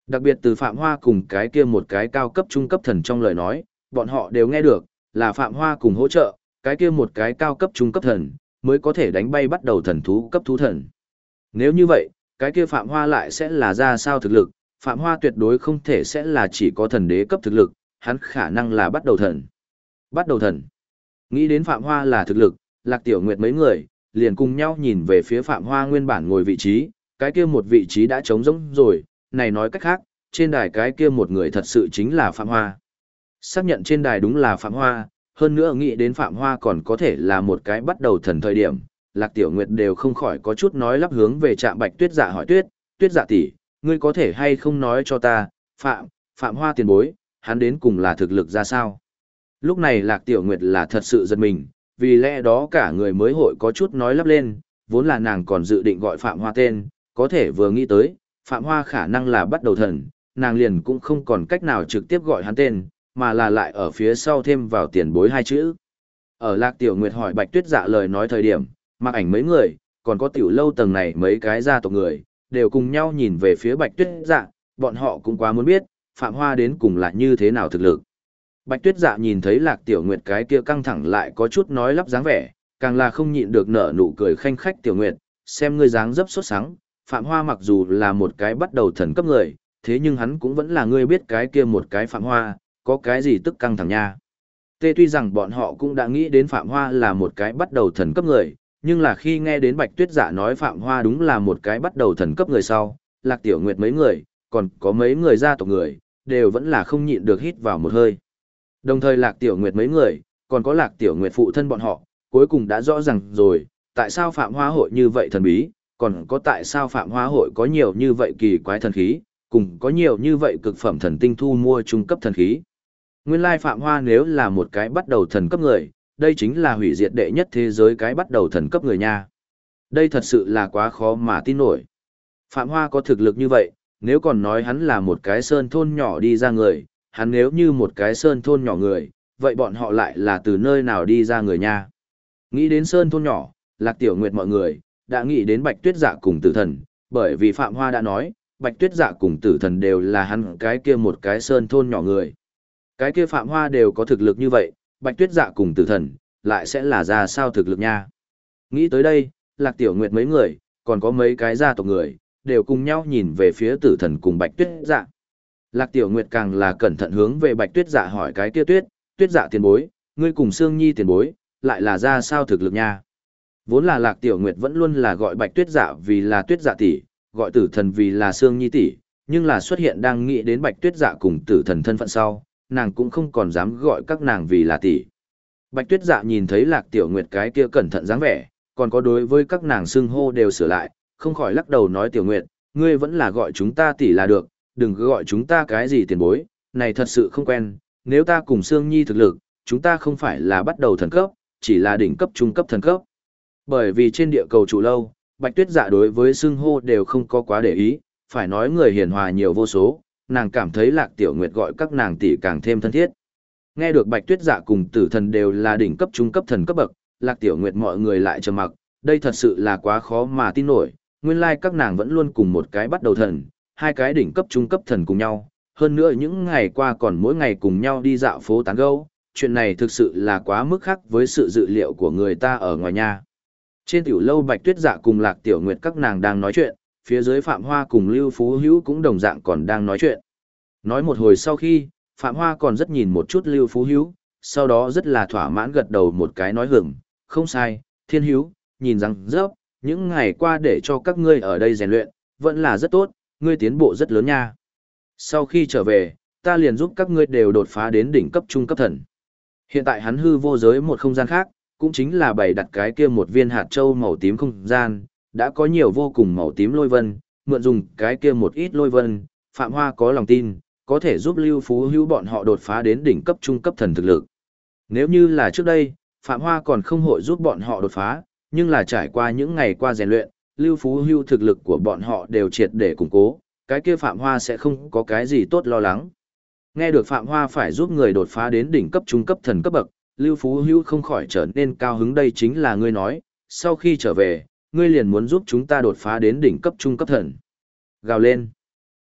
Đặc biệt từ Phạm Hoa cùng cái kia một cái cao cấp trung cấp thần trong lời nói, bọn họ đều nghe được, là Phạm Hoa cùng hỗ trợ, cái kia một cái cao cấp trung cấp thần, mới có thể đánh bay bắt đầu thần thú cấp thú thần. Nếu như vậy, cái kia Phạm Hoa lại sẽ là ra sao thực lực, Phạm Hoa tuyệt đối không thể sẽ là chỉ có thần đế cấp thực lực, hắn khả năng là bắt đầu thần. Bắt đầu thần. Nghĩ đến Phạm Hoa là thực lực, Lạc Tiểu Nguyệt mấy người, liền cùng nhau nhìn về phía Phạm Hoa nguyên bản ngồi vị trí, cái kia một vị trí đã trống rỗng rồi, này nói cách khác, trên đài cái kia một người thật sự chính là Phạm Hoa. Xác nhận trên đài đúng là Phạm Hoa, hơn nữa nghĩ đến Phạm Hoa còn có thể là một cái bắt đầu thần thời điểm, Lạc Tiểu Nguyệt đều không khỏi có chút nói lắp hướng về Trạm Bạch Tuyết Dạ hỏi Tuyết Dạ tỷ, ngươi có thể hay không nói cho ta, Phạm Hoa tiền bối, hắn đến cùng là thực lực ra sao? Lúc này Lạc Tiểu Nguyệt là thật sự giật mình, vì lẽ đó cả người mới hội có chút nói lắp lên, vốn là nàng còn dự định gọi Phạm Hoa tên, có thể vừa nghĩ tới, Phạm Hoa khả năng là bắt đầu thần, nàng liền cũng không còn cách nào trực tiếp gọi hắn tên, mà là lại ở phía sau thêm vào tiền bối hai chữ. Ở Lạc Tiểu Nguyệt hỏi Bạch Tuyết Dạ lời nói thời điểm, Mặc Ảnh mấy người, còn có tiểu lâu tầng này mấy cái gia tộc người, đều cùng nhau nhìn về phía Bạch Tuyết Dạ, bọn họ cũng quá muốn biết, Phạm Hoa đến cùng là như thế nào thực lực. Bạch Tuyết Dạ nhìn thấy Lạc Tiểu Nguyệt cái kia căng thẳng lại có chút nói lắp dáng vẻ, càng là không nhịn được nở nụ cười khanh khách. Tiểu Nguyệt, xem ngươi dáng dấp sốt sắng, Phạm Hoa mặc dù là một cái bắt đầu thần cấp người, thế nhưng hắn cũng vẫn là ngươi biết cái kia một cái Phạm Hoa, có cái gì tức căng thẳng nha. Tuy rằng bọn họ cũng đã nghĩ đến Phạm Hoa là một cái bắt đầu thần cấp người, nhưng là khi nghe đến Bạch Tuyết Dạ nói Phạm Hoa đúng là một cái bắt đầu thần cấp người sau, Lạc Tiểu Nguyệt mấy người, còn có mấy người gia tộc người, đều vẫn là không nhịn được hít vào một hơi. Đồng thời Lạc Tiểu Nguyệt mấy người, còn có Lạc Tiểu Nguyệt phụ thân bọn họ, cuối cùng đã rõ ràng rồi, tại sao Phạm Hoa hội như vậy thần bí, còn có tại sao Phạm Hoa hội có nhiều như vậy kỳ quái thần khí, cùng có nhiều như vậy cực phẩm thần tinh thu mua trung cấp thần khí. Nguyên lai Phạm Hoa nếu là một cái bắt đầu thần cấp người, đây chính là hủy diệt đệ nhất thế giới cái bắt đầu thần cấp người nha. Đây thật sự là quá khó mà tin nổi. Phạm Hoa có thực lực như vậy, nếu còn nói hắn là một cái sơn thôn nhỏ đi ra người, hắn nếu như một cái sơn thôn nhỏ người, vậy bọn họ lại là từ nơi nào đi ra người nha. Nghĩ đến sơn thôn nhỏ, Lạc Tiểu Nguyệt mọi người, đã nghĩ đến Bạch Tuyết Dạ cùng Tử Thần, bởi vì Phạm Hoa đã nói, Bạch Tuyết Dạ cùng Tử Thần đều là hắn cái kia một cái sơn thôn nhỏ người. Cái kia Phạm Hoa đều có thực lực như vậy, Bạch Tuyết Dạ cùng Tử Thần, lại sẽ là ra sao thực lực nha. Nghĩ tới đây, Lạc Tiểu Nguyệt mấy người, còn có mấy cái gia tộc người, đều cùng nhau nhìn về phía Tử Thần cùng Bạch Tuyết Dạ. Lạc Tiểu Nguyệt càng là cẩn thận hướng về Bạch Tuyết Dạ hỏi cái kia Tuyết Dạ tiền bối, ngươi cùng Sương Nhi tiền bối, lại là ra sao thực lực nha. Vốn là Lạc Tiểu Nguyệt vẫn luôn là gọi Bạch Tuyết Dạ vì là Tuyết Dạ tỷ, gọi Tử Thần vì là Sương Nhi tỷ, nhưng là xuất hiện đang nghĩ đến Bạch Tuyết Dạ cùng Tử Thần thân phận sau, nàng cũng không còn dám gọi các nàng vì là tỷ. Bạch Tuyết Dạ nhìn thấy Lạc Tiểu Nguyệt cái kia cẩn thận dáng vẻ, còn có đối với các nàng xưng hô đều sửa lại, không khỏi lắc đầu nói Tiểu Nguyệt, ngươi vẫn là gọi chúng ta tỷ là được, đừng cứ gọi chúng ta cái gì tiền bối, này thật sự không quen, nếu ta cùng Sương Nhi thực lực, chúng ta không phải là bắt đầu thần cấp, chỉ là đỉnh cấp trung cấp thần cấp. Bởi vì trên địa cầu trụ lâu, Bạch Tuyết Dạ đối với xưng hô đều không có quá để ý, phải nói người hiền hòa nhiều vô số, nàng cảm thấy Lạc Tiểu Nguyệt gọi các nàng tỷ càng thêm thân thiết. Nghe được Bạch Tuyết Dạ cùng Tử Thần đều là đỉnh cấp trung cấp thần cấp bậc, Lạc Tiểu Nguyệt mọi người lại trầm mặc, đây thật sự là quá khó mà tin nổi, nguyên lai các nàng vẫn luôn cùng một cái bắt đầu thần, hai cái đỉnh cấp trung cấp thần cùng nhau, hơn nữa những ngày qua còn mỗi ngày cùng nhau đi dạo phố tán gẫu, chuyện này thực sự là quá mức khác với sự dự liệu của người ta ở ngoài nhà. Trên tiểu lâu Bạch Tuyết Dạ cùng Lạc Tiểu Nguyệt các nàng đang nói chuyện, phía dưới Phạm Hoa cùng Lưu Phú Hữu cũng đồng dạng còn đang nói chuyện. Nói một hồi sau khi, Phạm Hoa còn rất nhìn một chút Lưu Phú Hữu, sau đó rất là thỏa mãn gật đầu một cái nói hưởng, không sai, Thiên Hữu, nhìn rằng rớp, những ngày qua để cho các ngươi ở đây rèn luyện, vẫn là rất tốt, ngươi tiến bộ rất lớn nha. Sau khi trở về, ta liền giúp các ngươi đều đột phá đến đỉnh cấp trung cấp thần. Hiện tại hắn hư vô giới một không gian khác, cũng chính là bày đặt cái kia một viên hạt châu màu tím không gian, đã có nhiều vô cùng màu tím lôi vân, mượn dùng cái kia một ít lôi vân, Phạm Hoa có lòng tin, có thể giúp Lưu Phú Hữu bọn họ đột phá đến đỉnh cấp trung cấp thần thực lực. Nếu như là trước đây, Phạm Hoa còn không hội giúp bọn họ đột phá, nhưng là trải qua những ngày qua rèn luyện, Lưu Phú Hữu thực lực của bọn họ đều triệt để củng cố, cái kia Phạm Hoa sẽ không có cái gì tốt lo lắng. Nghe được Phạm Hoa phải giúp người đột phá đến đỉnh cấp trung cấp thần cấp bậc, Lưu Phú Hữu không khỏi trở nên cao hứng, đây chính là ngươi nói, sau khi trở về, ngươi liền muốn giúp chúng ta đột phá đến đỉnh cấp trung cấp thần. Gào lên.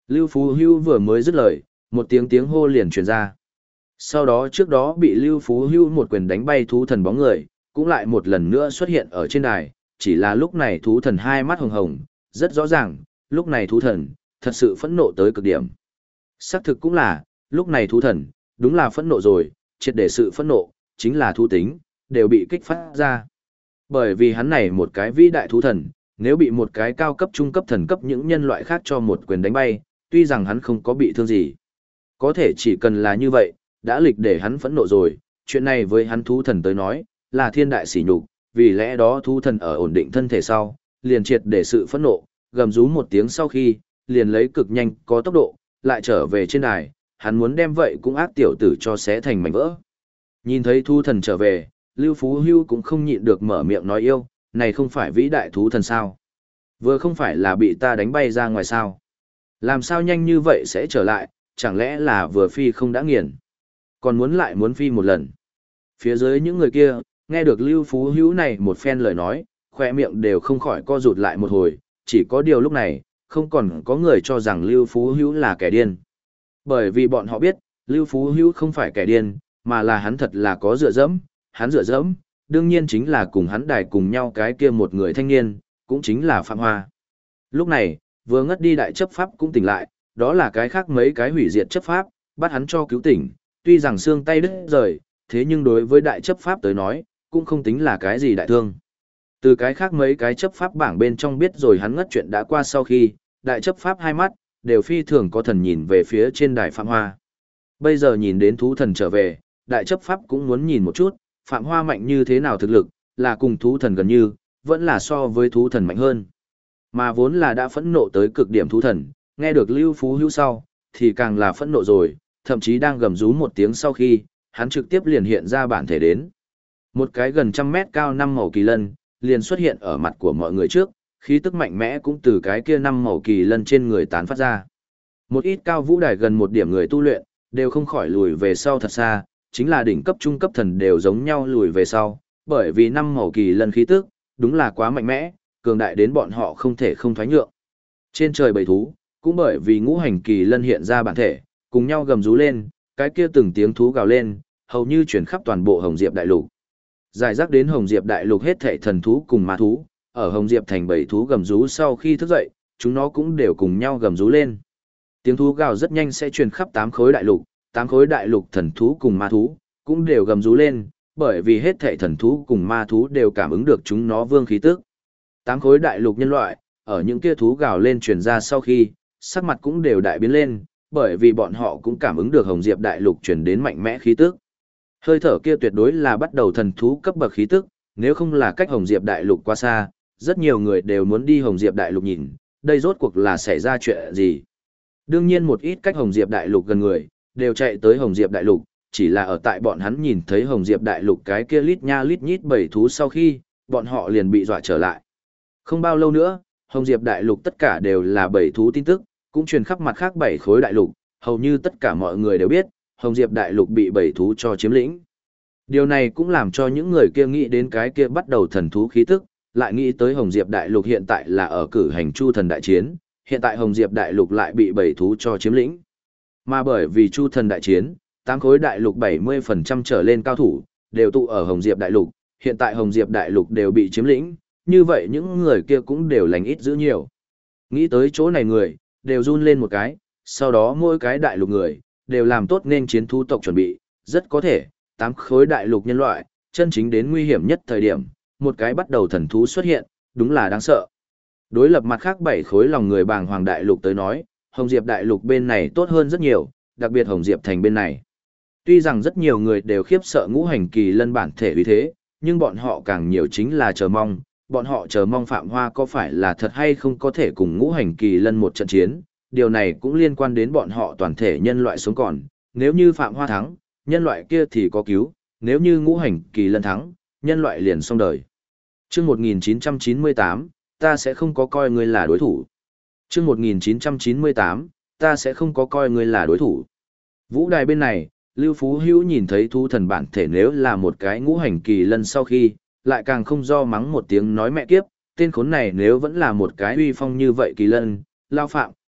Lưu Phú Hữu vừa mới dứt lời, một tiếng hô liền truyền ra. Sau đó trước đó bị Lưu Phú Hữu một quyền đánh bay thú thần bóng người, cũng lại một lần nữa xuất hiện ở trên đài, chỉ là lúc này thú thần hai mắt hồng hồng, rất rõ ràng, lúc này thú thần, thật sự phẫn nộ tới cực điểm. Xác thực cũng là, lúc này thú thần, đúng là phẫn nộ rồi, triệt để sự phẫn nộ, chính là thú tính, đều bị kích phát ra. Bởi vì hắn này một cái vĩ đại thú thần, nếu bị một cái cao cấp trung cấp thần cấp những nhân loại khác cho một quyền đánh bay, tuy rằng hắn không có bị thương gì. Có thể chỉ cần là như vậy, đã lịch để hắn phẫn nộ rồi, chuyện này với hắn thú thần tới nói, là thiên đại sỉ nhục, vì lẽ đó thú thần ở ổn định thân thể sau, liền triệt để sự phẫn nộ, gầm rú một tiếng sau khi, liền lấy cực nhanh, có tốc độ, lại trở về trên đài, hắn muốn đem vậy cũng ác tiểu tử cho xé thành mảnh vỡ. Nhìn thấy thú thần trở về, Lưu Phú Hưu cũng không nhịn được mở miệng nói yêu, này không phải vĩ đại thú thần sao? Vừa không phải là bị ta đánh bay ra ngoài sao? Làm sao nhanh như vậy sẽ trở lại, chẳng lẽ là vừa phi không đã nghiền? Còn muốn phi một lần. Phía dưới những người kia, nghe được Lưu Phú Hữu này một phen lời nói, khoe miệng đều không khỏi co rụt lại một hồi, chỉ có điều lúc này, không còn có người cho rằng Lưu Phú Hữu là kẻ điên. Bởi vì bọn họ biết, Lưu Phú Hữu không phải kẻ điên, mà là hắn thật là có dựa dẫm, hắn dựa dẫm, đương nhiên chính là cùng hắn đài cùng nhau cái kia một người thanh niên, cũng chính là Phạm Hoa. Lúc này, vừa ngất đi đại chấp pháp cũng tỉnh lại, đó là cái khác mấy cái hủy diệt chấp pháp, bắt hắn cho cứu tỉnh, tuy rằng xương tay đứt rời, thế nhưng đối với đại chấp pháp tới nói, cũng không tính là cái gì đại thương. Từ cái khác mấy cái chấp pháp bảng bên trong biết rồi hắn ngất chuyện đã qua sau khi, đại chấp pháp hai mắt, đều phi thường có thần nhìn về phía trên đài Phạm Hoa. Bây giờ nhìn đến thú thần trở về, đại chấp pháp cũng muốn nhìn một chút, Phạm Hoa mạnh như thế nào thực lực, là cùng thú thần gần như, vẫn là so với thú thần mạnh hơn. Mà vốn là đã phẫn nộ tới cực điểm thú thần, nghe được Lưu Phú Hữu sau, thì càng là phẫn nộ rồi, thậm chí đang gầm rú một tiếng sau khi, hắn trực tiếp liền hiện ra bản thể đến. Một cái gần trăm mét cao năm màu kỳ lân, liền xuất hiện ở mặt của mọi người trước, khí tức mạnh mẽ cũng từ cái kia năm màu kỳ lân trên người tán phát ra. Một ít cao vũ đài gần một điểm người tu luyện, đều không khỏi lùi về sau thật xa, chính là đỉnh cấp trung cấp thần đều giống nhau lùi về sau, bởi vì năm màu kỳ lân khí tức, đúng là quá mạnh mẽ, cường đại đến bọn họ không thể không thoái nhượng. Trên trời bầy thú, cũng bởi vì ngũ hành kỳ lân hiện ra bản thể, cùng nhau gầm rú lên, cái kia từng tiếng thú gào lên, hầu như chuyển khắp toàn bộ Hồng Diệp Đại Lục. Giải rác đến Hồng Diệp Đại Lục hết thảy thần thú cùng ma thú, ở Hồng Diệp thành bầy thú gầm rú sau khi thức dậy, chúng nó cũng đều cùng nhau gầm rú lên. Tiếng thú gào rất nhanh sẽ truyền khắp 8 khối đại lục, 8 khối đại lục thần thú cùng ma thú cũng đều gầm rú lên, bởi vì hết thảy thần thú cùng ma thú đều cảm ứng được chúng nó vương khí tức. 8 khối đại lục nhân loại, ở những kia thú gào lên truyền ra sau khi, sắc mặt cũng đều đại biến lên, bởi vì bọn họ cũng cảm ứng được Hồng Diệp đại lục truyền đến mạnh mẽ khí tức. Hơi thở kia tuyệt đối là bắt đầu thần thú cấp bậc khí tức, nếu không là cách Hồng Diệp đại lục quá xa, rất nhiều người đều muốn đi Hồng Diệp đại lục nhìn, đây rốt cuộc là xảy ra chuyện gì. Đương nhiên một ít cách Hồng Diệp đại lục gần người, đều chạy tới Hồng Diệp đại lục, chỉ là ở tại bọn hắn nhìn thấy Hồng Diệp đại lục cái kia lít nha lít nhít bầy thú sau khi, bọn họ liền bị dọa trở lại. Không bao lâu nữa, Hồng Diệp đại lục tất cả đều là bầy thú tin tức, cũng truyền khắp mặt khác 7 khối đại lục, hầu như tất cả mọi người đều biết, Hồng Diệp đại lục bị bầy thú cho chiếm lĩnh. Điều này cũng làm cho những người kia nghĩ đến cái kia bắt đầu thần thú khí tức, lại nghĩ tới Hồng Diệp đại lục hiện tại là ở cử hành Chu thần đại chiến, hiện tại Hồng Diệp đại lục lại bị bầy thú cho chiếm lĩnh. Mà bởi vì Chu thần đại chiến, 8 khối đại lục 70% trở lên cao thủ đều tụ ở Hồng Diệp đại lục, hiện tại Hồng Diệp đại lục đều bị chiếm lĩnh, như vậy những người kia cũng đều lành ít giữ nhiều. Nghĩ tới chỗ này người, đều run lên một cái, sau đó mỗi cái đại lục người, đều làm tốt nên chiến thú tộc chuẩn bị, rất có thể, 8 khối đại lục nhân loại, chân chính đến nguy hiểm nhất thời điểm, một cái bắt đầu thần thú xuất hiện, đúng là đáng sợ. Đối lập mặt khác 7 khối lòng người bàng hoàng đại lục tới nói, Hồng Diệp đại lục bên này tốt hơn rất nhiều, đặc biệt Hồng Diệp thành bên này. Tuy rằng rất nhiều người đều khiếp sợ ngũ hành kỳ lân bản thể uy thế, nhưng bọn họ càng nhiều chính là chờ mong, bọn họ chờ mong Phạm Hoa có phải là thật hay không có thể cùng ngũ hành kỳ lân một trận chiến, điều này cũng liên quan đến bọn họ toàn thể nhân loại sống còn, nếu như Phạm Hoa thắng, nhân loại kia thì có cứu, nếu như ngũ hành kỳ lân thắng, nhân loại liền xong đời. Chương 1998, ta sẽ không có coi ngươi là đối thủ. Chương 1998, ta sẽ không có coi ngươi là đối thủ. Vũ đài bên này, Lưu Phú Hữu nhìn thấy thú thần bản thể nếu là một cái ngũ hành kỳ lân sau khi, lại càng không do mắng một tiếng nói mẹ kiếp, tên khốn này nếu vẫn là một cái uy phong như vậy kỳ lân, lao phạm,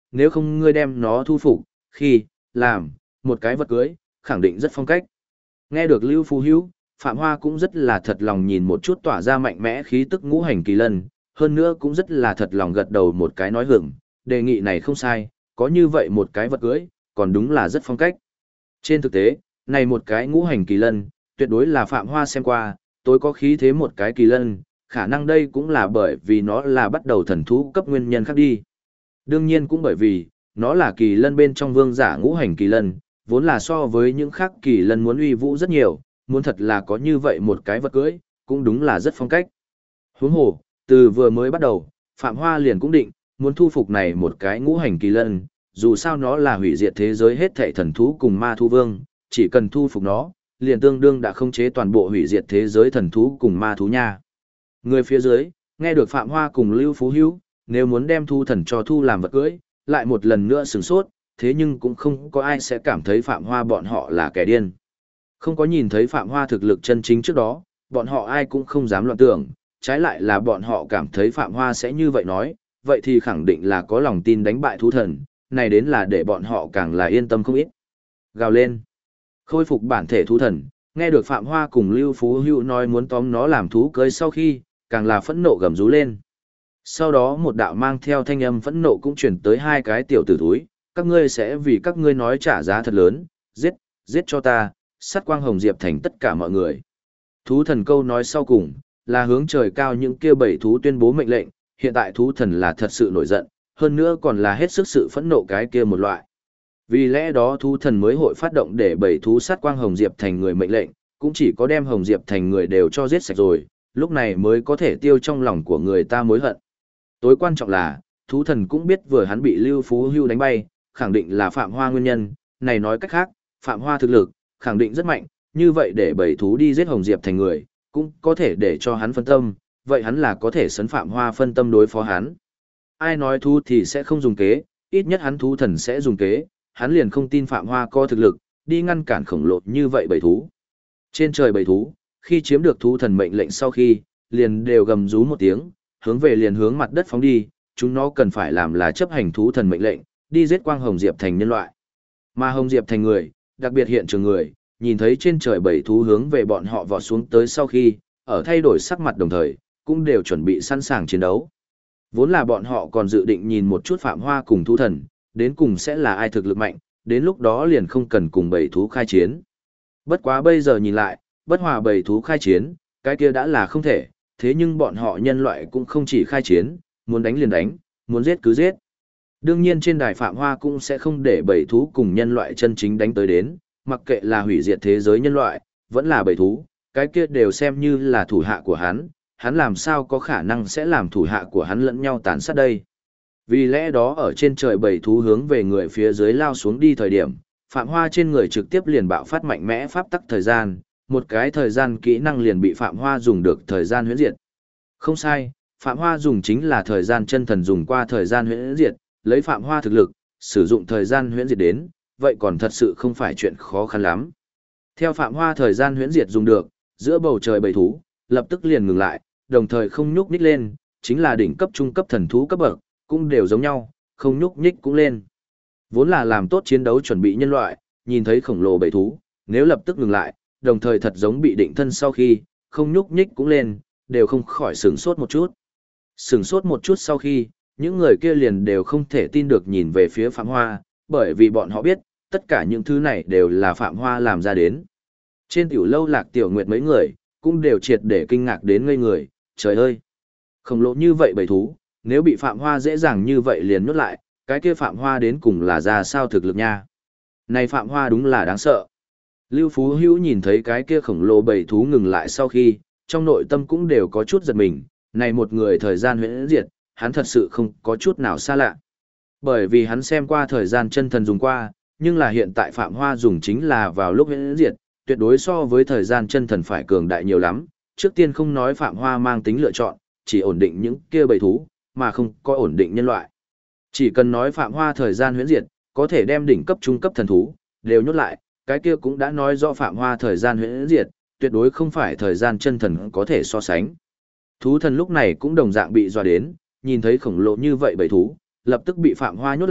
nếu không ngươi đem nó thu phục, khi, làm, một cái vật cưới, khẳng định rất phong cách. Nghe được Lưu Phú Hữu, Phạm Hoa cũng rất là thật lòng nhìn một chút tỏa ra mạnh mẽ khí tức ngũ hành kỳ lân, hơn nữa cũng rất là thật lòng gật đầu một cái nói hưởng, đề nghị này không sai, có như vậy một cái vật cưới, còn đúng là rất phong cách. Trên thực tế, này một cái ngũ hành kỳ lân, tuyệt đối là Phạm Hoa xem qua, tối có khí thế một cái kỳ lân, khả năng đây cũng là bởi vì nó là bắt đầu thần thú cấp nguyên nhân khác đi. Đương nhiên cũng bởi vì, nó là kỳ lân bên trong vương giả ngũ hành kỳ lân, vốn là so với những khác kỳ lân muốn uy vũ rất nhiều, muốn thật là có như vậy một cái vật cưới, cũng đúng là rất phong cách. Huống hồ, từ vừa mới bắt đầu, Phạm Hoa liền cũng định, muốn thu phục này một cái ngũ hành kỳ lân, dù sao nó là hủy diệt thế giới hết thảy thần thú cùng ma thú vương, chỉ cần thu phục nó, liền tương đương đã khống chế toàn bộ hủy diệt thế giới thần thú cùng ma thú nha. Người phía dưới, nghe được Phạm Hoa cùng Lưu Phú Hữu, nếu muốn đem thu thần cho thu làm vật cưới, lại một lần nữa sửng sốt, thế nhưng cũng không có ai sẽ cảm thấy Phạm Hoa bọn họ là kẻ điên. Không có nhìn thấy Phạm Hoa thực lực chân chính trước đó, bọn họ ai cũng không dám loạn tưởng, trái lại là bọn họ cảm thấy Phạm Hoa sẽ như vậy nói, vậy thì khẳng định là có lòng tin đánh bại thú thần, này đến là để bọn họ càng là yên tâm không ít. Gào lên. Khôi phục bản thể thú thần, nghe được Phạm Hoa cùng Lưu Phú Hữu nói muốn tóm nó làm thú cưới sau khi, càng là phẫn nộ gầm rú lên. Sau đó một đạo mang theo thanh âm phẫn nộ cũng chuyển tới hai cái tiểu tử thúi, các ngươi sẽ vì các ngươi nói trả giá thật lớn, giết cho ta, sát quang hồng diệp thành tất cả mọi người. Thú thần câu nói sau cùng, là hướng trời cao những kia bảy thú tuyên bố mệnh lệnh, hiện tại thú thần là thật sự nổi giận, hơn nữa còn là hết sức sự phẫn nộ cái kia một loại. Vì lẽ đó thú thần mới hội phát động để bảy thú sát quang hồng diệp thành người mệnh lệnh, cũng chỉ có đem hồng diệp thành người đều cho giết sạch rồi, lúc này mới có thể tiêu trong lòng của người ta mối hận. Tối quan trọng là, thú thần cũng biết vừa hắn bị Lưu Phú Hưu đánh bay, khẳng định là Phạm Hoa nguyên nhân, này nói cách khác, Phạm Hoa thực lực, khẳng định rất mạnh, như vậy để bảy thú đi giết Hồng Diệp thành người, cũng có thể để cho hắn phân tâm, vậy hắn là có thể sấn Phạm Hoa phân tâm đối phó hắn. Ai nói thú thì sẽ không dùng kế, ít nhất hắn thú thần sẽ dùng kế, hắn liền không tin Phạm Hoa có thực lực, đi ngăn cản khổng lồ như vậy bảy thú. Trên trời bảy thú, khi chiếm được thú thần mệnh lệnh sau khi, liền đều gầm rú một tiếng, liền hướng mặt đất phóng đi, chúng nó cần phải làm là chấp hành thú thần mệnh lệnh, đi giết quang Hồng Diệp thành nhân loại. Mà Hồng Diệp thành người, đặc biệt hiện trường người, nhìn thấy trên trời bảy thú hướng về bọn họ vọt xuống tới sau khi, ở thay đổi sắc mặt đồng thời, cũng đều chuẩn bị sẵn sàng chiến đấu. Vốn là bọn họ còn dự định nhìn một chút Phạm Hoa cùng thú thần, đến cùng sẽ là ai thực lực mạnh, đến lúc đó liền không cần cùng bảy thú khai chiến. Bất quá bây giờ nhìn lại, bất hòa bảy thú khai chiến, cái kia đã là không thể, thế nhưng bọn họ nhân loại cũng không chỉ khai chiến, muốn đánh liền đánh, muốn giết cứ giết. Đương nhiên trên đài Phạm Hoa cũng sẽ không để bảy thú cùng nhân loại chân chính đánh tới đến, mặc kệ là hủy diệt thế giới nhân loại, vẫn là bảy thú, cái kia đều xem như là thủ hạ của hắn làm sao có khả năng sẽ làm thủ hạ của hắn lẫn nhau tàn sát đây. Vì lẽ đó ở trên trời bảy thú hướng về người phía dưới lao xuống đi thời điểm, Phạm Hoa trên người trực tiếp liền bạo phát mạnh mẽ pháp tắc thời gian, một cái thời gian kỹ năng liền bị Phạm Hoa dùng được thời gian huyễn diệt. Không sai, Phạm Hoa dùng chính là thời gian chân thần dùng qua thời gian huyễn diệt, lấy Phạm Hoa thực lực, sử dụng thời gian huyễn diệt đến, vậy còn thật sự không phải chuyện khó khăn lắm. Theo Phạm Hoa thời gian huyễn diệt dùng được, giữa bầu trời bầy thú, lập tức liền ngừng lại, đồng thời không nhúc nhích lên, chính là đỉnh cấp trung cấp thần thú cấp bậc, cũng đều giống nhau, không nhúc nhích cũng lên. Vốn là làm tốt chiến đấu chuẩn bị nhân loại, nhìn thấy khổng lồ bầy thú, nếu lập tức ngừng lại, đồng thời thật giống bị định thân sau khi, không nhúc nhích cũng lên, đều không khỏi sửng sốt một chút. Sửng sốt một chút sau khi, những người kia liền đều không thể tin được nhìn về phía Phạm Hoa, bởi vì bọn họ biết, tất cả những thứ này đều là Phạm Hoa làm ra đến. Trên tiểu lâu Lạc Tiểu Nguyệt mấy người, cũng đều triệt để kinh ngạc đến ngây người, trời ơi! Khổng lồ như vậy bầy thú, nếu bị Phạm Hoa dễ dàng như vậy liền nhốt lại, cái kia Phạm Hoa đến cùng là ra sao thực lực nha. Này Phạm Hoa đúng là đáng sợ. Lưu Phú Hữu nhìn thấy cái kia khổng lồ bầy thú ngừng lại sau khi, trong nội tâm cũng đều có chút giật mình, này một người thời gian huyễn diệt, hắn thật sự không có chút nào xa lạ. Bởi vì hắn xem qua thời gian chân thần dùng qua, nhưng là hiện tại Phạm Hoa dùng chính là vào lúc huyễn diệt, tuyệt đối so với thời gian chân thần phải cường đại nhiều lắm. Trước tiên không nói Phạm Hoa mang tính lựa chọn, chỉ ổn định những kia bầy thú, mà không có ổn định nhân loại. Chỉ cần nói Phạm Hoa thời gian huyễn diệt, có thể đem đỉnh cấp trung cấp thần thú, đều nhốt lại, cái kia cũng đã nói rõ Phạm Hoa thời gian huyễn diệt, tuyệt đối không phải thời gian chân thần có thể so sánh. Thú thần lúc này cũng đồng dạng bị dọa đến, nhìn thấy khổng lồ như vậy bầy thú, lập tức bị Phạm Hoa nhốt lại,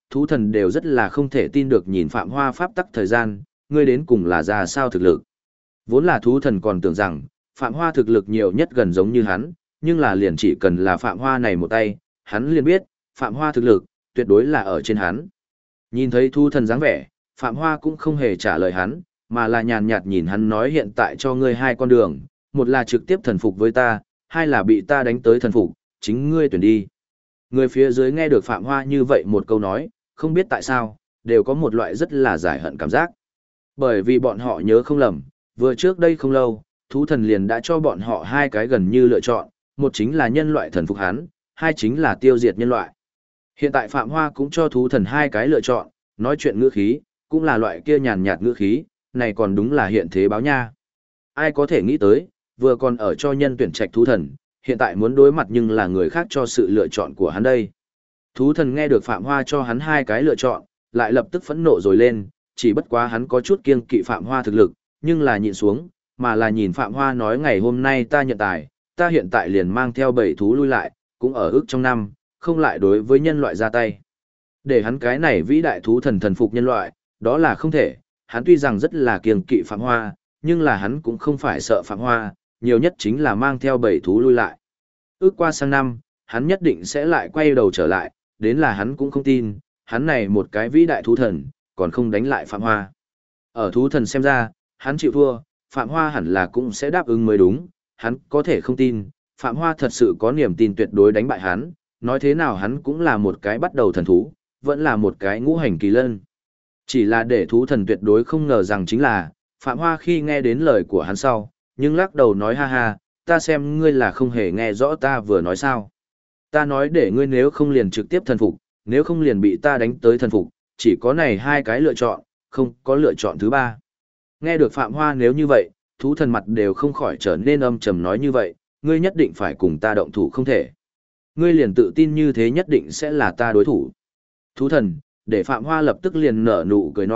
thú thần đều rất là không thể tin được nhìn Phạm Hoa pháp tắc thời gian, ngươi đến cùng là ra sao thực lực. Vốn là thú thần còn tưởng rằng, Phạm Hoa thực lực nhiều nhất gần giống như hắn, nhưng là liền chỉ cần là Phạm Hoa này một tay, hắn liền biết, Phạm Hoa thực lực, tuyệt đối là ở trên hắn. Nhìn thấy thú thần dáng vẻ, Phạm Hoa cũng không hề trả lời hắn, mà là nhàn nhạt nhìn hắn nói hiện tại cho ngươi hai con đường, một là trực tiếp thần phục với ta, hai là bị ta đánh tới thần phục, chính ngươi tuyển đi. Người phía dưới nghe được Phạm Hoa như vậy một câu nói, không biết tại sao, đều có một loại rất là giải hận cảm giác. Bởi vì bọn họ nhớ không lầm, vừa trước đây không lâu, thú thần liền đã cho bọn họ hai cái gần như lựa chọn, một chính là nhân loại thần phục hắn, hai chính là tiêu diệt nhân loại. Hiện tại Phạm Hoa cũng cho thú thần hai cái lựa chọn, nói chuyện ngữ khí, cũng là loại kia nhàn nhạt ngữ khí, này còn đúng là hiện thế báo nha. Ai có thể nghĩ tới, vừa còn ở cho nhân tuyển trạch thú thần, hiện tại muốn đối mặt nhưng là người khác cho sự lựa chọn của hắn đây. Thú thần nghe được Phạm Hoa cho hắn hai cái lựa chọn, lại lập tức phẫn nộ rồi lên, chỉ bất quá hắn có chút kiêng kỵ Phạm Hoa thực lực, nhưng là nhìn xuống, mà là nhìn Phạm Hoa nói ngày hôm nay ta nhận tài, ta hiện tại liền mang theo 7 thú lui lại, cũng ở ước trong năm, không lại đối với nhân loại ra tay. Để hắn cái này vĩ đại thú thần thần phục nhân loại, đó là không thể, hắn tuy rằng rất là kiêng kỵ Phạm Hoa, nhưng là hắn cũng không phải sợ Phạm Hoa, nhiều nhất chính là mang theo 7 thú lui lại. Ước qua sang năm, hắn nhất định sẽ lại quay đầu trở lại, đến là hắn cũng không tin, hắn này một cái vĩ đại thú thần, còn không đánh lại Phạm Hoa. Ở thú thần xem ra, hắn chịu thua, Phạm Hoa hẳn là cũng sẽ đáp ứng mới đúng, hắn có thể không tin, Phạm Hoa thật sự có niềm tin tuyệt đối đánh bại hắn, nói thế nào hắn cũng là một cái bắt đầu thần thú, vẫn là một cái ngũ hành kỳ lân. Chỉ là để thú thần tuyệt đối không ngờ rằng chính là, Phạm Hoa khi nghe đến lời của hắn sau, nhưng lắc đầu nói ha ha, ta xem ngươi là không hề nghe rõ ta vừa nói sao. Ta nói để ngươi nếu không liền trực tiếp thần phục, nếu không liền bị ta đánh tới thần phục, chỉ có này hai cái lựa chọn, không có lựa chọn thứ ba. Nghe được Phạm Hoa nếu như vậy, thú thần mặt đều không khỏi trở nên âm trầm nói như vậy, ngươi nhất định phải cùng ta động thủ không thể. Ngươi liền tự tin như thế nhất định sẽ là ta đối thủ. Thú thần, để Phạm Hoa lập tức liền nở nụ cười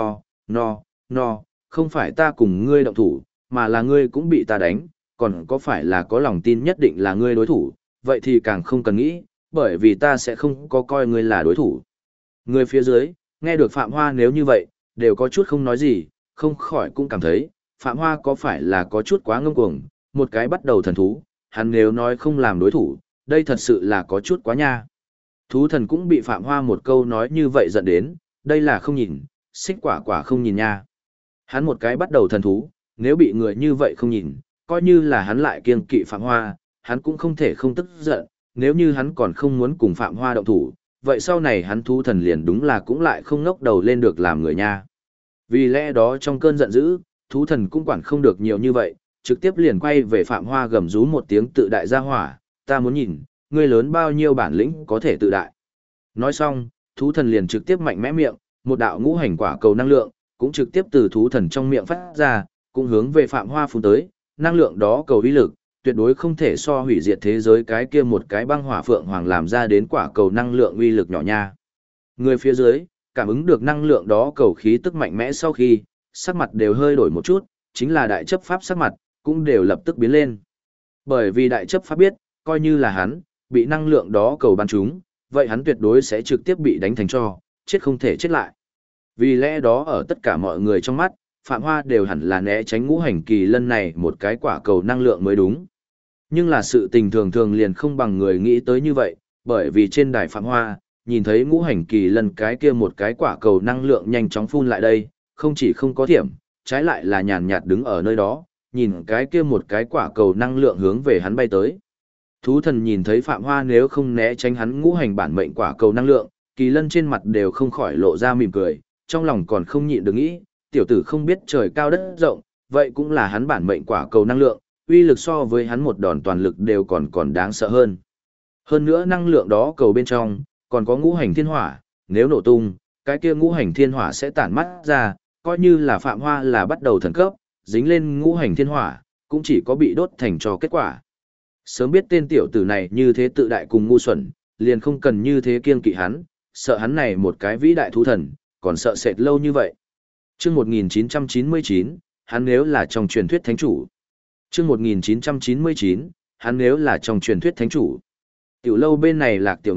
no, không phải ta cùng ngươi động thủ, mà là ngươi cũng bị ta đánh, còn có phải là có lòng tin nhất định là ngươi đối thủ, vậy thì càng không cần nghĩ, bởi vì ta sẽ không có coi ngươi là đối thủ. Người phía dưới, nghe được Phạm Hoa nếu như vậy, đều có chút không nói gì, không khỏi cũng cảm thấy, Phạm Hoa có phải là có chút quá ngông cuồng, một cái bắt đầu thần thú, hắn nếu nói không làm đối thủ, đây thật sự là có chút quá nha. Thú thần cũng bị Phạm Hoa một câu nói như vậy giận đến, đây là không nhìn, xích quả quả không nhìn nha. Hắn một cái bắt đầu thần thú, nếu bị người như vậy không nhìn, coi như là hắn lại kiêng kỵ Phạm Hoa, hắn cũng không thể không tức giận, nếu như hắn còn không muốn cùng Phạm Hoa động thủ, vậy sau này hắn thú thần liền đúng là cũng lại không ngóc đầu lên được làm người nha. Vì lẽ đó trong cơn giận dữ, thú thần cũng quản không được nhiều như vậy, trực tiếp liền quay về Phạm Hoa gầm rú một tiếng tự đại ra hỏa, ta muốn nhìn, ngươi lớn bao nhiêu bản lĩnh có thể tự đại. Nói xong, thú thần liền trực tiếp mạnh mẽ miệng, một đạo ngũ hành quả cầu năng lượng, cũng trực tiếp từ thú thần trong miệng phát ra, cũng hướng về Phạm Hoa phun tới, năng lượng đó cầu uy lực, tuyệt đối không thể so hủy diệt thế giới cái kia một cái băng hỏa phượng hoàng làm ra đến quả cầu năng lượng uy lực nhỏ nha. Người phía dưới, cảm ứng được năng lượng đó cầu khí tức mạnh mẽ sau khi, sắc mặt đều hơi đổi một chút, chính là đại chấp pháp sắc mặt, cũng đều lập tức biến lên. Bởi vì đại chấp pháp biết, coi như là hắn, bị năng lượng đó cầu bắn trúng, vậy hắn tuyệt đối sẽ trực tiếp bị đánh thành tro, chết không thể chết lại. Vì lẽ đó ở tất cả mọi người trong mắt, Phạm Hoa đều hẳn là né tránh ngũ hành kỳ lân này một cái quả cầu năng lượng mới đúng. Nhưng là sự tình thường thường liền không bằng người nghĩ tới như vậy, bởi vì trên đài Phạm Hoa, nhìn thấy ngũ hành kỳ lân cái kia một cái quả cầu năng lượng nhanh chóng phun lại đây, không chỉ không có thiểm, trái lại là nhàn nhạt đứng ở nơi đó, nhìn cái kia một cái quả cầu năng lượng hướng về hắn bay tới. Thú thần nhìn thấy Phạm Hoa nếu không né tránh hắn ngũ hành bản mệnh quả cầu năng lượng, kỳ lân trên mặt đều không khỏi lộ ra mỉm cười, trong lòng còn không nhịn được nghĩ, tiểu tử không biết trời cao đất rộng, vậy cũng là hắn bản mệnh quả cầu năng lượng, uy lực so với hắn một đòn toàn lực đều còn đáng sợ hơn. Hơn nữa năng lượng đó cầu bên trong, còn có ngũ hành thiên hỏa, nếu nổ tung, cái kia ngũ hành thiên hỏa sẽ tản mắt ra, coi như là Phạm Hoa là bắt đầu thần cấp, dính lên ngũ hành thiên hỏa, cũng chỉ có bị đốt thành cho kết quả. Sớm biết tên tiểu tử này như thế tự đại cùng ngu xuẩn, liền không cần như thế kiêng kỵ hắn, sợ hắn này một cái vĩ đại thú thần, còn sợ sệt lâu như vậy. Chương 1999, hắn nếu là trong truyền thuyết thánh chủ. Chương 1999, hắn nếu là trong truyền thuyết thánh chủ. Tiểu lâu bên này Lạc Tiểu Nguyệt,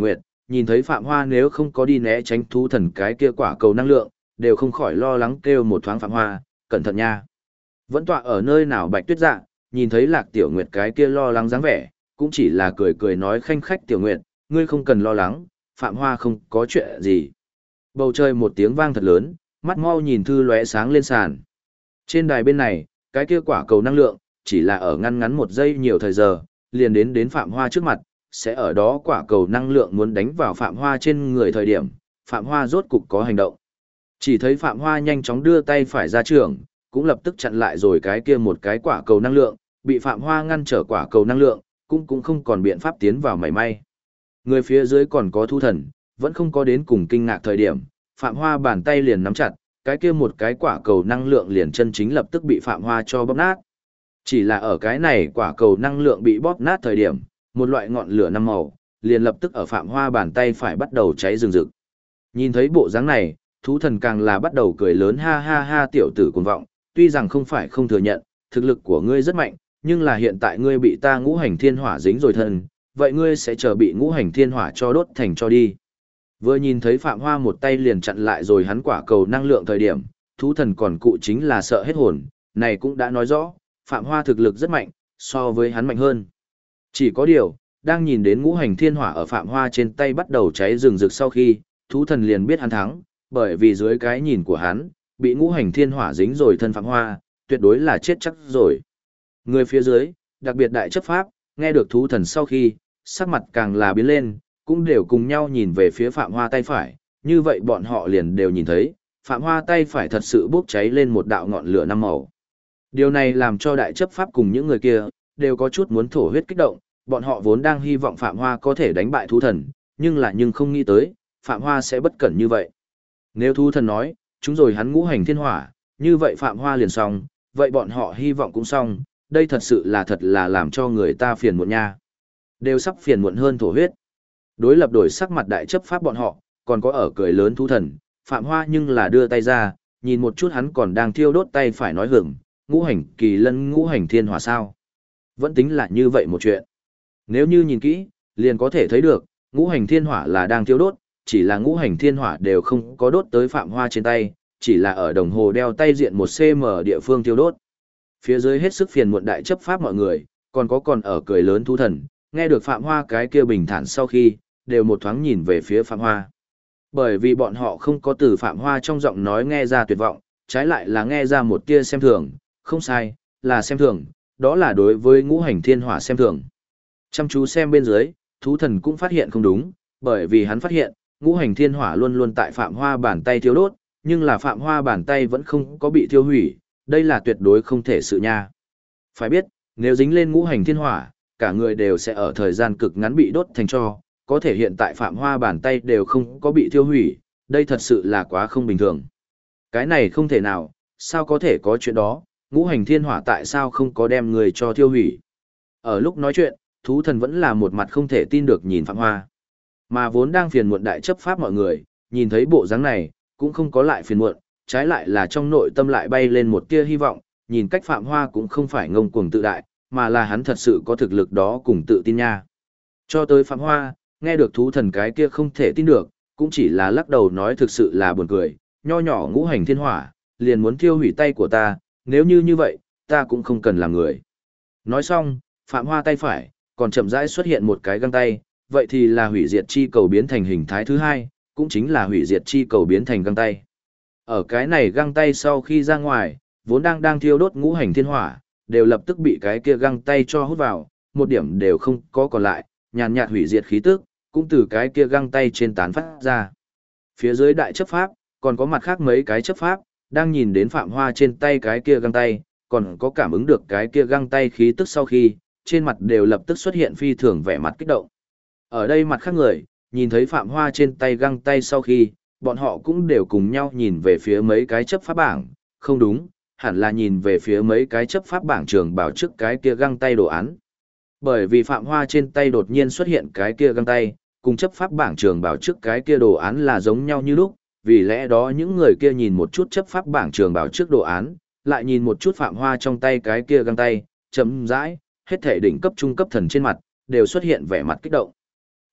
nhìn thấy Phạm Hoa nếu không có đi né tránh thú thần cái kia quả cầu năng lượng, đều không khỏi lo lắng kêu một thoáng Phạm Hoa, cẩn thận nha. Vẫn tọa ở nơi nào Bạch Tuyết Dạ, nhìn thấy Lạc Tiểu Nguyệt cái kia lo lắng dáng vẻ, cũng chỉ là cười cười nói khanh khách Tiểu Nguyệt, ngươi không cần lo lắng, Phạm Hoa không có chuyện gì. Bầu trời một tiếng vang thật lớn, mắt mau nhìn thư lóe sáng lên sàn. Trên đài bên này, cái kia quả cầu năng lượng, chỉ là ở ngăn ngắn một giây nhiều thời giờ, liền đến Phạm Hoa trước mặt, sẽ ở đó quả cầu năng lượng muốn đánh vào Phạm Hoa trên người thời điểm, Phạm Hoa rốt cục có hành động. Chỉ thấy Phạm Hoa nhanh chóng đưa tay phải ra trường, cũng lập tức chặn lại rồi cái kia một cái quả cầu năng lượng, bị Phạm Hoa ngăn trở quả cầu năng lượng, cũng không còn biện pháp tiến vào mảy may. Người phía dưới còn có thú thần, vẫn không có đến cùng kinh ngạc thời điểm, Phạm Hoa bàn tay liền nắm chặt, cái kia một cái quả cầu năng lượng liền chân chính lập tức bị Phạm Hoa cho bóp nát. Chỉ là ở cái này quả cầu năng lượng bị bóp nát thời điểm, một loại ngọn lửa năm màu, liền lập tức ở Phạm Hoa bàn tay phải bắt đầu cháy rừng rực. Nhìn thấy bộ dáng này, thú thần càng là bắt đầu cười lớn ha ha ha tiểu tử cuồng vọng, tuy rằng không phải không thừa nhận, thực lực của ngươi rất mạnh, nhưng là hiện tại ngươi bị ta ngũ hành thiên hỏa dính rồi thân, vậy ngươi sẽ chờ bị ngũ hành thiên hỏa cho đốt thành cho đi. Vừa nhìn thấy Phạm Hoa một tay liền chặn lại rồi hắn quả cầu năng lượng thời điểm, thú thần còn cụ chính là sợ hết hồn, này cũng đã nói rõ, Phạm Hoa thực lực rất mạnh, so với hắn mạnh hơn. Chỉ có điều, đang nhìn đến ngũ hành thiên hỏa ở Phạm Hoa trên tay bắt đầu cháy rừng rực sau khi, thú thần liền biết hắn thắng, bởi vì dưới cái nhìn của hắn, bị ngũ hành thiên hỏa dính rồi thân Phạm Hoa, tuyệt đối là chết chắc rồi. Người phía dưới, đặc biệt đại chấp pháp, nghe được thú thần sau khi, sắc mặt càng là biến lên, cũng đều cùng nhau nhìn về phía Phạm Hoa tay phải, như vậy bọn họ liền đều nhìn thấy, Phạm Hoa tay phải thật sự bốc cháy lên một đạo ngọn lửa năm màu. Điều này làm cho đại chấp pháp cùng những người kia, đều có chút muốn thổ huyết kích động, bọn họ vốn đang hy vọng Phạm Hoa có thể đánh bại thú thần, nhưng không nghĩ tới, Phạm Hoa sẽ bất cẩn như vậy. Nếu thú thần nói, chúng rồi hắn ngũ hành thiên hỏa, như vậy Phạm Hoa liền xong, vậy bọn họ hy vọng cũng xong, đây thật sự là thật là làm cho người ta phiền muộn nha. Đều sắp phiền muộn hơn thổ huyết. Đối lập đổi sắc mặt đại chấp pháp bọn họ, còn có ở cười lớn thú thần, Phạm Hoa nhưng là đưa tay ra, nhìn một chút hắn còn đang thiêu đốt tay phải nói hưởng, ngũ hành kỳ lân ngũ hành thiên hỏa sao. Vẫn tính là như vậy một chuyện. Nếu như nhìn kỹ, liền có thể thấy được, ngũ hành thiên hỏa là đang thiêu đốt, chỉ là ngũ hành thiên hỏa đều không có đốt tới Phạm Hoa trên tay, chỉ là ở đồng hồ đeo tay diện 1cm địa phương thiêu đốt. Phía dưới hết sức phiền muộn đại chấp pháp mọi người, còn ở cười lớn thú thần, nghe được Phạm Hoa cái kia bình thản sau khi, đều một thoáng nhìn về phía Phạm Hoa. Bởi vì bọn họ không có từ Phạm Hoa trong giọng nói nghe ra tuyệt vọng, trái lại là nghe ra một tia xem thường, không sai, là xem thường, đó là đối với ngũ hành thiên hỏa xem thường. Chăm chú xem bên dưới, thú thần cũng phát hiện không đúng, bởi vì hắn phát hiện, ngũ hành thiên hỏa luôn luôn tại Phạm Hoa bàn tay thiêu đốt, nhưng là Phạm Hoa bàn tay vẫn không có bị thiêu hủy, đây là tuyệt đối không thể sự nha. Phải biết, nếu dính lên ngũ hành thiên hỏa, cả người đều sẽ ở thời gian cực ngắn bị đốt thành tro, có thể hiện tại Phạm Hoa bàn tay đều không có bị thiêu hủy, đây thật sự là quá không bình thường. Cái này không thể nào, sao có thể có chuyện đó, ngũ hành thiên hỏa tại sao không có đem người cho thiêu hủy. Ở lúc nói chuyện, thú thần vẫn là một mặt không thể tin được nhìn Phạm Hoa. Mà vốn đang phiền muộn đại chấp pháp mọi người, nhìn thấy bộ dáng này, cũng không có lại phiền muộn, trái lại là trong nội tâm lại bay lên một tia hy vọng, nhìn cách Phạm Hoa cũng không phải ngông cuồng tự đại, mà là hắn thật sự có thực lực đó cùng tự tin nha. Cho tới Phạm Hoa, nghe được thú thần cái kia không thể tin được, cũng chỉ là lắc đầu nói thực sự là buồn cười, nho nhỏ ngũ hành thiên hỏa, liền muốn thiêu hủy tay của ta, nếu như vậy, ta cũng không cần làm người. Nói xong, Phạm Hoa tay phải, còn chậm rãi xuất hiện một cái găng tay, vậy thì là hủy diệt chi cầu biến thành hình thái thứ hai, cũng chính là hủy diệt chi cầu biến thành găng tay. Ở cái này găng tay sau khi ra ngoài, vốn đang thiêu đốt ngũ hành thiên hỏa, đều lập tức bị cái kia găng tay cho hút vào, một điểm đều không có còn lại, nhàn nhạt hủy diệt khí tức, cũng từ cái kia găng tay trên tán phát ra. Phía dưới đại chấp pháp, còn có mặt khác mấy cái chấp pháp, đang nhìn đến Phạm Hoa trên tay cái kia găng tay, còn có cảm ứng được cái kia găng tay khí tức sau khi, trên mặt đều lập tức xuất hiện phi thường vẻ mặt kích động. Ở đây mặt khác người, nhìn thấy Phạm Hoa trên tay găng tay sau khi, bọn họ cũng đều cùng nhau nhìn về phía mấy cái chấp pháp bảng, không đúng, hẳn là nhìn về phía mấy cái chấp pháp bảng trường bảo trước cái kia găng tay đồ án. Bởi vì Phạm Hoa trên tay đột nhiên xuất hiện cái kia găng tay, cùng chấp pháp bảng trường bảo trước cái kia đồ án là giống nhau như lúc, vì lẽ đó những người kia nhìn một chút chấp pháp bảng trường bảo trước đồ án, lại nhìn một chút Phạm Hoa trong tay cái kia găng tay, chấm dãi, hết thể đỉnh cấp trung cấp thần trên mặt, đều xuất hiện vẻ mặt kích động.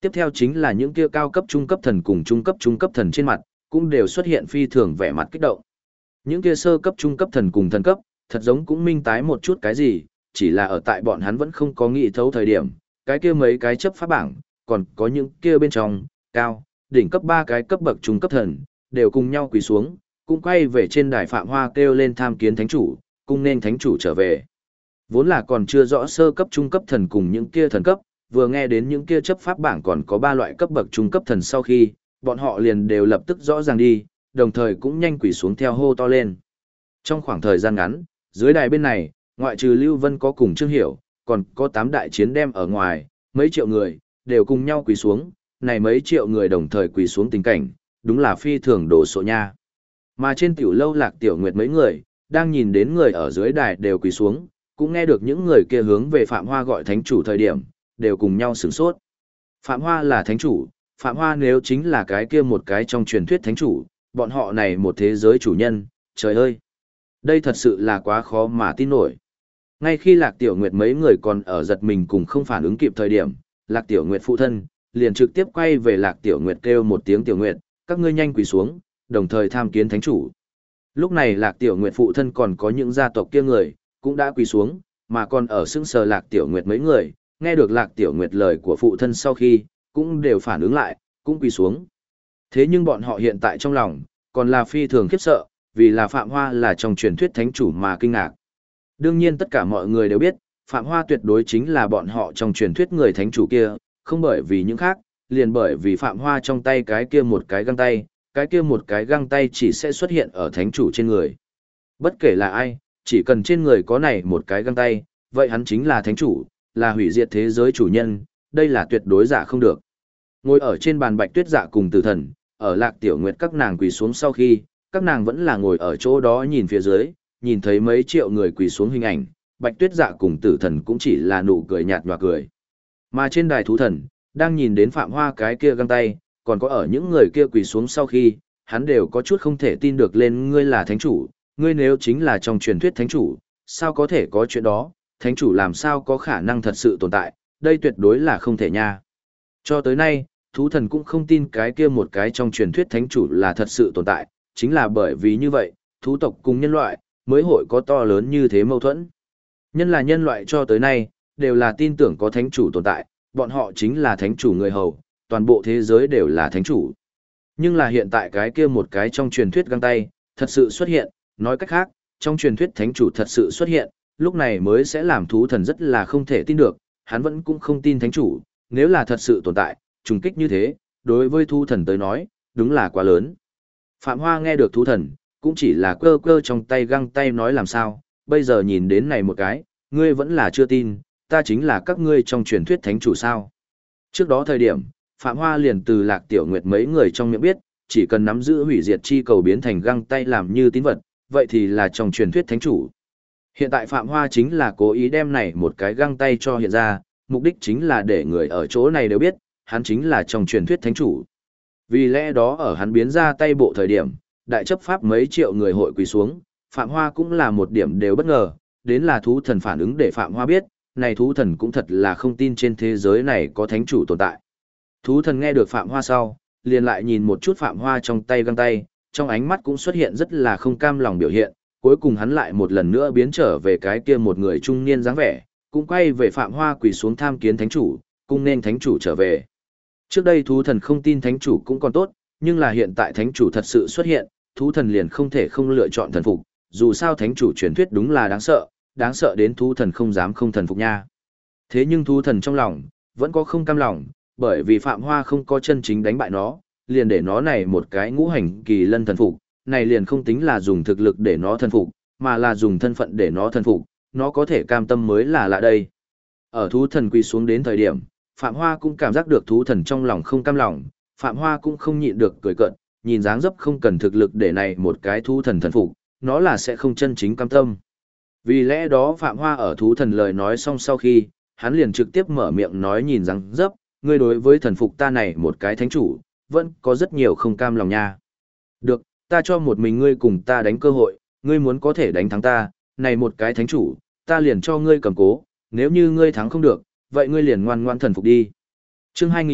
Tiếp theo chính là những kia cao cấp trung cấp thần cùng trung cấp thần trên mặt, cũng đều xuất hiện phi thường vẻ mặt kích động. Những kia sơ cấp trung cấp thần cùng thần cấp, thật giống cũng minh tái một chút cái gì, chỉ là ở tại bọn hắn vẫn không có nghĩ thấu thời điểm, cái kia mấy cái chấp pháp bảng, còn có những kia bên trong, cao, đỉnh cấp 3 cái cấp bậc trung cấp thần, đều cùng nhau quỳ xuống, cũng quay về trên đài Phạm Hoa kêu lên tham kiến thánh chủ, cung nên thánh chủ trở về. Vốn là còn chưa rõ sơ cấp trung cấp thần cùng những kia thần cấp, vừa nghe đến những kia chấp pháp bảng còn có 3 loại cấp bậc trung cấp thần sau khi, bọn họ liền đều lập tức rõ ràng đi, đồng thời cũng nhanh quỳ xuống theo hô to lên. Trong khoảng thời gian ngắn, dưới đài bên này, ngoại trừ Lưu Vân có cùng Trương Hiểu, còn có 8 đại chiến đem ở ngoài, mấy triệu người, đều cùng nhau quỳ xuống, này mấy triệu người đồng thời quỳ xuống tình cảnh, đúng là phi thường đồ sộ nha. Mà trên tiểu lâu Lạc Tiểu Nguyệt mấy người, đang nhìn đến người ở dưới đài đều quỳ xuống, cũng nghe được những người kia hướng về Phạm Hoa gọi thánh chủ thời điểm, đều cùng nhau sửng sốt. Phạm Hoa là thánh chủ, Phạm Hoa nếu chính là cái kia một cái trong truyền thuyết thánh chủ, bọn họ này một thế giới chủ nhân, trời ơi! Đây thật sự là quá khó mà tin nổi. Ngay khi Lạc Tiểu Nguyệt mấy người còn ở giật mình cùng không phản ứng kịp thời điểm, Lạc Tiểu Nguyệt phụ thân, liền trực tiếp quay về Lạc Tiểu Nguyệt kêu một tiếng Tiểu Nguyệt, các ngươi nhanh quỳ xuống, đồng thời tham kiến thánh chủ. Lúc này Lạc Tiểu Nguyệt phụ thân còn có những gia tộc kia người, cũng đã quỳ xuống, mà còn ở sững sờ Lạc Tiểu Nguyệt mấy người, nghe được Lạc Tiểu Nguyệt lời của phụ thân sau khi, cũng đều phản ứng lại, cũng quỳ xuống. Thế nhưng bọn họ hiện tại trong lòng, còn là phi thường khiếp sợ, vì là Phạm Hoa là trong truyền thuyết thánh chủ mà kinh ngạc. Đương nhiên tất cả mọi người đều biết, Phạm Hoa tuyệt đối chính là bọn họ trong truyền thuyết người thánh chủ kia, không bởi vì những khác, liền bởi vì Phạm Hoa trong tay cái kia một cái găng tay, cái kia một cái găng tay chỉ sẽ xuất hiện ở thánh chủ trên người. Bất kể là ai, chỉ cần trên người có này một cái găng tay, vậy hắn chính là thánh chủ, là hủy diệt thế giới chủ nhân, đây là tuyệt đối giả không được. Ngồi ở trên bàn Bạch Tuyết Dạ cùng Tử Thần, ở Lạc Tiểu Nguyệt các nàng quỳ xuống sau khi, các nàng vẫn là ngồi ở chỗ đó nhìn phía dưới, nhìn thấy mấy triệu người quỳ xuống hình ảnh, Bạch Tuyết Dạ cùng Tử Thần cũng chỉ là nụ cười nhạt nhòa cười. Mà trên đài thú thần, đang nhìn đến Phạm Hoa cái kia găng tay, còn có ở những người kia quỳ xuống sau khi, hắn đều có chút không thể tin được lên ngươi là thánh chủ, ngươi nếu chính là trong truyền thuyết thánh chủ, sao có thể có chuyện đó, thánh chủ làm sao có khả năng thật sự tồn tại, đây tuyệt đối là không thể nha. Cho tới nay, thú thần cũng không tin cái kia một cái trong truyền thuyết thánh chủ là thật sự tồn tại, chính là bởi vì như vậy, thú tộc cùng nhân loại, mới hội có to lớn như thế mâu thuẫn. Nhân là nhân loại cho tới nay, đều là tin tưởng có thánh chủ tồn tại, bọn họ chính là thánh chủ người hầu, toàn bộ thế giới đều là thánh chủ. Nhưng là hiện tại cái kia một cái trong truyền thuyết găng tay, thật sự xuất hiện, nói cách khác, trong truyền thuyết thánh chủ thật sự xuất hiện, lúc này mới sẽ làm thú thần rất là không thể tin được, hắn vẫn cũng không tin thánh chủ, nếu là thật sự tồn tại, trùng kích như thế, đối với thú thần tới nói, đúng là quá lớn. Phạm Hoa nghe được thú thần, cũng chỉ là cơ cơ trong tay găng tay nói làm sao, bây giờ nhìn đến này một cái, ngươi vẫn là chưa tin, ta chính là các ngươi trong truyền thuyết thánh chủ sao. Trước đó thời điểm, Phạm Hoa liền từ Lạc Tiểu Nguyệt mấy người trong miệng biết, chỉ cần nắm giữ hủy diệt chi cầu biến thành găng tay làm như tín vật, vậy thì là trong truyền thuyết thánh chủ. Hiện tại Phạm Hoa chính là cố ý đem này một cái găng tay cho hiện ra, mục đích chính là để người ở chỗ này đều biết, hắn chính là trong truyền thuyết thánh chủ. Vì lẽ đó ở hắn biến ra tay bộ thời điểm, đại chấp pháp mấy triệu người hội quỳ xuống, Phạm Hoa cũng là một điểm đều bất ngờ, đến là thú thần phản ứng để Phạm Hoa biết, này thú thần cũng thật là không tin trên thế giới này có thánh chủ tồn tại. Thú thần nghe được Phạm Hoa sau, liền lại nhìn một chút Phạm Hoa trong tay găng tay, trong ánh mắt cũng xuất hiện rất là không cam lòng biểu hiện, cuối cùng hắn lại một lần nữa biến trở về cái kia một người trung niên dáng vẻ, cũng quay về Phạm Hoa quỳ xuống tham kiến thánh chủ, cung nên thánh chủ trở về. Trước đây thú thần không tin thánh chủ cũng còn tốt, nhưng là hiện tại thánh chủ thật sự xuất hiện, thú thần liền không thể không lựa chọn thần phục, dù sao thánh chủ truyền thuyết đúng là đáng sợ đến thú thần không dám không thần phục nha. Thế nhưng thú thần trong lòng, vẫn có không cam lòng, bởi vì Phạm Hoa không có chân chính đánh bại nó, liền để nó này một cái ngũ hành kỳ lân thần phục, này liền không tính là dùng thực lực để nó thần phục, mà là dùng thân phận để nó thần phục, nó có thể cam tâm mới là lạ đây. Ở thú thần quỳ xuống đến thời điểm, Phạm Hoa cũng cảm giác được thú thần trong lòng không cam lòng, Phạm Hoa cũng không nhịn được cười cợt, nhìn dáng dấp không cần thực lực để này một cái thú thần thần phục, nó là sẽ không chân chính cam tâm. Vì lẽ đó Phạm Hoa ở thú thần lời nói xong sau khi, hắn liền trực tiếp mở miệng nói nhìn dáng dấp, ngươi đối với thần phục ta này một cái thánh chủ, vẫn có rất nhiều không cam lòng nha. Được, ta cho một mình ngươi cùng ta đánh cơ hội, ngươi muốn có thể đánh thắng ta, này một cái thánh chủ, ta liền cho ngươi cầm cố, nếu như ngươi thắng không được, vậy ngươi liền ngoan ngoan thần phục đi. Chương 2000,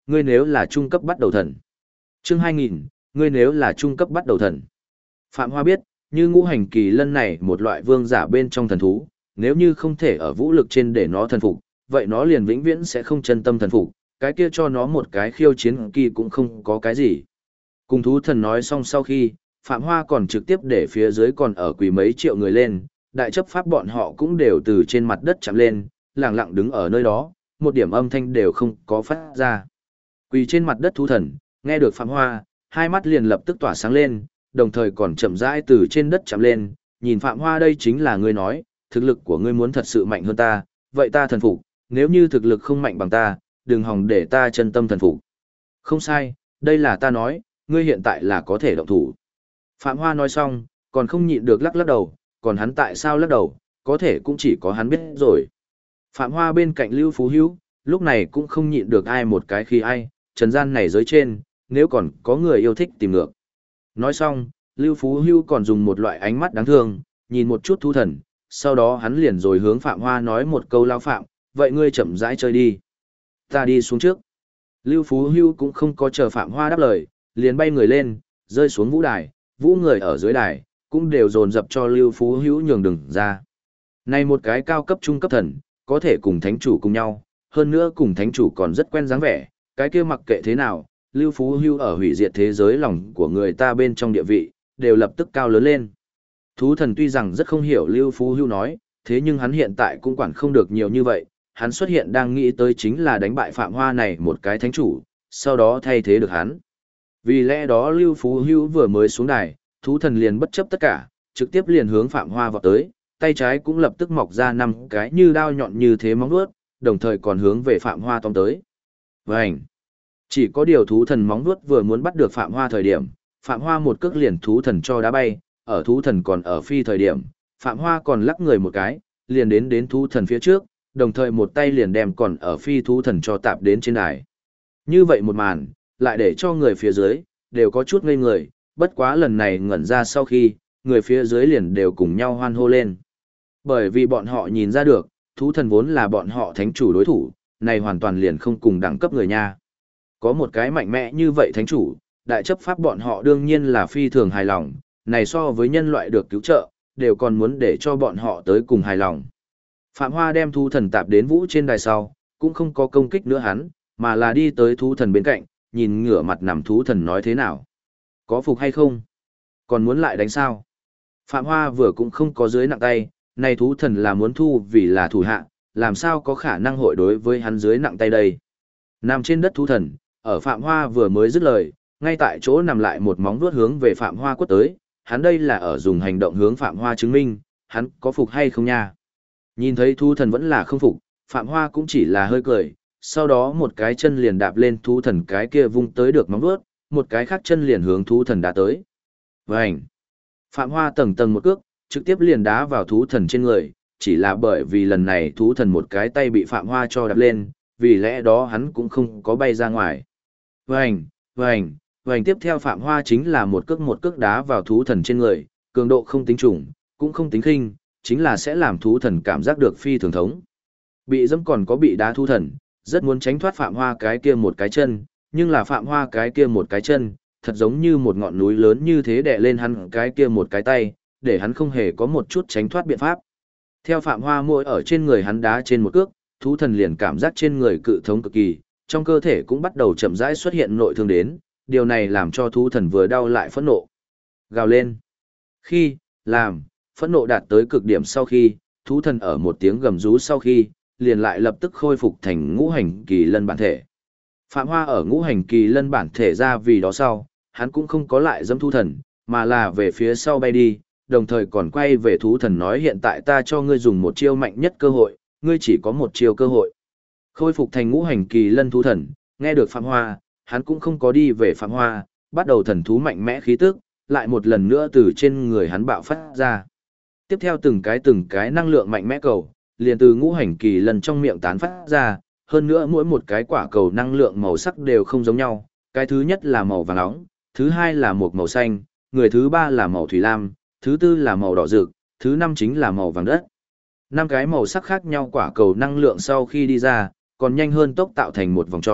ngươi nếu là trung cấp bắt đầu thần. Chương 2000, ngươi nếu là trung cấp bắt đầu thần. Phạm Hoa biết, như ngũ hành kỳ lân này một loại vương giả bên trong thần thú, nếu như không thể ở vũ lực trên để nó thần phục, vậy nó liền vĩnh viễn sẽ không chân tâm thần phục, cái kia cho nó một cái khiêu chiến kỳ cũng không có cái gì. Cùng thú thần nói xong sau khi, Phạm Hoa còn trực tiếp để phía dưới còn ở quỳ mấy triệu người lên, đại chấp pháp bọn họ cũng đều từ trên mặt đất chạm lên, lặng lặng đứng ở nơi đó, một điểm âm thanh đều không có phát ra. Quỳ trên mặt đất thú thần, nghe được Phạm Hoa, hai mắt liền lập tức tỏa sáng lên, đồng thời còn chậm rãi từ trên đất chạm lên, nhìn Phạm Hoa đây chính là ngươi nói, thực lực của ngươi muốn thật sự mạnh hơn ta, vậy ta thần phục, nếu như thực lực không mạnh bằng ta, đừng hòng để ta chân tâm thần phục. Không sai, đây là ta nói, ngươi hiện tại là có thể động thủ. Phạm Hoa nói xong, còn không nhịn được lắc lắc đầu, còn hắn tại sao lắc đầu, có thể cũng chỉ có hắn biết rồi. Phạm Hoa bên cạnh Lưu Phú Hữu, lúc này cũng không nhịn được ai một cái khi ai, trần gian này giới trên, nếu còn có người yêu thích tìm ngược. Nói xong, Lưu Phú Hữu còn dùng một loại ánh mắt đáng thương, nhìn một chút thú thần, sau đó hắn liền rồi hướng Phạm Hoa nói một câu lao phạm, vậy ngươi chậm rãi chơi đi. Ta đi xuống trước. Lưu Phú Hữu cũng không có chờ Phạm Hoa đáp lời, liền bay người lên, rơi xuống vũ đài, vũ người ở dưới đài, cũng đều dồn dập cho Lưu Phú Hữu nhường đường ra. Này một cái cao cấp trung cấp thần, có thể cùng thánh chủ cùng nhau, hơn nữa cùng thánh chủ còn rất quen dáng vẻ, cái kia mặc kệ thế nào, Lưu Phú Hữu ở hủy diệt thế giới lòng của người ta bên trong địa vị, đều lập tức cao lớn lên. Thú thần tuy rằng rất không hiểu Lưu Phú Hữu nói, thế nhưng hắn hiện tại cũng quản không được nhiều như vậy, hắn xuất hiện đang nghĩ tới chính là đánh bại Phạm Hoa này một cái thánh chủ, sau đó thay thế được hắn. Vì lẽ đó Lưu Phú Hữu vừa mới xuống đài, thú thần liền bất chấp tất cả, trực tiếp liền hướng Phạm Hoa vọt tới, tay trái cũng lập tức mọc ra 5 cái như đao nhọn như thế móng vuốt, đồng thời còn hướng về Phạm Hoa tóm tới. Vành! Chỉ có điều thú thần móng vuốt vừa muốn bắt được Phạm Hoa thời điểm, Phạm Hoa một cước liền thú thần cho đá bay, ở thú thần còn ở phi thời điểm, Phạm Hoa còn lắc người một cái, liền đến thú thần phía trước, đồng thời một tay liền đem còn ở phi thú thần cho tạp đến trên đài. Như vậy một màn, lại để cho người phía dưới, đều có chút ngây người, bất quá lần này ngẩn ra sau khi, người phía dưới liền đều cùng nhau hoan hô lên. Bởi vì bọn họ nhìn ra được, thú thần vốn là bọn họ thánh chủ đối thủ, này hoàn toàn liền không cùng đẳng cấp người nha. Có một cái mạnh mẽ như vậy thánh chủ, đại chấp pháp bọn họ đương nhiên là phi thường hài lòng, này so với nhân loại được cứu trợ, đều còn muốn để cho bọn họ tới cùng hài lòng. Phạm Hoa đem thú thần tạp đến vũ trên đài sau, cũng không có công kích nữa hắn, mà là đi tới thú thần bên cạnh, nhìn ngửa mặt nằm thú thần nói thế nào. Có phục hay không? Còn muốn lại đánh sao? Phạm Hoa vừa cũng không có dưới nặng tay, này thú thần là muốn thu vì là thủ hạ, làm sao có khả năng hội đối với hắn dưới nặng tay đây. Nằm trên đất thú thần, ở Phạm Hoa vừa mới dứt lời, ngay tại chỗ nằm lại một móng vuốt hướng về Phạm Hoa quất tới, hắn đây là ở dùng hành động hướng Phạm Hoa chứng minh, hắn có phục hay không nha. Nhìn thấy thú thần vẫn là không phục, Phạm Hoa cũng chỉ là hơi cười, sau đó một cái chân liền đạp lên thú thần cái kia vung tới được móng vuốt, một cái khác chân liền hướng thú thần đá tới. Vành! Phạm Hoa tầng tầng một cước, trực tiếp liền đá vào thú thần trên người, chỉ là bởi vì lần này thú thần một cái tay bị Phạm Hoa cho đạp lên, vì lẽ đó hắn cũng không có bay ra ngoài. Vành! Vành! Vành tiếp theo Phạm Hoa chính là một cước đá vào thú thần trên người, cường độ không tính trùng, cũng không tính khinh, chính là sẽ làm thú thần cảm giác được phi thường thống. Bị dẫm còn có bị đá thú thần, rất muốn tránh thoát Phạm Hoa cái kia một cái chân, nhưng là Phạm Hoa cái kia một cái chân, thật giống như một ngọn núi lớn như thế đè lên hắn cái kia một cái tay, để hắn không hề có một chút tránh thoát biện pháp. Theo Phạm Hoa mỗi ở trên người hắn đá trên một cước, thú thần liền cảm giác trên người cự thống cực kỳ, trong cơ thể cũng bắt đầu chậm rãi xuất hiện nội thương đến, điều này làm cho thú thần vừa đau lại phẫn nộ. Gào lên. Khi, làm, phẫn nộ đạt tới cực điểm sau khi, thú thần ở một tiếng gầm rú sau khi, liền lại lập tức khôi phục thành ngũ hành kỳ lân bản thể. Phạm Hoa ở ngũ hành kỳ lân bản thể ra vì đó sau, hắn cũng không có lại dâm thú thần, mà là về phía sau bay đi, đồng thời còn quay về thú thần nói hiện tại ta cho ngươi dùng một chiêu mạnh nhất cơ hội, ngươi chỉ có một chiêu cơ hội. Khôi phục thành ngũ hành kỳ lân thú thần, nghe được Phạm Hoa, hắn cũng không có đi về Phạm Hoa, bắt đầu thần thú mạnh mẽ khí tức, lại một lần nữa từ trên người hắn bạo phát ra. Tiếp theo từng cái năng lượng mạnh mẽ cầu, liền từ ngũ hành kỳ lân trong miệng tán phát ra, hơn nữa mỗi một cái quả cầu năng lượng màu sắc đều không giống nhau, cái thứ nhất là màu vàng nóng, thứ hai là một màu xanh, người thứ ba là màu thủy lam, thứ tư là màu đỏ rực, thứ năm chính là màu vàng đất. 5 cái màu sắc khác nhau quả cầu năng lượng sau khi đi ra, còn nhanh hơn tốc tạo thành một vòng tròn,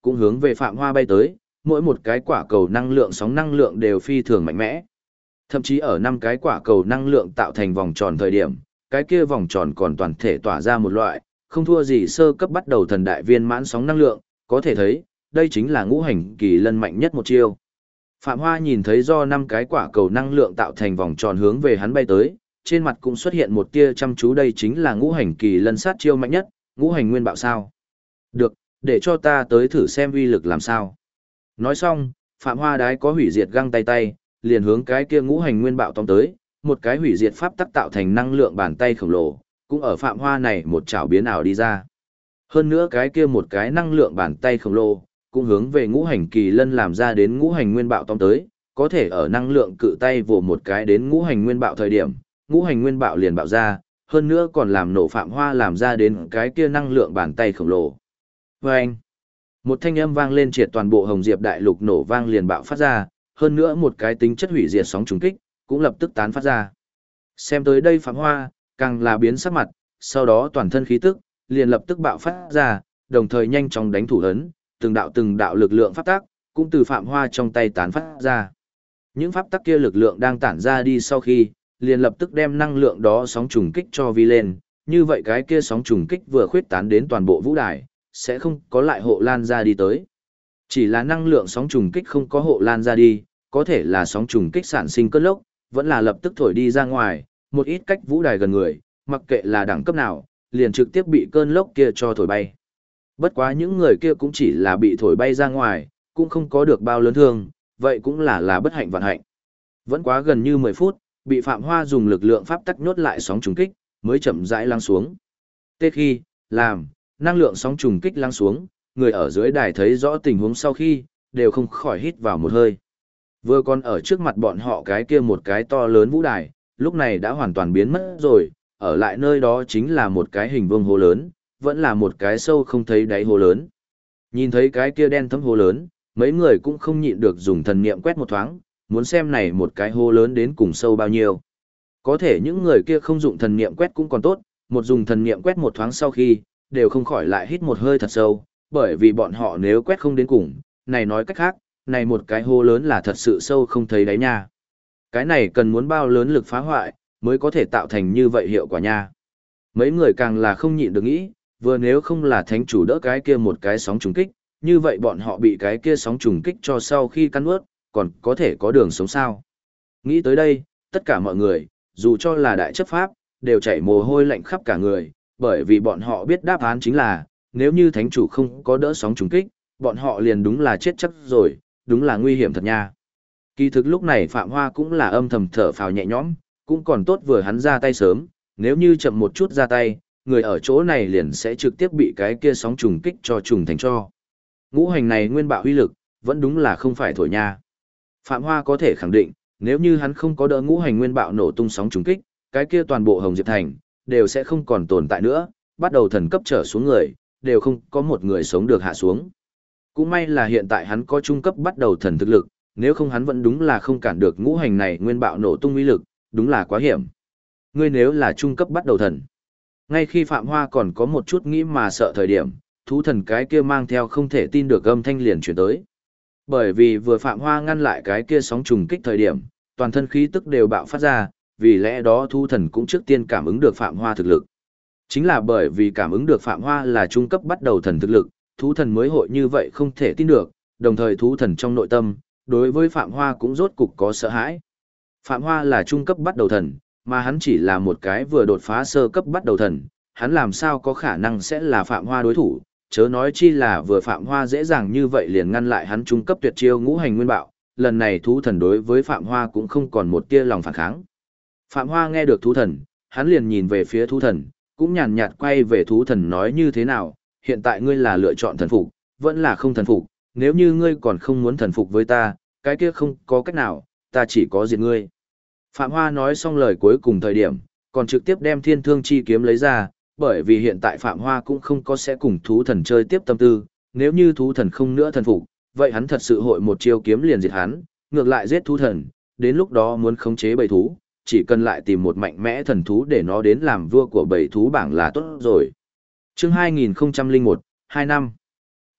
cũng hướng về Phạm Hoa bay tới, mỗi một cái quả cầu năng lượng sóng năng lượng đều phi thường mạnh mẽ. Thậm chí ở 5 cái quả cầu năng lượng tạo thành vòng tròn thời điểm, cái kia vòng tròn còn toàn thể tỏa ra một loại, không thua gì sơ cấp bắt đầu thần đại viên mãn sóng năng lượng, có thể thấy, đây chính là ngũ hành kỳ lân mạnh nhất một chiêu. Phạm Hoa nhìn thấy do 5 cái quả cầu năng lượng tạo thành vòng tròn hướng về hắn bay tới, trên mặt cũng xuất hiện một tia chăm chú, đây chính là ngũ hành kỳ lân sát chiêu mạnh nhất, ngũ hành nguyên bạo sao. Được, để cho ta tới thử xem uy lực làm sao. Nói xong, Phạm Hoa đái có hủy diệt găng tay tay, liền hướng cái kia ngũ hành nguyên bạo tóm tới, một cái hủy diệt pháp tắc tạo thành năng lượng bàn tay khổng lồ, cũng ở Phạm Hoa này một chảo biến ảo đi ra. Hơn nữa cái kia một cái năng lượng bàn tay khổng lồ, cũng hướng về ngũ hành kỳ lân làm ra đến ngũ hành nguyên bạo tóm tới, có thể ở năng lượng cự tay vồ một cái đến ngũ hành nguyên bạo thời điểm, ngũ hành nguyên bạo liền bạo ra, hơn nữa còn làm nổ Phạm Hoa làm ra đến cái kia năng lượng bàn tay khổng lồ. Vâng! Một thanh âm vang lên triệt toàn bộ Hồng Diệp đại lục, nổ vang liền bạo phát ra, hơn nữa một cái tính chất hủy diệt sóng trùng kích, cũng lập tức tán phát ra. Xem tới đây Phạm Hoa, càng là biến sắc mặt, sau đó toàn thân khí tức, liền lập tức bạo phát ra, đồng thời nhanh chóng đánh thủ ấn, từng đạo lực lượng pháp tắc, cũng từ Phạm Hoa trong tay tán phát ra. Những pháp tắc kia lực lượng đang tản ra đi sau khi, liền lập tức đem năng lượng đó sóng trùng kích cho vi lên, như vậy cái kia sóng trùng kích vừa khuyết tán đến toàn bộ vũ đài, sẽ không có lại hộ lan ra đi tới. Chỉ là năng lượng sóng trùng kích không có hộ lan ra đi, có thể là sóng trùng kích sản sinh cơn lốc, vẫn là lập tức thổi đi ra ngoài, một ít cách vũ đài gần người, mặc kệ là đẳng cấp nào, liền trực tiếp bị cơn lốc kia cho thổi bay. Bất quá những người kia cũng chỉ là bị thổi bay ra ngoài, cũng không có được bao lớn thương, vậy cũng là bất hạnh vạn hạnh. Vẫn quá gần như 10 phút, bị Phạm Hoa dùng lực lượng pháp tắc nhốt lại sóng trùng kích, mới chậm rãi lắng xuống. Tê khi, làm, năng lượng sóng trùng kích lắng xuống, người ở dưới đài thấy rõ tình huống sau khi, đều không khỏi hít vào một hơi. Vừa còn ở trước mặt bọn họ cái kia một cái to lớn vũ đài, lúc này đã hoàn toàn biến mất rồi, ở lại nơi đó chính là một cái hình vuông hố lớn, vẫn là một cái sâu không thấy đáy hố lớn. Nhìn thấy cái kia đen thẫm hố lớn, mấy người cũng không nhịn được dùng thần niệm quét một thoáng, muốn xem này một cái hố lớn đến cùng sâu bao nhiêu. Có thể những người kia không dùng thần niệm quét cũng còn tốt, một dùng thần niệm quét một thoáng sau khi, đều không khỏi lại hít một hơi thật sâu, bởi vì bọn họ nếu quét không đến cùng, này nói cách khác, này một cái hố lớn là thật sự sâu không thấy đáy nha. Cái này cần muốn bao lớn lực phá hoại, mới có thể tạo thành như vậy hiệu quả nha. Mấy người càng là không nhịn được nghĩ, vừa nếu không là thánh chủ đỡ cái kia một cái sóng trùng kích, như vậy bọn họ bị cái kia sóng trùng kích cho sau khi cắn ướt, còn có thể có đường sống sao. Nghĩ tới đây, tất cả mọi người, dù cho là đại chấp pháp, đều chảy mồ hôi lạnh khắp cả người, bởi vì bọn họ biết đáp án chính là, nếu như thánh chủ không có đỡ sóng trùng kích, bọn họ liền đúng là chết chắc rồi, đúng là nguy hiểm thật nha. Kỳ thực lúc này Phạm Hoa cũng là âm thầm thở phào nhẹ nhõm, cũng còn tốt vừa hắn ra tay sớm, nếu như chậm một chút ra tay, người ở chỗ này liền sẽ trực tiếp bị cái kia sóng trùng kích cho trùng thành cho. Ngũ hành này nguyên bạo huy lực, vẫn đúng là không phải thổi nha. Phạm Hoa có thể khẳng định, nếu như hắn không có đỡ ngũ hành nguyên bạo nổ tung sóng trùng kích, cái kia toàn bộ Hồng Diệp Thành, đều sẽ không còn tồn tại nữa, bắt đầu thần cấp trở xuống người, đều không có một người sống được hạ xuống. Cũng may là hiện tại hắn có trung cấp bắt đầu thần thực lực, nếu không hắn vẫn đúng là không cản được ngũ hành này nguyên bạo nổ tung uy lực, đúng là quá hiểm. Ngươi nếu là trung cấp bắt đầu thần. Ngay khi Phạm Hoa còn có một chút nghĩ mà sợ thời điểm, thú thần cái kia mang theo không thể tin được âm thanh liền chuyển tới. Bởi vì vừa Phạm Hoa ngăn lại cái kia sóng trùng kích thời điểm, toàn thân khí tức đều bạo phát ra, vì lẽ đó thú thần cũng trước tiên cảm ứng được Phạm Hoa thực lực. Chính là bởi vì cảm ứng được Phạm Hoa là trung cấp bắt đầu thần thực lực, thú thần mới hội như vậy không thể tin được, đồng thời thú thần trong nội tâm, đối với Phạm Hoa cũng rốt cục có sợ hãi. Phạm Hoa là trung cấp bắt đầu thần, mà hắn chỉ là một cái vừa đột phá sơ cấp bắt đầu thần, hắn làm sao có khả năng sẽ là Phạm Hoa đối thủ, chớ nói chi là vừa Phạm Hoa dễ dàng như vậy liền ngăn lại hắn trung cấp tuyệt chiêu ngũ hành nguyên bạo, lần này thú thần đối với Phạm Hoa cũng không còn một tia lòng phản kháng. Phạm Hoa nghe được thú thần, hắn liền nhìn về phía thú thần, cũng nhàn nhạt quay về thú thần nói như thế nào, hiện tại ngươi là lựa chọn thần phục, vẫn là không thần phục, nếu như ngươi còn không muốn thần phục với ta, cái kia không có cách nào, ta chỉ có diệt ngươi. Phạm Hoa nói xong lời cuối cùng thời điểm, còn trực tiếp đem thiên thương chi kiếm lấy ra, bởi vì hiện tại Phạm Hoa cũng không có sẽ cùng thú thần chơi tiếp tâm tư, nếu như thú thần không nữa thần phục, vậy hắn thật sự hội một chiêu kiếm liền diệt hắn, ngược lại giết thú thần, đến lúc đó muốn khống chế bầy thú, chỉ cần lại tìm một mạnh mẽ thần thú để nó đến làm vua của bầy thú bảng là tốt rồi. Chương 2001, 2 năm.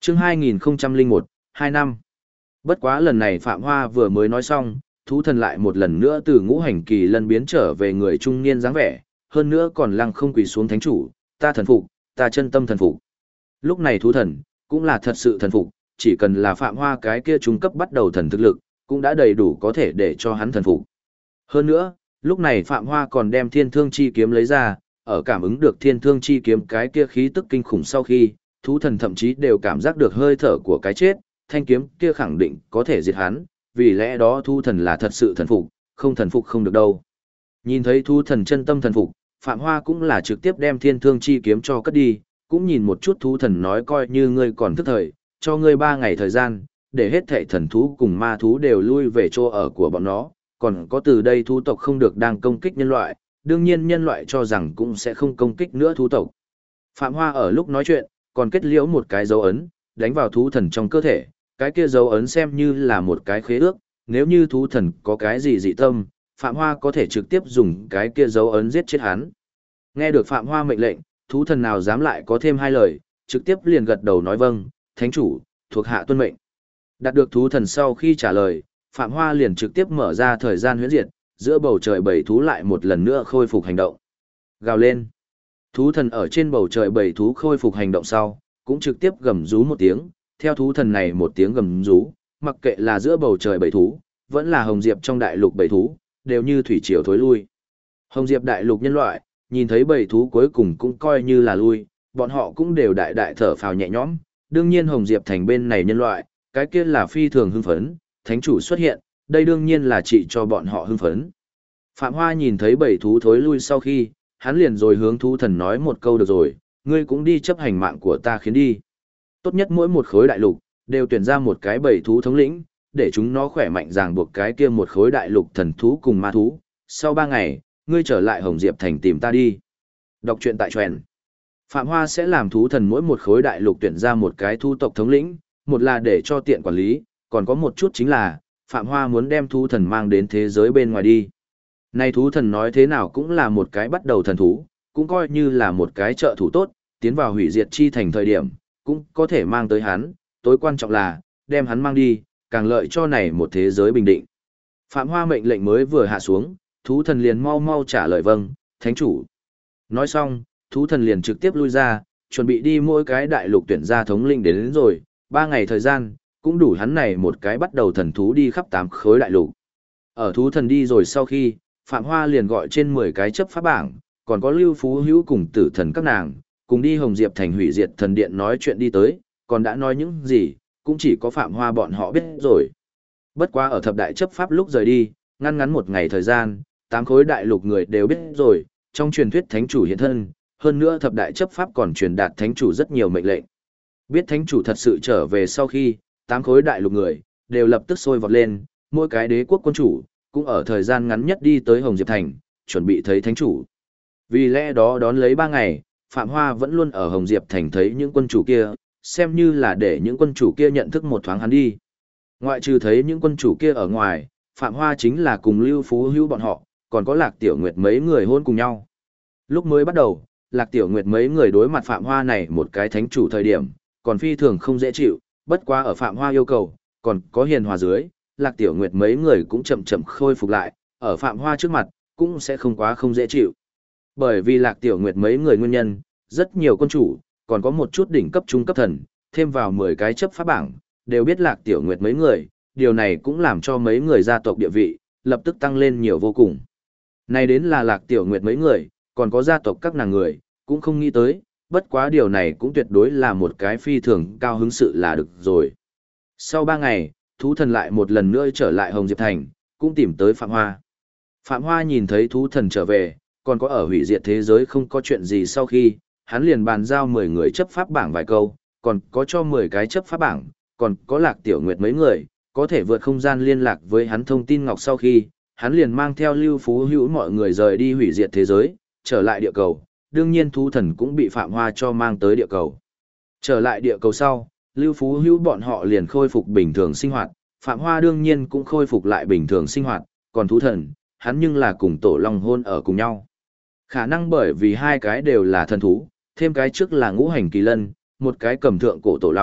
Chương 2001, 2 năm. Bất quá lần này Phạm Hoa vừa mới nói xong, thú thần lại một lần nữa từ ngũ hành kỳ lân biến trở về người trung niên dáng vẻ, hơn nữa còn lăng không quỳ xuống thánh chủ, ta thần phục, ta chân tâm thần phục. Lúc này thú thần, cũng là thật sự thần phục, chỉ cần là Phạm Hoa cái kia trung cấp bắt đầu thần thực lực, cũng đã đầy đủ có thể để cho hắn thần phục. Hơn nữa, lúc này Phạm Hoa còn đem thiên thương chi kiếm lấy ra, ở cảm ứng được thiên thương chi kiếm cái kia khí tức kinh khủng sau khi, thú thần thậm chí đều cảm giác được hơi thở của cái chết, thanh kiếm kia khẳng định có thể diệt hắn, vì lẽ đó thú thần là thật sự thần phục, không thần phục không được đâu. Nhìn thấy thú thần chân tâm thần phục, Phạm Hoa cũng là trực tiếp đem thiên thương chi kiếm cho cất đi, cũng nhìn một chút thú thần nói coi như ngươi còn thức thời, cho ngươi 3 ngày thời gian, để hết thảy thần thú cùng ma thú đều lui về chỗ ở của bọn nó, còn có từ đây thú tộc không được đang công kích nhân loại, đương nhiên nhân loại cho rằng cũng sẽ không công kích nữa thú tộc. Phạm Hoa ở lúc nói chuyện, còn kết liễu một cái dấu ấn, đánh vào thú thần trong cơ thể, cái kia dấu ấn xem như là một cái khế ước, nếu như thú thần có cái gì dị tâm, Phạm Hoa có thể trực tiếp dùng cái kia dấu ấn giết chết hắn. Nghe được Phạm Hoa mệnh lệnh, thú thần nào dám lại có thêm 2 lời, trực tiếp liền gật đầu nói vâng, thánh chủ, thuộc hạ tuân mệnh. Đạt được thú thần sau khi trả lời, Phạm Hoa liền trực tiếp mở ra thời gian huyễn diệt, giữa bầu trời bầy thú lại một lần nữa khôi phục hành động. Gào lên. Thú thần ở trên bầu trời bầy thú khôi phục hành động sau, cũng trực tiếp gầm rú một tiếng, theo thú thần này một tiếng gầm rú, mặc kệ là giữa bầu trời bầy thú, vẫn là hồng diệp trong đại lục bầy thú, đều như thủy triều thối lui. Hồng diệp đại lục nhân loại, nhìn thấy bầy thú cuối cùng cũng coi như là lui, bọn họ cũng đều đại đại thở phào nhẹ nhõm, đương nhiên hồng diệp thành bên này nhân loại, cái kia là phi thường hưng phấn, thánh chủ xuất hiện, đây đương nhiên là trị cho bọn họ hưng phấn. Phạm Hoa nhìn thấy bầy thú thối lui sau khi, hắn liền rồi hướng thú thần nói một câu được rồi, ngươi cũng đi chấp hành mạng của ta khiến đi. Tốt nhất mỗi một khối đại lục, đều tuyển ra một cái bầy thú thống lĩnh, để chúng nó khỏe mạnh ràng buộc cái kia một khối đại lục thần thú cùng ma thú. Sau 3 ngày, ngươi trở lại Hồng Diệp Thành tìm ta đi. Đọc truyện tại truyện. Phạm Hoa sẽ làm thú thần mỗi một khối đại lục tuyển ra một cái thú tộc thống lĩnh, một là để cho tiện quản lý, còn có một chút chính là, Phạm Hoa muốn đem thú thần mang đến thế giới bên ngoài đi. Này thú thần nói thế nào cũng là một cái bắt đầu thần thú, cũng coi như là một cái trợ thủ tốt, tiến vào hủy diệt chi thành thời điểm, cũng có thể mang tới hắn, tối quan trọng là, đem hắn mang đi, càng lợi cho này một thế giới bình định. Phạm Hoa mệnh lệnh mới vừa hạ xuống, thú thần liền mau mau trả lời vâng, thánh chủ. Nói xong, thú thần liền trực tiếp lui ra, chuẩn bị đi mỗi cái đại lục tuyển ra thống lĩnh đến rồi, 3 ngày thời gian, cũng đủ hắn này một cái bắt đầu thần thú đi khắp 8 khối đại lục. Ở thú thần đi rồi sau khi, Phạm Hoa liền gọi trên 10 cái chấp pháp bảng, còn có Lưu Phú Hữu cùng tử thần các nàng, cùng đi Hồng Diệp Thành hủy diệt thần điện nói chuyện đi tới, còn đã nói những gì, cũng chỉ có Phạm Hoa bọn họ biết rồi. Bất quá ở thập đại chấp pháp lúc rời đi, ngăn ngắn một ngày thời gian, 8 khối đại lục người đều biết rồi, trong truyền thuyết thánh chủ hiện thân, hơn nữa thập đại chấp pháp còn truyền đạt thánh chủ rất nhiều mệnh lệnh. Biết thánh chủ thật sự trở về sau khi, 8 khối đại lục người, đều lập tức sôi vọt lên, mỗi cái đế quốc quân chủ, cũng ở thời gian ngắn nhất đi tới Hồng Diệp Thành, chuẩn bị thấy thánh chủ. Vì lẽ đó đón lấy 3 ngày, Phạm Hoa vẫn luôn ở Hồng Diệp Thành thấy những quân chủ kia, xem như là để những quân chủ kia nhận thức một thoáng hắn đi. Ngoại trừ thấy những quân chủ kia ở ngoài, Phạm Hoa chính là cùng Lưu Phú Hữu bọn họ, còn có Lạc Tiểu Nguyệt mấy người hôn cùng nhau. Lúc mới bắt đầu, Lạc Tiểu Nguyệt mấy người đối mặt Phạm Hoa này một cái thánh chủ thời điểm, còn phi thường không dễ chịu, bất quá ở Phạm Hoa yêu cầu, còn có hiền hòa dưới, Lạc Tiểu Nguyệt mấy người cũng chậm chậm khôi phục lại, ở Phạm Hoa trước mặt, cũng sẽ không quá không dễ chịu. Bởi vì Lạc Tiểu Nguyệt mấy người nguyên nhân, rất nhiều quân chủ, còn có một chút đỉnh cấp trung cấp thần, thêm vào 10 cái chấp pháp bảng, đều biết Lạc Tiểu Nguyệt mấy người, điều này cũng làm cho mấy người gia tộc địa vị, lập tức tăng lên nhiều vô cùng. Này đến là Lạc Tiểu Nguyệt mấy người, còn có gia tộc các nàng người, cũng không nghĩ tới, bất quá điều này cũng tuyệt đối là một cái phi thường cao hứng sự là được rồi. Sau 3 ngày, thú thần lại một lần nữa trở lại Hồng Diệp Thành, cũng tìm tới Phạm Hoa. Phạm Hoa nhìn thấy thú thần trở về, còn có ở hủy diệt thế giới không có chuyện gì sau khi, hắn liền bàn giao 10 người chấp pháp bảng vài câu, còn có cho 10 cái chấp pháp bảng, còn có Lạc Tiểu Nguyệt mấy người, có thể vượt không gian liên lạc với hắn thông tin ngọc sau khi, hắn liền mang theo Lưu Phú Hữu mọi người rời đi hủy diệt thế giới, trở lại địa cầu, đương nhiên thú thần cũng bị Phạm Hoa cho mang tới địa cầu. Trở lại địa cầu sau, Lưu Phú Hữu bọn họ liền khôi phục bình thường sinh hoạt, Phạm Hoa đương nhiên cũng khôi phục lại bình thường sinh hoạt, còn thú thần, hắn nhưng là cùng Tổ Long hôn ở cùng nhau. Khả năng bởi vì hai cái đều là thần thú, thêm cái trước là ngũ hành kỳ lân, một cái cầm thượng cổ Tổ Long,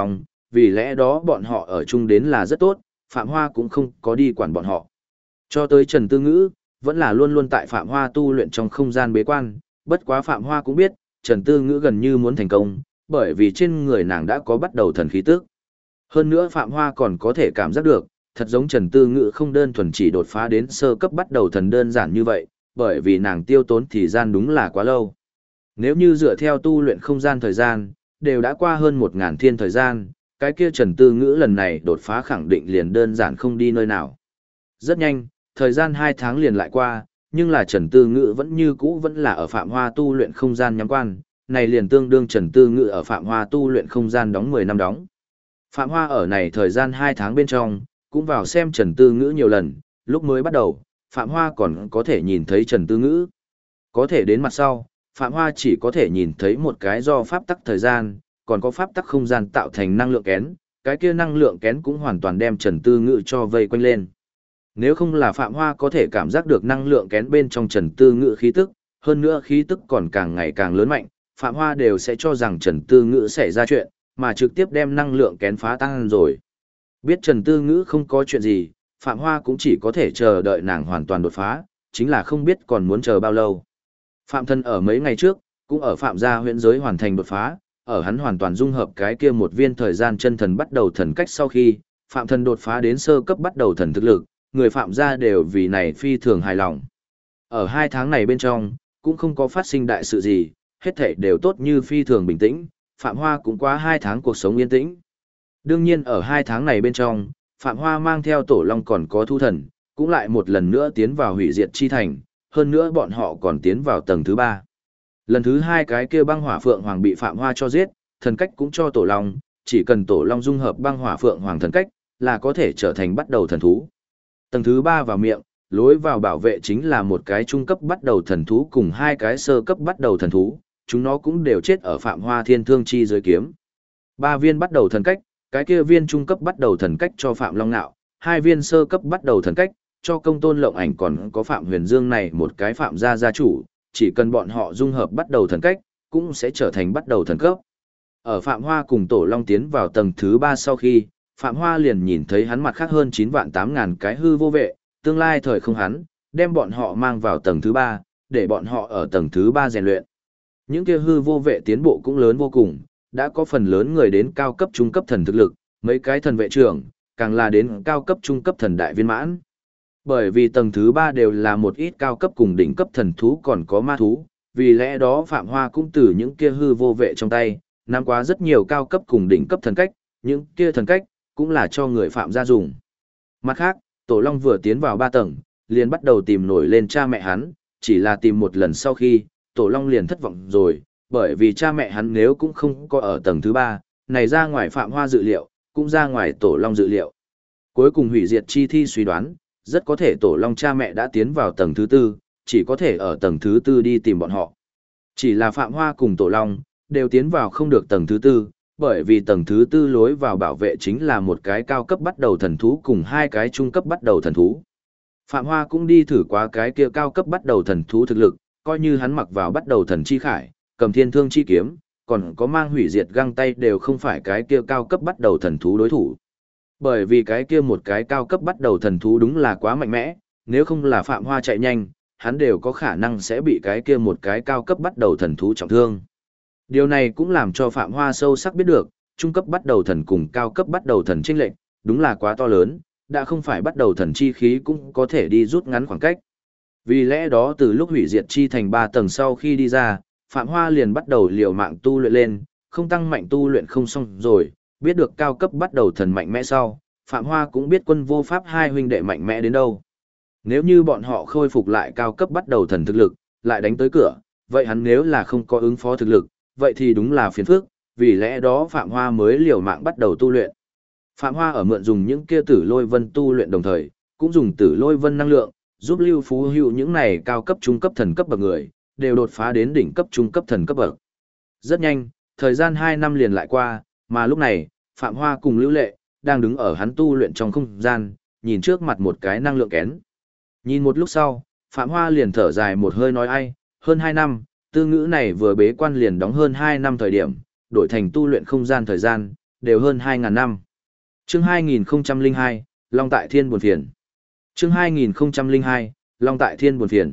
vì lẽ đó bọn họ ở chung đến là rất tốt, Phạm Hoa cũng không có đi quản bọn họ. Cho tới Trần Tư Ngữ, vẫn là luôn luôn tại Phạm Hoa tu luyện trong không gian bế quan, bất quá Phạm Hoa cũng biết, Trần Tư Ngữ gần như muốn thành công, bởi vì trên người nàng đã có bắt đầu thần khí tức. Hơn nữa Phạm Hoa còn có thể cảm giác được, thật giống Trần Tư Ngữ không đơn thuần chỉ đột phá đến sơ cấp bắt đầu thần đơn giản như vậy, bởi vì nàng tiêu tốn thời gian đúng là quá lâu. Nếu như dựa theo tu luyện không gian thời gian, đều đã qua hơn 1000 thiên thời gian, cái kia Trần Tư Ngữ lần này đột phá khẳng định liền đơn giản không đi nơi nào. Rất nhanh, thời gian 2 tháng liền lại qua, nhưng là Trần Tư Ngữ vẫn như cũ vẫn là ở Phạm Hoa tu luyện không gian nhắm quan, này liền tương đương Trần Tư Ngữ ở Phạm Hoa tu luyện không gian đóng 10 năm đóng. Phạm Hoa ở này thời gian 2 tháng bên trong, cũng vào xem Trần Tư Ngữ nhiều lần, lúc mới bắt đầu, Phạm Hoa còn có thể nhìn thấy Trần Tư Ngữ. Có thể đến mặt sau, Phạm Hoa chỉ có thể nhìn thấy một cái do pháp tắc thời gian, còn có pháp tắc không gian tạo thành năng lượng kén, cái kia năng lượng kén cũng hoàn toàn đem Trần Tư Ngữ cho vây quanh lên. Nếu không là Phạm Hoa có thể cảm giác được năng lượng kén bên trong Trần Tư Ngữ khí tức, hơn nữa khí tức còn càng ngày càng lớn mạnh, Phạm Hoa đều sẽ cho rằng Trần Tư Ngữ xảy ra chuyện, mà trực tiếp đem năng lượng kén phá tan rồi. Biết Trần Tư Ngữ không có chuyện gì, Phạm Hoa cũng chỉ có thể chờ đợi nàng hoàn toàn đột phá, chính là không biết còn muốn chờ bao lâu. Phạm Thân ở mấy ngày trước, cũng ở Phạm gia huyễn giới hoàn thành đột phá, ở hắn hoàn toàn dung hợp cái kia một viên thời gian chân thần bắt đầu thần cách sau khi, Phạm Thân đột phá đến sơ cấp bắt đầu thần thực lực, người Phạm gia đều vì này phi thường hài lòng. Ở 2 tháng này bên trong, cũng không có phát sinh đại sự gì, hết thảy đều tốt như phi thường bình tĩnh, Phạm Hoa cũng qua 2 tháng cuộc sống yên tĩnh. Đương nhiên ở 2 tháng này bên trong, Phạm Hoa mang theo Tổ Long còn có Thu Thần, cũng lại một lần nữa tiến vào hủy diệt chi thành, hơn nữa bọn họ còn tiến vào tầng thứ 3. Lần thứ 2 cái kia băng hỏa phượng hoàng bị Phạm Hoa cho giết, thần cách cũng cho Tổ Long, chỉ cần Tổ Long dung hợp băng hỏa phượng hoàng thần cách, là có thể trở thành bắt đầu thần thú. Tầng thứ 3 vào miệng, lối vào bảo vệ chính là một cái trung cấp bắt đầu thần thú cùng 2 cái sơ cấp bắt đầu thần thú, chúng nó cũng đều chết ở Phạm Hoa Thiên Thương Chi dưới kiếm. 3 viên bắt đầu thần cách, cái kia viên trung cấp bắt đầu thần cách cho Phạm Long Nạo, 2 viên sơ cấp bắt đầu thần cách, cho Công Tôn Lộng Ảnh còn có Phạm Huyền Dương này một cái Phạm gia gia chủ, chỉ cần bọn họ dung hợp bắt đầu thần cách, cũng sẽ trở thành bắt đầu thần cấp. Ở Phạm Hoa cùng Tổ Long tiến vào tầng thứ 3 sau khi, Phạm Hoa liền nhìn thấy hắn mặt khác hơn 9.800.000 cái hư vô vệ, tương lai thời không hắn, đem bọn họ mang vào tầng thứ 3, để bọn họ ở tầng thứ 3 rèn luyện. Những kia hư vô vệ tiến bộ cũng lớn vô cùng, đã có phần lớn người đến cao cấp trung cấp thần thực lực, mấy cái thần vệ trưởng, càng là đến cao cấp trung cấp thần đại viên mãn. Bởi vì tầng thứ 3 đều là một ít cao cấp cùng đỉnh cấp thần thú còn có ma thú, vì lẽ đó Phạm Hoa cũng từ những kia hư vô vệ trong tay, nắm quá rất nhiều cao cấp cùng đỉnh cấp thần cách, những kia thần cách cũng là cho người Phạm gia dùng. Mặt khác, Tổ Long vừa tiến vào 3 tầng, liền bắt đầu tìm nổi lên cha mẹ hắn, chỉ là tìm một lần sau khi, Tổ Long liền thất vọng rồi, bởi vì cha mẹ hắn nếu cũng không có ở tầng thứ 3, này ra ngoài Phạm Hoa dự liệu, cũng ra ngoài Tổ Long dự liệu. Cuối cùng hủy diệt chi thi suy đoán, rất có thể Tổ Long cha mẹ đã tiến vào tầng thứ 4, chỉ có thể ở tầng thứ 4 đi tìm bọn họ. Chỉ là Phạm Hoa cùng Tổ Long, đều tiến vào không được tầng thứ 4, bởi vì tầng thứ 4 lối vào bảo vệ chính là một cái cao cấp bắt đầu thần thú cùng 2 cái trung cấp bắt đầu thần thú. Phạm Hoa cũng đi thử qua cái kia cao cấp bắt đầu thần thú thực lực, coi như hắn mặc vào bắt đầu thần chi khải, cầm thiên thương chi kiếm, còn có mang hủy diệt găng tay đều không phải cái kia cao cấp bắt đầu thần thú đối thủ. Bởi vì cái kia một cái cao cấp bắt đầu thần thú đúng là quá mạnh mẽ, nếu không là Phạm Hoa chạy nhanh, hắn đều có khả năng sẽ bị cái kia một cái cao cấp bắt đầu thần thú trọng thương. Điều này cũng làm cho Phạm Hoa sâu sắc biết được, trung cấp bắt đầu thần cùng cao cấp bắt đầu thần chênh lệch, đúng là quá to lớn, đã không phải bắt đầu thần chi khí cũng có thể đi rút ngắn khoảng cách. Vì lẽ đó từ lúc hủy diệt chi thành 3 tầng sau khi đi ra, Phạm Hoa liền bắt đầu liều mạng tu luyện lên, không tăng mạnh tu luyện không xong rồi, biết được cao cấp bắt đầu thần mạnh mẽ sau, Phạm Hoa cũng biết Quân Vô Pháp hai huynh đệ mạnh mẽ đến đâu. Nếu như bọn họ khôi phục lại cao cấp bắt đầu thần thực lực, lại đánh tới cửa, vậy hắn nếu là không có ứng phó thực lực, vậy thì đúng là phiền phức, vì lẽ đó Phạm Hoa mới liều mạng bắt đầu tu luyện. Phạm Hoa ở mượn dùng những kia tử lôi vân tu luyện đồng thời, cũng dùng tử lôi vân năng lượng, giúp Lưu Phú Hữu những này cao cấp trung cấp thần cấp bậc người, đều đột phá đến đỉnh cấp trung cấp thần cấp bậc. Rất nhanh, thời gian 2 năm liền lại qua, mà lúc này, Phạm Hoa cùng Lưu Lệ, đang đứng ở hắn tu luyện trong không gian, nhìn trước mặt một cái năng lượng kén. Nhìn một lúc sau, Phạm Hoa liền thở dài một hơi nói ai, hơn 2 năm, Tư Ngữ này vừa bế quan liền đóng hơn 2 năm thời điểm, đổi thành tu luyện không gian thời gian, đều hơn 2.000 năm. Chương 2002, Long tại Thiên buồn phiền. Chương 2002, Long tại Thiên buồn phiền.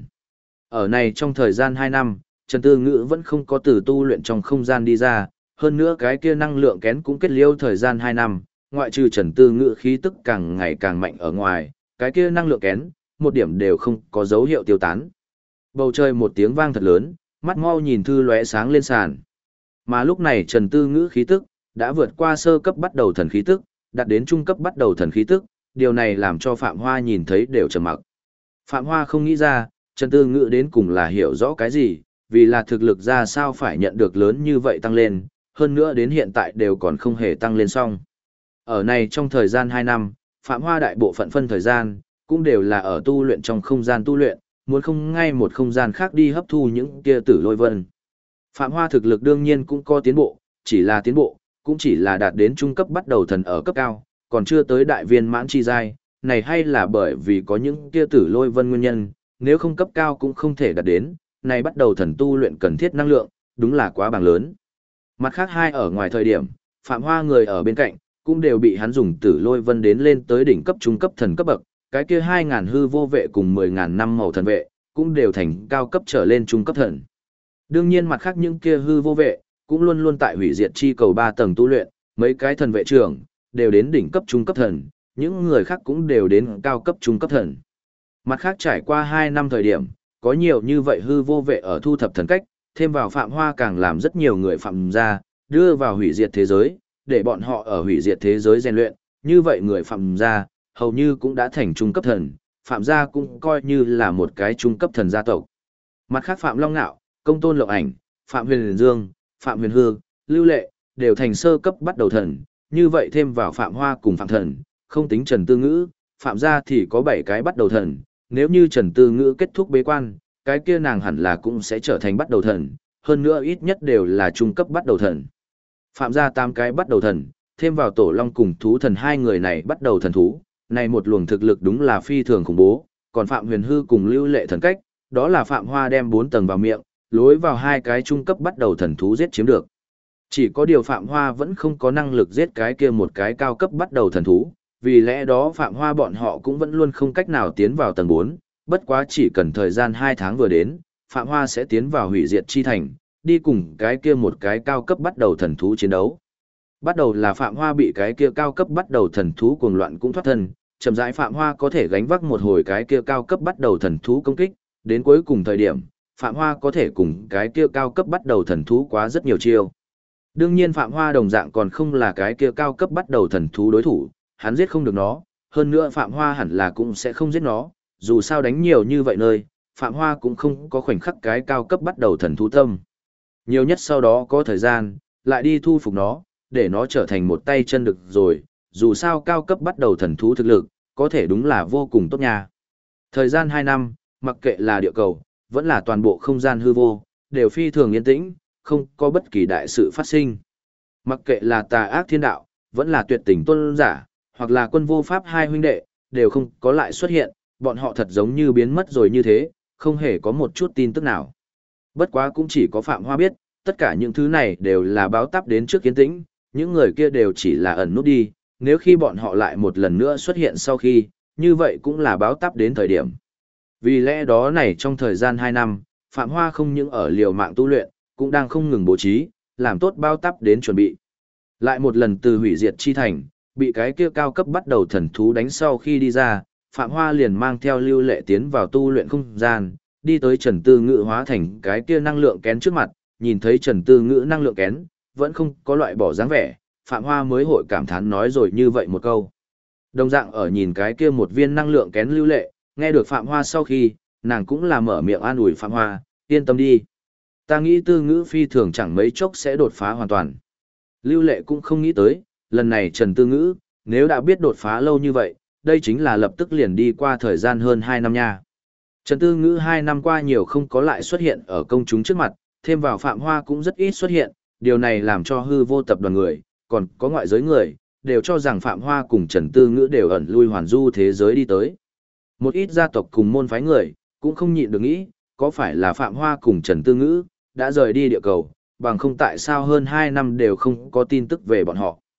Ở này trong thời gian 2 năm, Trần Tư Ngữ vẫn không có từ tu luyện trong không gian đi ra, hơn nữa cái kia năng lượng kén cũng kết liễu thời gian 2 năm, ngoại trừ Trần Tư Ngữ khí tức càng ngày càng mạnh ở ngoài, cái kia năng lượng kén, một điểm đều không có dấu hiệu tiêu tán. Bầu trời một tiếng vang thật lớn, mắt mau nhìn thư lóe sáng lên sàn. Mà lúc này Trần Tư Ngữ khí tức đã vượt qua sơ cấp bắt đầu thần khí tức, đạt đến trung cấp bắt đầu thần khí tức, điều này làm cho Phạm Hoa nhìn thấy đều trầm mặc. Phạm Hoa không nghĩ ra, Trần Tư Ngữ đến cùng là hiểu rõ cái gì, vì là thực lực ra sao phải nhận được lớn như vậy tăng lên, hơn nữa đến hiện tại đều còn không hề tăng lên xong. Ở này trong thời gian 2 năm, Phạm Hoa đại bộ phận phân thời gian, cũng đều là ở tu luyện trong không gian tu luyện, muốn không ngay một không gian khác đi hấp thu những kia tử lôi vân. Phạm Hoa thực lực đương nhiên cũng có tiến bộ, chỉ là tiến bộ, cũng chỉ là đạt đến trung cấp bắt đầu thần ở cấp cao, còn chưa tới đại viên mãn chi giai, này hay là bởi vì có những kia tử lôi vân nguyên nhân, nếu không cấp cao cũng không thể đạt đến, này bắt đầu thần tu luyện cần thiết năng lượng, đúng là quá bằng lớn. Mặt khác hai ở ngoài thời điểm, Phạm Hoa người ở bên cạnh, cũng đều bị hắn dùng tử lôi vân đến lên tới đỉnh cấp trung cấp thần cấp bậc, cái kia 2.000 hư vô vệ cùng 10.000 năm màu thần vệ, cũng đều thành cao cấp trở lên trung cấp thần. Đương nhiên mặt khác những kia hư vô vệ, cũng luôn luôn tại hủy diệt chi cầu 3 tầng tu luyện, mấy cái thần vệ trưởng, đều đến đỉnh cấp trung cấp thần, những người khác cũng đều đến cao cấp trung cấp thần. Mặt khác trải qua 2 năm thời điểm, có nhiều như vậy hư vô vệ ở thu thập thần cách, thêm vào Phạm Hoa càng làm rất nhiều người phạm ra, đưa vào hủy diệt thế giới, để bọn họ ở hủy diệt thế giới rèn luyện, như vậy người phạm ra, hầu như cũng đã thành trung cấp thần, Phạm gia cũng coi như là một cái trung cấp thần gia tộc. Mặt khác Phạm Long Nạo, Công Tôn Lộng Ảnh, Phạm Huyền Dương, Phạm Huyền Hương, Lưu Lệ, đều thành sơ cấp bắt đầu thần, như vậy thêm vào Phạm Hoa cùng Phạm Thần, không tính Trần Tư Ngữ, Phạm gia thì có 7 cái bắt đầu thần, nếu như Trần Tư Ngữ kết thúc bế quan, cái kia nàng hẳn là cũng sẽ trở thành bắt đầu thần, hơn nữa ít nhất đều là trung cấp bắt đầu thần. Phạm gia 8 cái bắt đầu thần, thêm vào Tổ Long cùng Thú Thần hai người này bắt đầu thần thú, này một luồng thực lực đúng là phi thường khủng bố, còn Phạm Huyền Hư cùng Lưu Lệ thần cách, đó là Phạm Hoa đem 4 tầng vào miệng, lối vào 2 cái trung cấp bắt đầu thần thú giết chiếm được. Chỉ có điều Phạm Hoa vẫn không có năng lực giết cái kia một cái cao cấp bắt đầu thần thú, vì lẽ đó Phạm Hoa bọn họ cũng vẫn luôn không cách nào tiến vào tầng 4, bất quá chỉ cần thời gian 2 tháng vừa đến, Phạm Hoa sẽ tiến vào hủy diệt chi thành, đi cùng cái kia một cái cao cấp bắt đầu thần thú chiến đấu. Bắt đầu là Phạm Hoa bị cái kia cao cấp bắt đầu thần thú cuồng loạn cũng thoát thân, chậm rãi Phạm Hoa có thể gánh vác một hồi cái kia cao cấp bắt đầu thần thú công kích, đến cuối cùng thời điểm, Phạm Hoa có thể cùng cái kia cao cấp bắt đầu thần thú quá rất nhiều chiêu. Đương nhiên Phạm Hoa đồng dạng còn không là cái kia cao cấp bắt đầu thần thú đối thủ, hắn giết không được nó, hơn nữa Phạm Hoa hẳn là cũng sẽ không giết nó, dù sao đánh nhiều như vậy nơi, Phạm Hoa cũng không có khoảnh khắc cái cao cấp bắt đầu thần thú tâm. Nhiều nhất sau đó có thời gian, lại đi thu phục nó, để nó trở thành một tay chân được rồi, dù sao cao cấp bắt đầu thần thú thực lực, có thể đúng là vô cùng tốt nha. Thời gian 2 năm, mặc kệ là địa cầu, vẫn là toàn bộ không gian hư vô, đều phi thường yên tĩnh, không có bất kỳ đại sự phát sinh. Mặc kệ là tà ác thiên đạo, vẫn là tuyệt tình tôn giả, hoặc là quân vô pháp hai huynh đệ, đều không có lại xuất hiện, bọn họ thật giống như biến mất rồi như thế, không hề có một chút tin tức nào. Bất quá cũng chỉ có Phạm Hoa biết, tất cả những thứ này đều là báo táp đến trước yên tĩnh, những người kia đều chỉ là ẩn nút đi, nếu khi bọn họ lại một lần nữa xuất hiện sau khi, như vậy cũng là báo táp đến thời điểm. Vì lẽ đó này trong thời gian 2 năm, Phạm Hoa không những ở liều mạng tu luyện, cũng đang không ngừng bố trí, làm tốt báo táp đến chuẩn bị. Lại một lần từ hủy diệt chi thành, bị cái kia cao cấp bắt đầu thần thú đánh sau khi đi ra, Phạm Hoa liền mang theo Lưu Lệ tiến vào tu luyện không gian, đi tới Trần Tư Ngữ hóa thành cái kia năng lượng kén trước mặt, nhìn thấy Trần Tư Ngữ năng lượng kén, vẫn không có loại bỏ dáng vẻ, Phạm Hoa mới hội cảm thán nói rồi như vậy một câu. Đồng dạng ở nhìn cái kia một viên năng lượng kén Lưu Lệ, nghe được Phạm Hoa sau khi, nàng cũng là mở miệng an ủi Phạm Hoa, yên tâm đi. Ta nghĩ Tư Ngữ phi thường chẳng mấy chốc sẽ đột phá hoàn toàn. Lưu Lệ cũng không nghĩ tới, lần này Trần Tư Ngữ, nếu đã biết đột phá lâu như vậy, đây chính là lập tức liền đi qua thời gian hơn 2 năm nha. Trần Tư Ngữ 2 năm qua nhiều không có lại xuất hiện ở công chúng trước mặt, thêm vào Phạm Hoa cũng rất ít xuất hiện, điều này làm cho hư vô tập đoàn người, còn có ngoại giới người, đều cho rằng Phạm Hoa cùng Trần Tư Ngữ đều ẩn lui hoàn du thế giới đi tới. Một ít gia tộc cùng môn phái người, cũng không nhịn được nghĩ, có phải là Phạm Hoa cùng Trần Tư Ngữ, đã rời đi địa cầu, bằng không tại sao hơn 2 năm đều không có tin tức về bọn họ.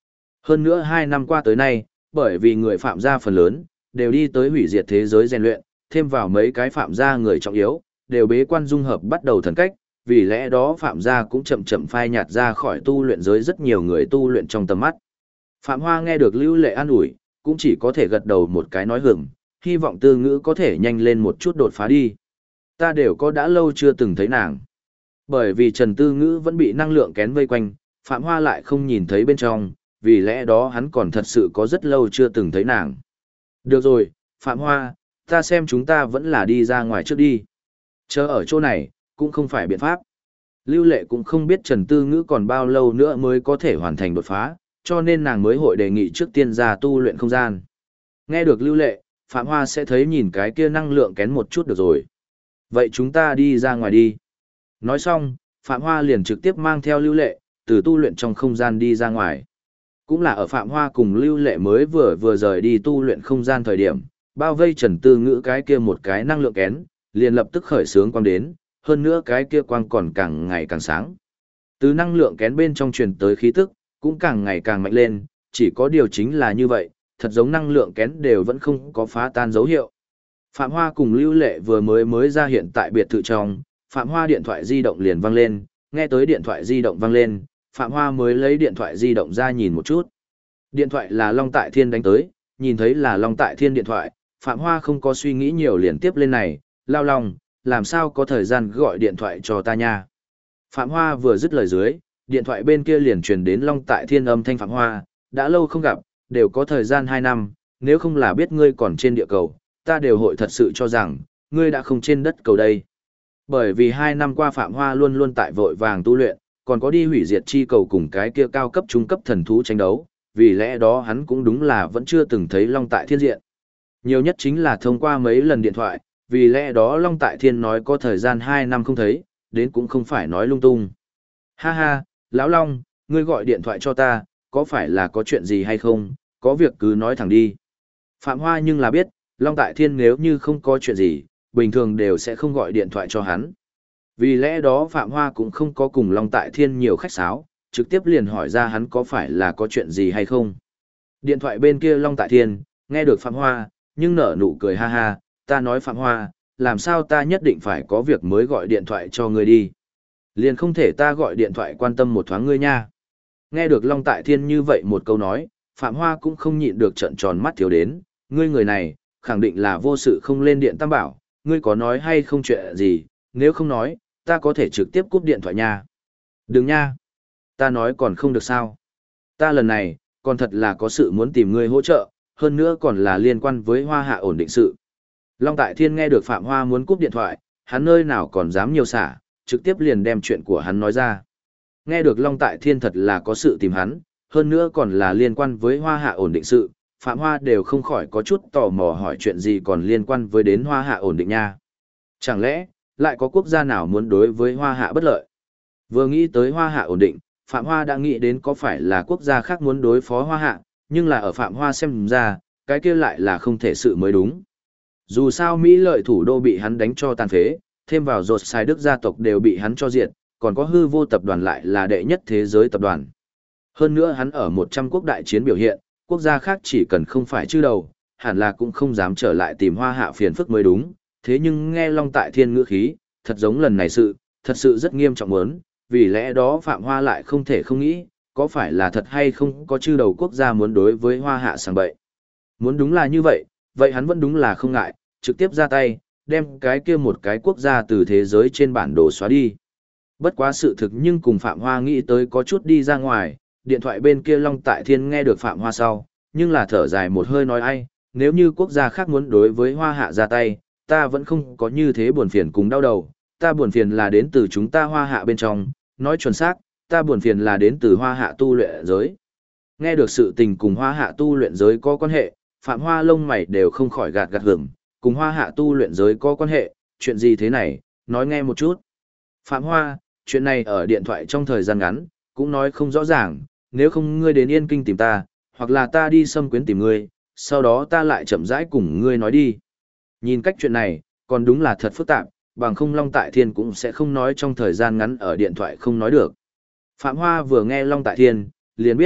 Hơn nữa 2 năm qua tới nay, bởi vì người phạm gia phần lớn, đều đi tới hủy diệt thế giới rèn luyện, thêm vào mấy cái phạm gia người trọng yếu, đều bế quan dung hợp bắt đầu thần cách, vì lẽ đó phạm gia cũng chậm chậm phai nhạt ra khỏi tu luyện giới rất nhiều người tu luyện trong tầm mắt. Phạm Hoa nghe được Lưu Lệ an ủi, cũng chỉ có thể gật đầu một cái nói hưởng, hy vọng Tư Ngữ có thể nhanh lên một chút đột phá đi. Ta đều có đã lâu chưa từng thấy nàng. Bởi vì Trần Tư Ngữ vẫn bị năng lượng kén vây quanh, Phạm Hoa lại không nhìn thấy bên trong, vì lẽ đó hắn còn thật sự có rất lâu chưa từng thấy nàng. Được rồi, Phạm Hoa, ta xem chúng ta vẫn là đi ra ngoài trước đi. Chờ ở chỗ này, cũng không phải biện pháp. Lưu Lệ cũng không biết Trần Tư Ngữ còn bao lâu nữa mới có thể hoàn thành đột phá, cho nên nàng mới hội đề nghị trước tiên ra tu luyện không gian. Nghe được Lưu Lệ, Phạm Hoa sẽ thấy nhìn cái kia năng lượng kén một chút được rồi. Vậy chúng ta đi ra ngoài đi. Nói xong, Phạm Hoa liền trực tiếp mang theo Lưu Lệ, từ tu luyện trong không gian đi ra ngoài. Cũng là ở Phạm Hoa cùng Lưu Lệ mới vừa rời đi tu luyện không gian thời điểm, bao vây Trần Tư Ngữ cái kia một cái năng lượng kén, liền lập tức khởi xướng quang đến, hơn nữa cái kia quang còn càng ngày càng sáng. Từ năng lượng kén bên trong truyền tới khí tức, cũng càng ngày càng mạnh lên, chỉ có điều chính là như vậy, thật giống năng lượng kén đều vẫn không có phá tan dấu hiệu. Phạm Hoa cùng Lưu Lệ vừa mới ra hiện tại biệt thự trong, Phạm Hoa điện thoại di động liền vang lên, nghe tới điện thoại di động vang lên, Phạm Hoa mới lấy điện thoại di động ra nhìn một chút. Điện thoại là Long Tại Thiên đánh tới, nhìn thấy là Long Tại Thiên điện thoại, Phạm Hoa không có suy nghĩ nhiều liền tiếp lên này, lao lòng, làm sao có thời gian gọi điện thoại cho ta nha. Phạm Hoa vừa dứt lời dưới, điện thoại bên kia liền truyền đến Long Tại Thiên âm thanh Phạm Hoa, đã lâu không gặp, đều có thời gian 2 năm, nếu không là biết ngươi còn trên địa cầu, ta đều hội thật sự cho rằng, ngươi đã không trên đất cầu đây. Bởi vì 2 năm qua Phạm Hoa luôn luôn tại vội vàng tu luyện, còn có đi hủy diệt chi cầu cùng cái kia cao cấp trung cấp thần thú tranh đấu, vì lẽ đó hắn cũng đúng là vẫn chưa từng thấy Long Tại Thiên diện. Nhiều nhất chính là thông qua mấy lần điện thoại, vì lẽ đó Long Tại Thiên nói có thời gian 2 năm không thấy, đến cũng không phải nói lung tung. Ha ha, Lão Long, ngươi gọi điện thoại cho ta, có phải là có chuyện gì hay không, có việc cứ nói thẳng đi. Phạm Hoa nhưng là biết, Long Tại Thiên nếu như không có chuyện gì, bình thường đều sẽ không gọi điện thoại cho hắn. Vì lẽ đó Phạm Hoa cũng không có cùng Long Tại Thiên nhiều khách sáo, trực tiếp liền hỏi ra hắn có phải là có chuyện gì hay không. Điện thoại bên kia Long Tại Thiên, nghe được Phạm Hoa, nhưng nở nụ cười ha ha, ta nói Phạm Hoa, làm sao ta nhất định phải có việc mới gọi điện thoại cho ngươi đi. Liền không thể ta gọi điện thoại quan tâm một thoáng ngươi nha. Nghe được Long Tại Thiên như vậy một câu nói, Phạm Hoa cũng không nhịn được trợn tròn mắt thiếu đến, ngươi người này, khẳng định là vô sự không lên điện tam bảo, ngươi có nói hay không chuyện gì, nếu không nói, ta có thể trực tiếp cúp điện thoại nha. Đừng nha. Ta nói còn không được sao. Ta lần này, còn thật là có sự muốn tìm ngươi hỗ trợ, hơn nữa còn là liên quan với Hoa Hạ ổn định sự. Long Tại Thiên nghe được Phạm Hoa muốn cúp điện thoại, hắn nơi nào còn dám nhiều xả, trực tiếp liền đem chuyện của hắn nói ra. Nghe được Long Tại Thiên thật là có sự tìm hắn, hơn nữa còn là liên quan với Hoa Hạ ổn định sự, Phạm Hoa đều không khỏi có chút tò mò hỏi chuyện gì còn liên quan với đến Hoa Hạ ổn định nha. Chẳng lẽ, lại có quốc gia nào muốn đối với Hoa Hạ bất lợi? Vừa nghĩ tới Hoa Hạ ổn định, Phạm Hoa đã nghĩ đến có phải là quốc gia khác muốn đối phó Hoa Hạ, nhưng là ở Phạm Hoa xem ra, cái kia lại là không thể sự mới đúng. Dù sao Mỹ lợi thủ đô bị hắn đánh cho tàn phế, thêm vào rột sai Đức gia tộc đều bị hắn cho diệt, còn có hư vô tập đoàn lại là đệ nhất thế giới tập đoàn. Hơn nữa hắn ở 100 quốc đại chiến biểu hiện, quốc gia khác chỉ cần không phải chư đầu, hẳn là cũng không dám trở lại tìm Hoa Hạ phiền phức mới đúng. Thế nhưng nghe Long Tại Thiên ngữ khí, thật giống lần này sự, thật sự rất nghiêm trọng muốn, vì lẽ đó Phạm Hoa lại không thể không nghĩ, có phải là thật hay không có chư đầu quốc gia muốn đối với Hoa Hạ sang bậy. Muốn đúng là như vậy, vậy hắn vẫn đúng là không ngại, trực tiếp ra tay, đem cái kia một cái quốc gia từ thế giới trên bản đồ xóa đi. Bất quá sự thực nhưng cùng Phạm Hoa nghĩ tới có chút đi ra ngoài, điện thoại bên kia Long Tại Thiên nghe được Phạm Hoa sau, nhưng là thở dài một hơi nói ai, nếu như quốc gia khác muốn đối với Hoa Hạ ra tay, ta vẫn không có như thế buồn phiền cùng đau đầu, ta buồn phiền là đến từ chúng ta Hoa Hạ bên trong, nói chuẩn xác, ta buồn phiền là đến từ Hoa Hạ tu luyện giới. Nghe được sự tình cùng Hoa Hạ tu luyện giới có quan hệ, Phạm Hoa lông mày đều không khỏi gạt hửng, cùng Hoa Hạ tu luyện giới có quan hệ, chuyện gì thế này, nói nghe một chút. Phạm Hoa, chuyện này ở điện thoại trong thời gian ngắn, cũng nói không rõ ràng, nếu không ngươi đến Yên Kinh tìm ta, hoặc là ta đi Xâm Quyến tìm ngươi, sau đó ta lại chậm rãi cùng ngươi nói đi. Nhìn cách chuyện này, còn đúng là thật phức tạp, bằng không Long Tại Thiên cũng sẽ không nói trong thời gian ngắn ở điện thoại không nói được. Phạm Hoa vừa nghe Long Tại Thiên, liền biết,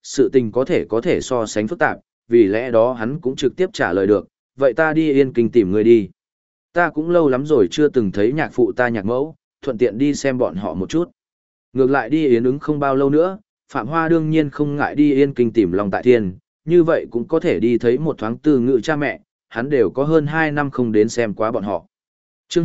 sự tình có thể so sánh phức tạp, vì lẽ đó hắn cũng trực tiếp trả lời được, vậy ta đi Yên Kinh tìm người đi. Ta cũng lâu lắm rồi chưa từng thấy nhạc phụ ta nhạc mẫu, thuận tiện đi xem bọn họ một chút. Ngược lại đi Yến ứng không bao lâu nữa, Phạm Hoa đương nhiên không ngại đi Yên Kinh tìm Long Tại Thiên, như vậy cũng có thể đi thấy một thoáng từ ngự cha mẹ, hắn đều có hơn 2 năm không đến xem quá bọn họ. Chương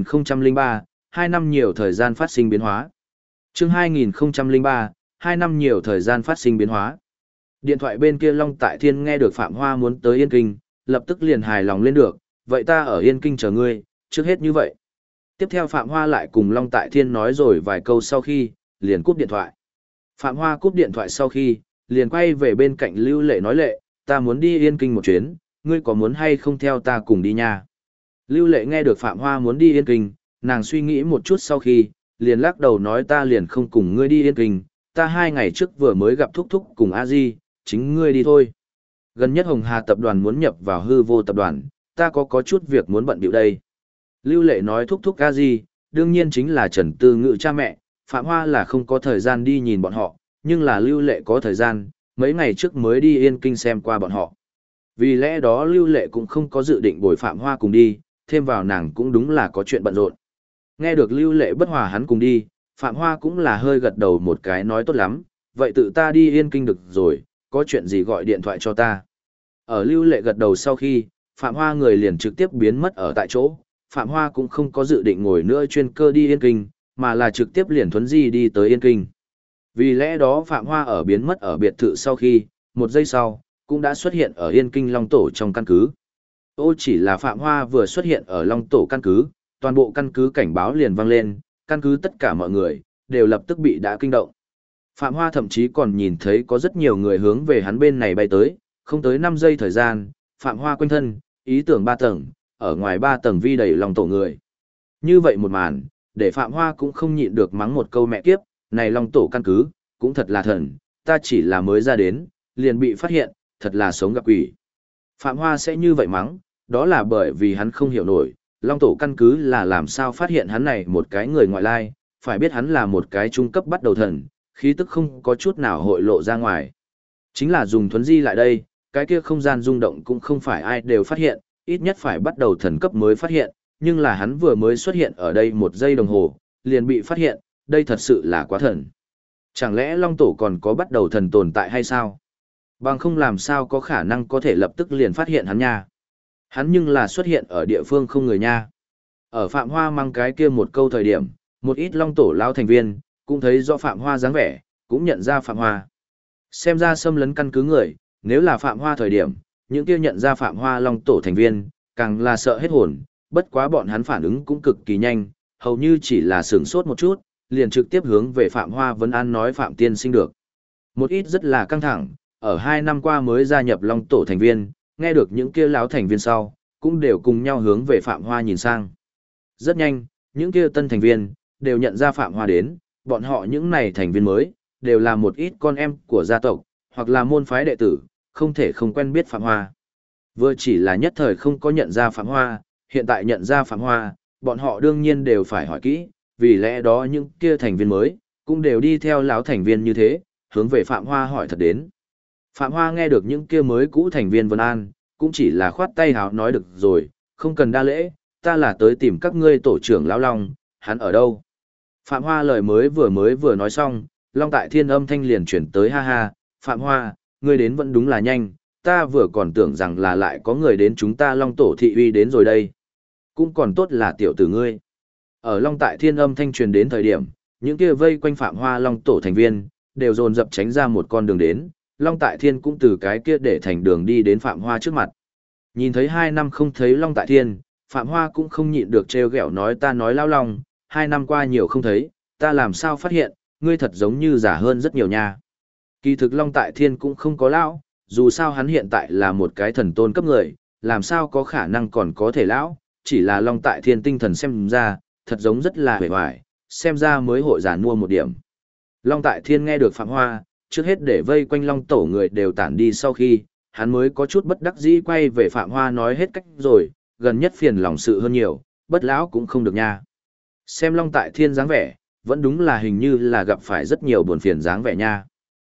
2003, 2 năm nhiều thời gian phát sinh biến hóa. Chương 2003, 2 năm nhiều thời gian phát sinh biến hóa. Điện thoại bên kia Long Tại Thiên nghe được Phạm Hoa muốn tới Yên Kinh, lập tức liền hài lòng lên được, vậy ta ở Yên Kinh chờ ngươi, trước hết như vậy. Tiếp theo Phạm Hoa lại cùng Long Tại Thiên nói rồi vài câu sau khi, liền cúp điện thoại. Phạm Hoa cúp điện thoại sau khi, liền quay về bên cạnh Lưu Lệ nói Lệ, ta muốn đi Yên Kinh một chuyến, ngươi có muốn hay không theo ta cùng đi nha. Lưu Lệ nghe được Phạm Hoa muốn đi Yên Kinh, nàng suy nghĩ một chút sau khi, liền lắc đầu nói ta liền không cùng ngươi đi Yên Kinh, ta 2 ngày trước vừa mới gặp Thúc Thúc cùng A Di, chính ngươi đi thôi. Gần nhất Hồng Hà tập đoàn muốn nhập vào Hư Vô tập đoàn, ta có chút việc muốn bận bịu đây. Lưu Lệ nói Thúc Thúc A Di, đương nhiên chính là Trần Tư Ngự cha mẹ, Phạm Hoa là không có thời gian đi nhìn bọn họ, nhưng là Lưu Lệ có thời gian, mấy ngày trước mới đi Yên Kinh xem qua bọn họ. Vì lẽ đó Lưu Lệ cũng không có dự định bồi Phạm Hoa cùng đi, thêm vào nàng cũng đúng là có chuyện bận rộn. Nghe được Lưu Lệ bất hòa hắn cùng đi, Phạm Hoa cũng là hơi gật đầu một cái nói tốt lắm, vậy tự ta đi Yên Kinh được rồi, có chuyện gì gọi điện thoại cho ta. Ở Lưu Lệ gật đầu sau khi, Phạm Hoa người liền trực tiếp biến mất ở tại chỗ, Phạm Hoa cũng không có dự định ngồi nữa chuyên cơ đi Yên Kinh, mà là trực tiếp liền thuấn di đi tới Yên Kinh. Vì lẽ đó Phạm Hoa ở biến mất ở biệt thự sau khi, 1 giây sau, cũng đã xuất hiện ở Yên Kinh Long Tổ trong căn cứ. Chỉ là Phạm Hoa vừa xuất hiện ở Long Tổ căn cứ, toàn bộ căn cứ cảnh báo liền vang lên, căn cứ tất cả mọi người, đều lập tức bị đã kinh động. Phạm Hoa thậm chí còn nhìn thấy có rất nhiều người hướng về hắn bên này bay tới, không tới 5 giây thời gian, Phạm Hoa quanh thân, ý tưởng 3 tầng, ở ngoài 3 tầng vi đầy Long Tổ người. Như vậy một màn, để Phạm Hoa cũng không nhịn được mắng một câu mẹ kiếp, này Long Tổ căn cứ, cũng thật là thần, ta chỉ là mới ra đến, liền bị phát hiện, thật là sống gặp quỷ. Phạm Hoa sẽ như vậy mắng, đó là bởi vì hắn không hiểu nổi, Long Tổ căn cứ là làm sao phát hiện hắn này một cái người ngoại lai, phải biết hắn là một cái trung cấp bắt đầu thần, khí tức không có chút nào hội lộ ra ngoài. Chính là dùng thuấn di lại đây, cái kia không gian rung động cũng không phải ai đều phát hiện, ít nhất phải bắt đầu thần cấp mới phát hiện, nhưng là hắn vừa mới xuất hiện ở đây 1 giây đồng hồ, liền bị phát hiện, đây thật sự là quá thần. Chẳng lẽ Long Tổ còn có bắt đầu thần tồn tại hay sao? Bằng không làm sao có khả năng có thể lập tức liền phát hiện hắn nha. Hắn nhưng là xuất hiện ở địa phương không người nha. Ở Phạm Hoa mang cái kia một câu thời điểm, một ít Long Tổ lao thành viên, cũng thấy do Phạm Hoa dáng vẻ, cũng nhận ra Phạm Hoa. Xem ra xâm lấn căn cứ người, nếu là Phạm Hoa thời điểm, những kia nhận ra Phạm Hoa Long Tổ thành viên, càng là sợ hết hồn, bất quá bọn hắn phản ứng cũng cực kỳ nhanh, hầu như chỉ là sửng sốt một chút, liền trực tiếp hướng về Phạm Hoa vấn an nói Phạm tiên sinh được. Một ít rất là căng thẳng, ở 2 năm qua mới gia nhập Long Tổ thành viên, nghe được những kia láo thành viên sau, cũng đều cùng nhau hướng về Phạm Hoa nhìn sang. Rất nhanh, những kia tân thành viên, đều nhận ra Phạm Hoa đến, bọn họ những này thành viên mới, đều là một ít con em của gia tộc, hoặc là môn phái đệ tử, không thể không quen biết Phạm Hoa. Vừa chỉ là nhất thời không có nhận ra Phạm Hoa, hiện tại nhận ra Phạm Hoa, bọn họ đương nhiên đều phải hỏi kỹ, vì lẽ đó những kia thành viên mới, cũng đều đi theo lão thành viên như thế, hướng về Phạm Hoa hỏi thật đến. Phạm Hoa nghe được những kia mới cũ thành viên vân an, cũng chỉ là khoát tay háo nói được rồi, không cần đa lễ, ta là tới tìm các ngươi tổ trưởng lão Long, hắn ở đâu? Phạm Hoa lời mới vừa nói xong, Long Tại Thiên âm thanh liền chuyển tới ha ha, Phạm Hoa, ngươi đến vẫn đúng là nhanh, ta vừa còn tưởng rằng là lại có người đến chúng ta Long Tổ thị uy đến rồi đây. Cũng còn tốt là tiểu tử ngươi. Ở Long Tại Thiên âm thanh truyền đến thời điểm, những kia vây quanh Phạm Hoa Long Tổ thành viên, đều dồn dập tránh ra một con đường đến, Long Tại Thiên cũng từ cái kia để thành đường đi đến Phạm Hoa trước mặt. Nhìn thấy 2 năm không thấy Long Tại Thiên, Phạm Hoa cũng không nhịn được trêu ghẹo nói ta nói lao Long, 2 năm qua nhiều không thấy, ta làm sao phát hiện, ngươi thật giống như giả hơn rất nhiều nha. Kỳ thực Long Tại Thiên cũng không có lão, dù sao hắn hiện tại là một cái thần tôn cấp người, làm sao có khả năng còn có thể lão, chỉ là Long Tại Thiên tinh thần xem ra, thật giống rất là hề hoài, xem ra mới hội giả nua một điểm. Long Tại Thiên nghe được Phạm Hoa, trước hết để vây quanh Long Tổ người đều tản đi sau khi, hắn mới có chút bất đắc dĩ quay về Phạm Hoa nói hết cách rồi, gần nhất phiền lòng sự hơn nhiều, bất lão cũng không được nha. Xem Long Tại Thiên dáng vẻ, vẫn đúng là hình như là gặp phải rất nhiều buồn phiền dáng vẻ nha.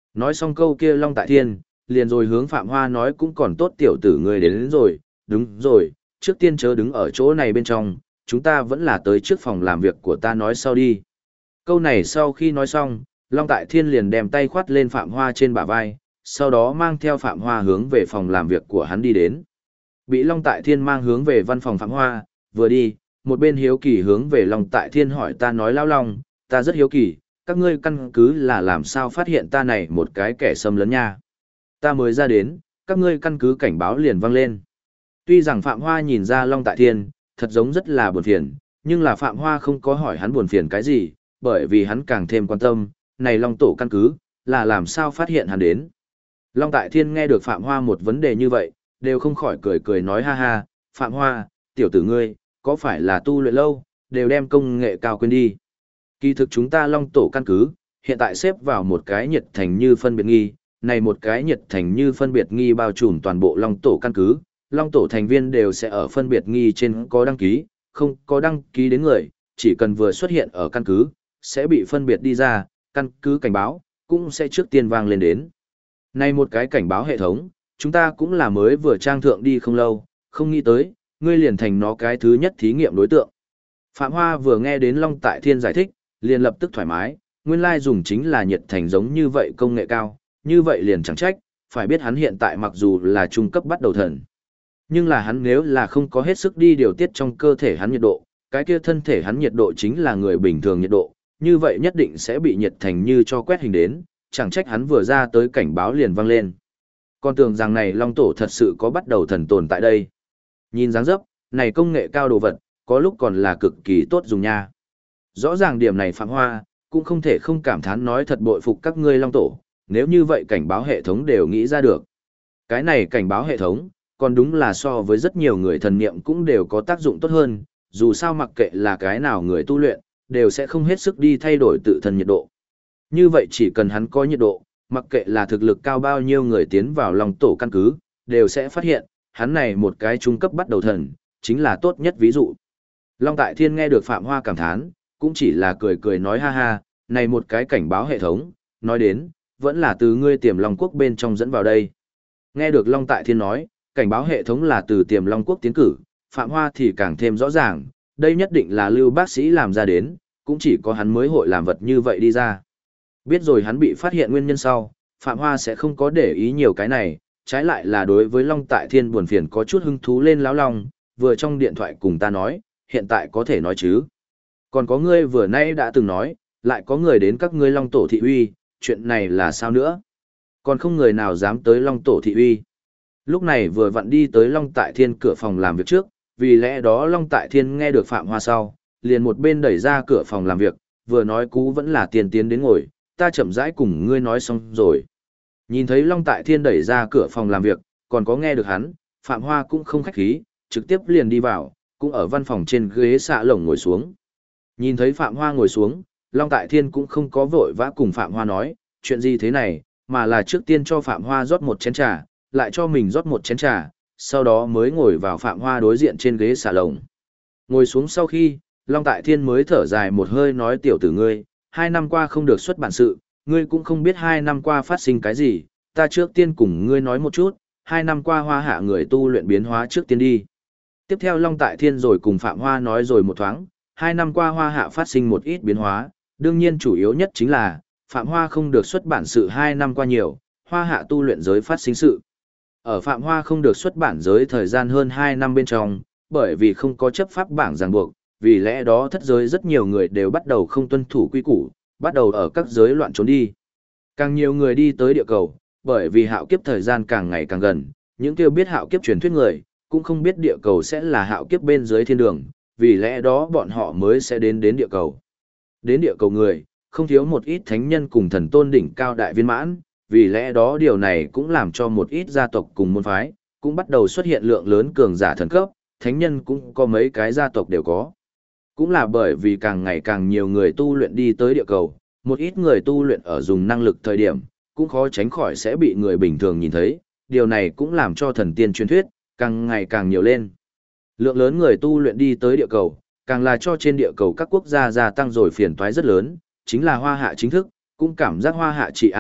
Nói xong câu kia Long Tại Thiên, liền rồi hướng Phạm Hoa nói cũng còn tốt tiểu tử ngươi đến rồi, đúng rồi, trước tiên chớ đứng ở chỗ này bên trong, chúng ta vẫn là tới trước phòng làm việc của ta nói sau đi. Câu này sau khi nói xong, Long Tại Thiên liền đem tay khoát lên Phạm Hoa trên bả vai, sau đó mang theo Phạm Hoa hướng về phòng làm việc của hắn đi đến. Bị Long Tại Thiên mang hướng về văn phòng Phạm Hoa, vừa đi, một bên hiếu kỳ hướng về Long Tại Thiên hỏi ta nói Lão Long, ta rất hiếu kỳ, các ngươi căn cứ là làm sao phát hiện ta này một cái kẻ xâm lấn nha. Ta mới ra đến, các ngươi căn cứ cảnh báo liền vang lên. Tuy rằng Phạm Hoa nhìn ra Long Tại Thiên, thật giống rất là buồn phiền, nhưng là Phạm Hoa không có hỏi hắn buồn phiền cái gì, bởi vì hắn càng thêm quan tâm, này Long Tổ căn cứ, là làm sao phát hiện hắn đến. Long Tại Thiên nghe được Phạm Hoa một vấn đề như vậy, đều không khỏi cười cười nói ha ha, Phạm Hoa, tiểu tử ngươi, có phải là tu luyện lâu, đều đem công nghệ cao quên đi. Kỳ thực chúng ta Long Tổ căn cứ, hiện tại xếp vào một cái nhiệt thành như phân biệt nghi, này một cái nhiệt thành như phân biệt nghi bao trùm toàn bộ Long Tổ căn cứ, Long Tổ thành viên đều sẽ ở phân biệt nghi trên có đăng ký, không có đăng ký đến người, chỉ cần vừa xuất hiện ở căn cứ, sẽ bị phân biệt đi ra, căn cứ cảnh báo, cũng sẽ trước tiên vang lên đến. Này một cái cảnh báo hệ thống, chúng ta cũng là mới vừa trang thượng đi không lâu, không nghĩ tới, ngươi liền thành nó cái thứ nhất thí nghiệm đối tượng. Phạm Hoa vừa nghe đến Long Tại Thiên giải thích, liền lập tức thoải mái, nguyên lai dùng chính là nhiệt thành giống như vậy công nghệ cao, như vậy liền chẳng trách, phải biết hắn hiện tại mặc dù là trung cấp bắt đầu thần. Nhưng là hắn nếu là không có hết sức đi điều tiết trong cơ thể hắn nhiệt độ, cái kia thân thể hắn nhiệt độ chính là người bình thường nhiệt độ, như vậy nhất định sẽ bị nhiệt thành như cho quét hình đến, chẳng trách hắn vừa ra tới cảnh báo liền vang lên. Con tưởng rằng này Long Tổ thật sự có bắt đầu thần tồn tại đây. Nhìn dáng dấp, này công nghệ cao đồ vật, có lúc còn là cực kỳ tốt dùng nha. Rõ ràng điểm này Phạm Hoa, cũng không thể không cảm thán nói thật bội phục các ngươi Long Tổ, nếu như vậy cảnh báo hệ thống đều nghĩ ra được. Cái này cảnh báo hệ thống, còn đúng là so với rất nhiều người thần niệm cũng đều có tác dụng tốt hơn, dù sao mặc kệ là cái nào người tu luyện, đều sẽ không hết sức đi thay đổi tự thân nhiệt độ. Như vậy chỉ cần hắn có nhiệt độ, mặc kệ là thực lực cao bao nhiêu người tiến vào Long Tổ căn cứ, đều sẽ phát hiện, hắn này một cái trung cấp bắt đầu thần, chính là tốt nhất ví dụ. Long Tại Thiên nghe được Phạm Hoa cảm thán, cũng chỉ là cười cười nói ha ha, này một cái cảnh báo hệ thống, nói đến, vẫn là từ ngươi Tiềm Long Quốc bên trong dẫn vào đây. Nghe được Long Tại Thiên nói, cảnh báo hệ thống là từ Tiềm Long Quốc tiến cử, Phạm Hoa thì càng thêm rõ ràng, đây nhất định là Lưu bác sĩ làm ra đến, cũng chỉ có hắn mới hội làm vật như vậy đi ra. Biết rồi hắn bị phát hiện nguyên nhân sau, Phạm Hoa sẽ không có để ý nhiều cái này, trái lại là đối với Long Tại Thiên buồn phiền có chút hứng thú lên lão Long, vừa trong điện thoại cùng ta nói, hiện tại có thể nói chứ. Còn có ngươi vừa nay đã từng nói, lại có người đến các ngươi Long Tổ thị uy, chuyện này là sao nữa? Còn không người nào dám tới Long Tổ thị uy. Lúc này vừa vặn đi tới Long Tại Thiên cửa phòng làm việc trước, vì lẽ đó Long Tại Thiên nghe được Phạm Hoa sau, liền một bên đẩy ra cửa phòng làm việc, vừa nói cú vẫn là tiền tiến đến ngồi, ta chậm rãi cùng ngươi nói xong rồi. Nhìn thấy Long Tại Thiên đẩy ra cửa phòng làm việc, còn có nghe được hắn, Phạm Hoa cũng không khách khí, trực tiếp liền đi vào, cũng ở văn phòng trên ghế xạ lồng ngồi xuống. Nhìn thấy Phạm Hoa ngồi xuống, Long Tại Thiên cũng không có vội vã cùng Phạm Hoa nói, chuyện gì thế này, mà là trước tiên cho Phạm Hoa rót một chén trà, lại cho mình rót một chén trà, sau đó mới ngồi vào Phạm Hoa đối diện trên ghế xà lồng. Ngồi xuống sau khi, Long Tại Thiên mới thở dài một hơi nói tiểu tử ngươi, 2 năm qua không được xuất bản sự, ngươi cũng không biết 2 năm qua phát sinh cái gì, ta trước tiên cùng ngươi nói một chút, 2 năm qua Hoa Hạ người tu luyện biến hóa trước tiên đi. Tiếp theo Long Tại Thiên rồi cùng Phạm Hoa nói rồi một thoáng, 2 năm qua Hoa Hạ phát sinh một ít biến hóa, đương nhiên chủ yếu nhất chính là, Phạm Hoa không được xuất bản sự 2 năm qua nhiều, Hoa Hạ tu luyện giới phát sinh sự. Ở Phạm Hoa không được xuất bản giới thời gian hơn 2 năm bên trong, bởi vì không có chấp pháp bảng ràng buộc, vì lẽ đó thất giới rất nhiều người đều bắt đầu không tuân thủ quy củ, bắt đầu ở các giới loạn trốn đi. Càng nhiều người đi tới địa cầu, bởi vì hạo kiếp thời gian càng ngày càng gần, những kêu biết hạo kiếp truyền thuyết người, cũng không biết địa cầu sẽ là hạo kiếp bên dưới thiên đường, vì lẽ đó bọn họ mới sẽ đến địa cầu. Đến địa cầu người, không thiếu một ít thánh nhân cùng thần tôn đỉnh cao đại viên mãn, vì lẽ đó điều này cũng làm cho một ít gia tộc cùng môn phái, cũng bắt đầu xuất hiện lượng lớn cường giả thần cấp, thánh nhân cũng có mấy cái gia tộc đều có. Cũng là bởi vì càng ngày càng nhiều người tu luyện đi tới địa cầu, một ít người tu luyện ở dùng năng lực thời điểm, cũng khó tránh khỏi sẽ bị người bình thường nhìn thấy, điều này cũng làm cho thần tiên truyền thuyết, càng ngày càng nhiều lên. Lượng lớn người tu luyện đi tới địa cầu, càng là cho trên địa cầu các quốc gia gia tăng rồi phiền toái rất lớn, chính là Hoa Hạ chính thức, cũng cảm giác Hoa Hạ trị an,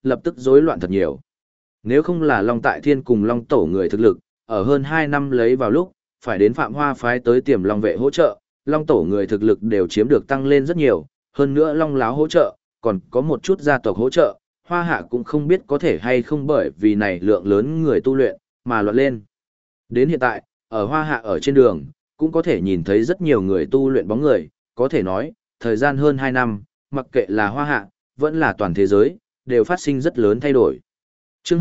lập tức rối loạn thật nhiều. Nếu không là Long Tại Thiên cùng Long Tổ người thực lực, ở hơn 2 năm lấy vào lúc, phải đến Phạm Hoa phái tới Tiềm Long vệ hỗ trợ, Long Tổ người thực lực đều chiếm được tăng lên rất nhiều, hơn nữa Long Láo hỗ trợ, còn có một chút gia tộc hỗ trợ, Hoa Hạ cũng không biết có thể hay không bởi vì này lượng lớn người tu luyện, mà loạn lên. Đến hiện tại, ở Hoa Hạ ở trên đường, cũng có thể nhìn thấy rất nhiều người tu luyện bóng người, có thể nói, thời gian hơn 2 năm, mặc kệ là Hoa Hạ, vẫn là toàn thế giới, đều phát sinh rất lớn thay đổi. Chương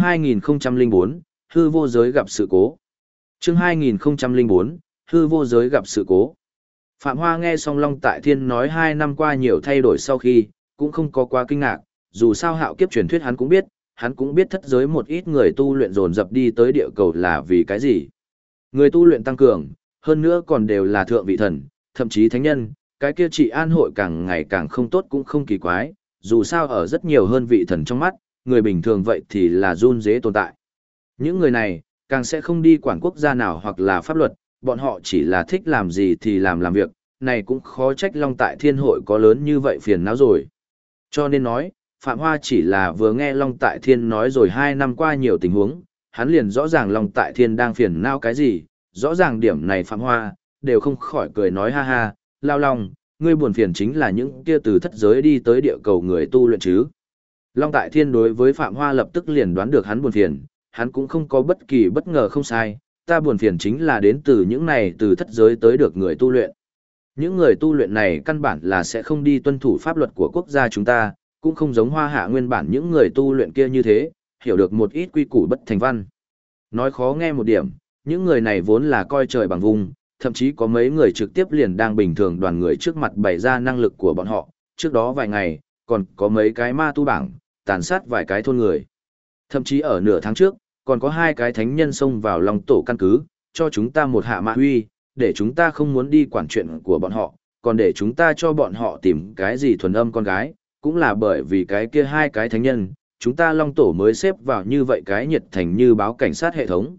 2004, hư vô giới gặp sự cố. Chương 2004, hư vô giới gặp sự cố. Phạm Hoa nghe xong Long Tại Thiên nói 2 năm qua nhiều thay đổi sau khi, cũng không có quá kinh ngạc, dù sao hạo kiếp truyền thuyết hắn cũng biết thất giới một ít người tu luyện dồn dập đi tới địa cầu là vì cái gì. Người tu luyện tăng cường, hơn nữa còn đều là thượng vị thần, thậm chí thánh nhân, cái kia trị an hội càng ngày càng không tốt cũng không kỳ quái, dù sao ở rất nhiều hơn vị thần trong mắt, người bình thường vậy thì là run dế tồn tại. Những người này, càng sẽ không đi quản quốc gia nào hoặc là pháp luật, bọn họ chỉ là thích làm gì thì làm việc, này cũng khó trách Long Tại Thiên hội có lớn như vậy phiền não rồi. Cho nên nói, Phạm Hoa chỉ là vừa nghe Long Tại Thiên nói rồi 2 năm qua nhiều tình huống, hắn liền rõ ràng Long Tại Thiên đang phiền não cái gì, rõ ràng điểm này Phạm Hoa, đều không khỏi cười nói ha ha, Lao Long, ngươi buồn phiền chính là những kia từ thất giới đi tới địa cầu người tu luyện chứ. Long Tại Thiên đối với Phạm Hoa lập tức liền đoán được hắn buồn phiền, hắn cũng không có bất kỳ bất ngờ không sai, ta buồn phiền chính là đến từ những này từ thất giới tới được người tu luyện. Những người tu luyện này căn bản là sẽ không đi tuân thủ pháp luật của quốc gia chúng ta, cũng không giống Hoa Hạ nguyên bản những người tu luyện kia như thế, hiểu được một ít quy củ bất thành văn. Nói khó nghe một điểm, những người này vốn là coi trời bằng vùng, thậm chí có mấy người trực tiếp liền đang bình thường đoàn người trước mặt bày ra năng lực của bọn họ, trước đó vài ngày, còn có mấy cái ma tu bảng, tàn sát vài cái thôn người. Thậm chí ở nửa tháng trước, còn có 2 cái thánh nhân xông vào Long Tổ căn cứ, cho chúng ta một hạ mạ huy, để chúng ta không muốn đi quản chuyện của bọn họ, còn để chúng ta cho bọn họ tìm cái gì thuần âm con gái, cũng là bởi vì cái kia 2 cái thánh nhân, chúng ta Long Tổ mới xếp vào như vậy cái nhiệt thành như báo cảnh sát hệ thống.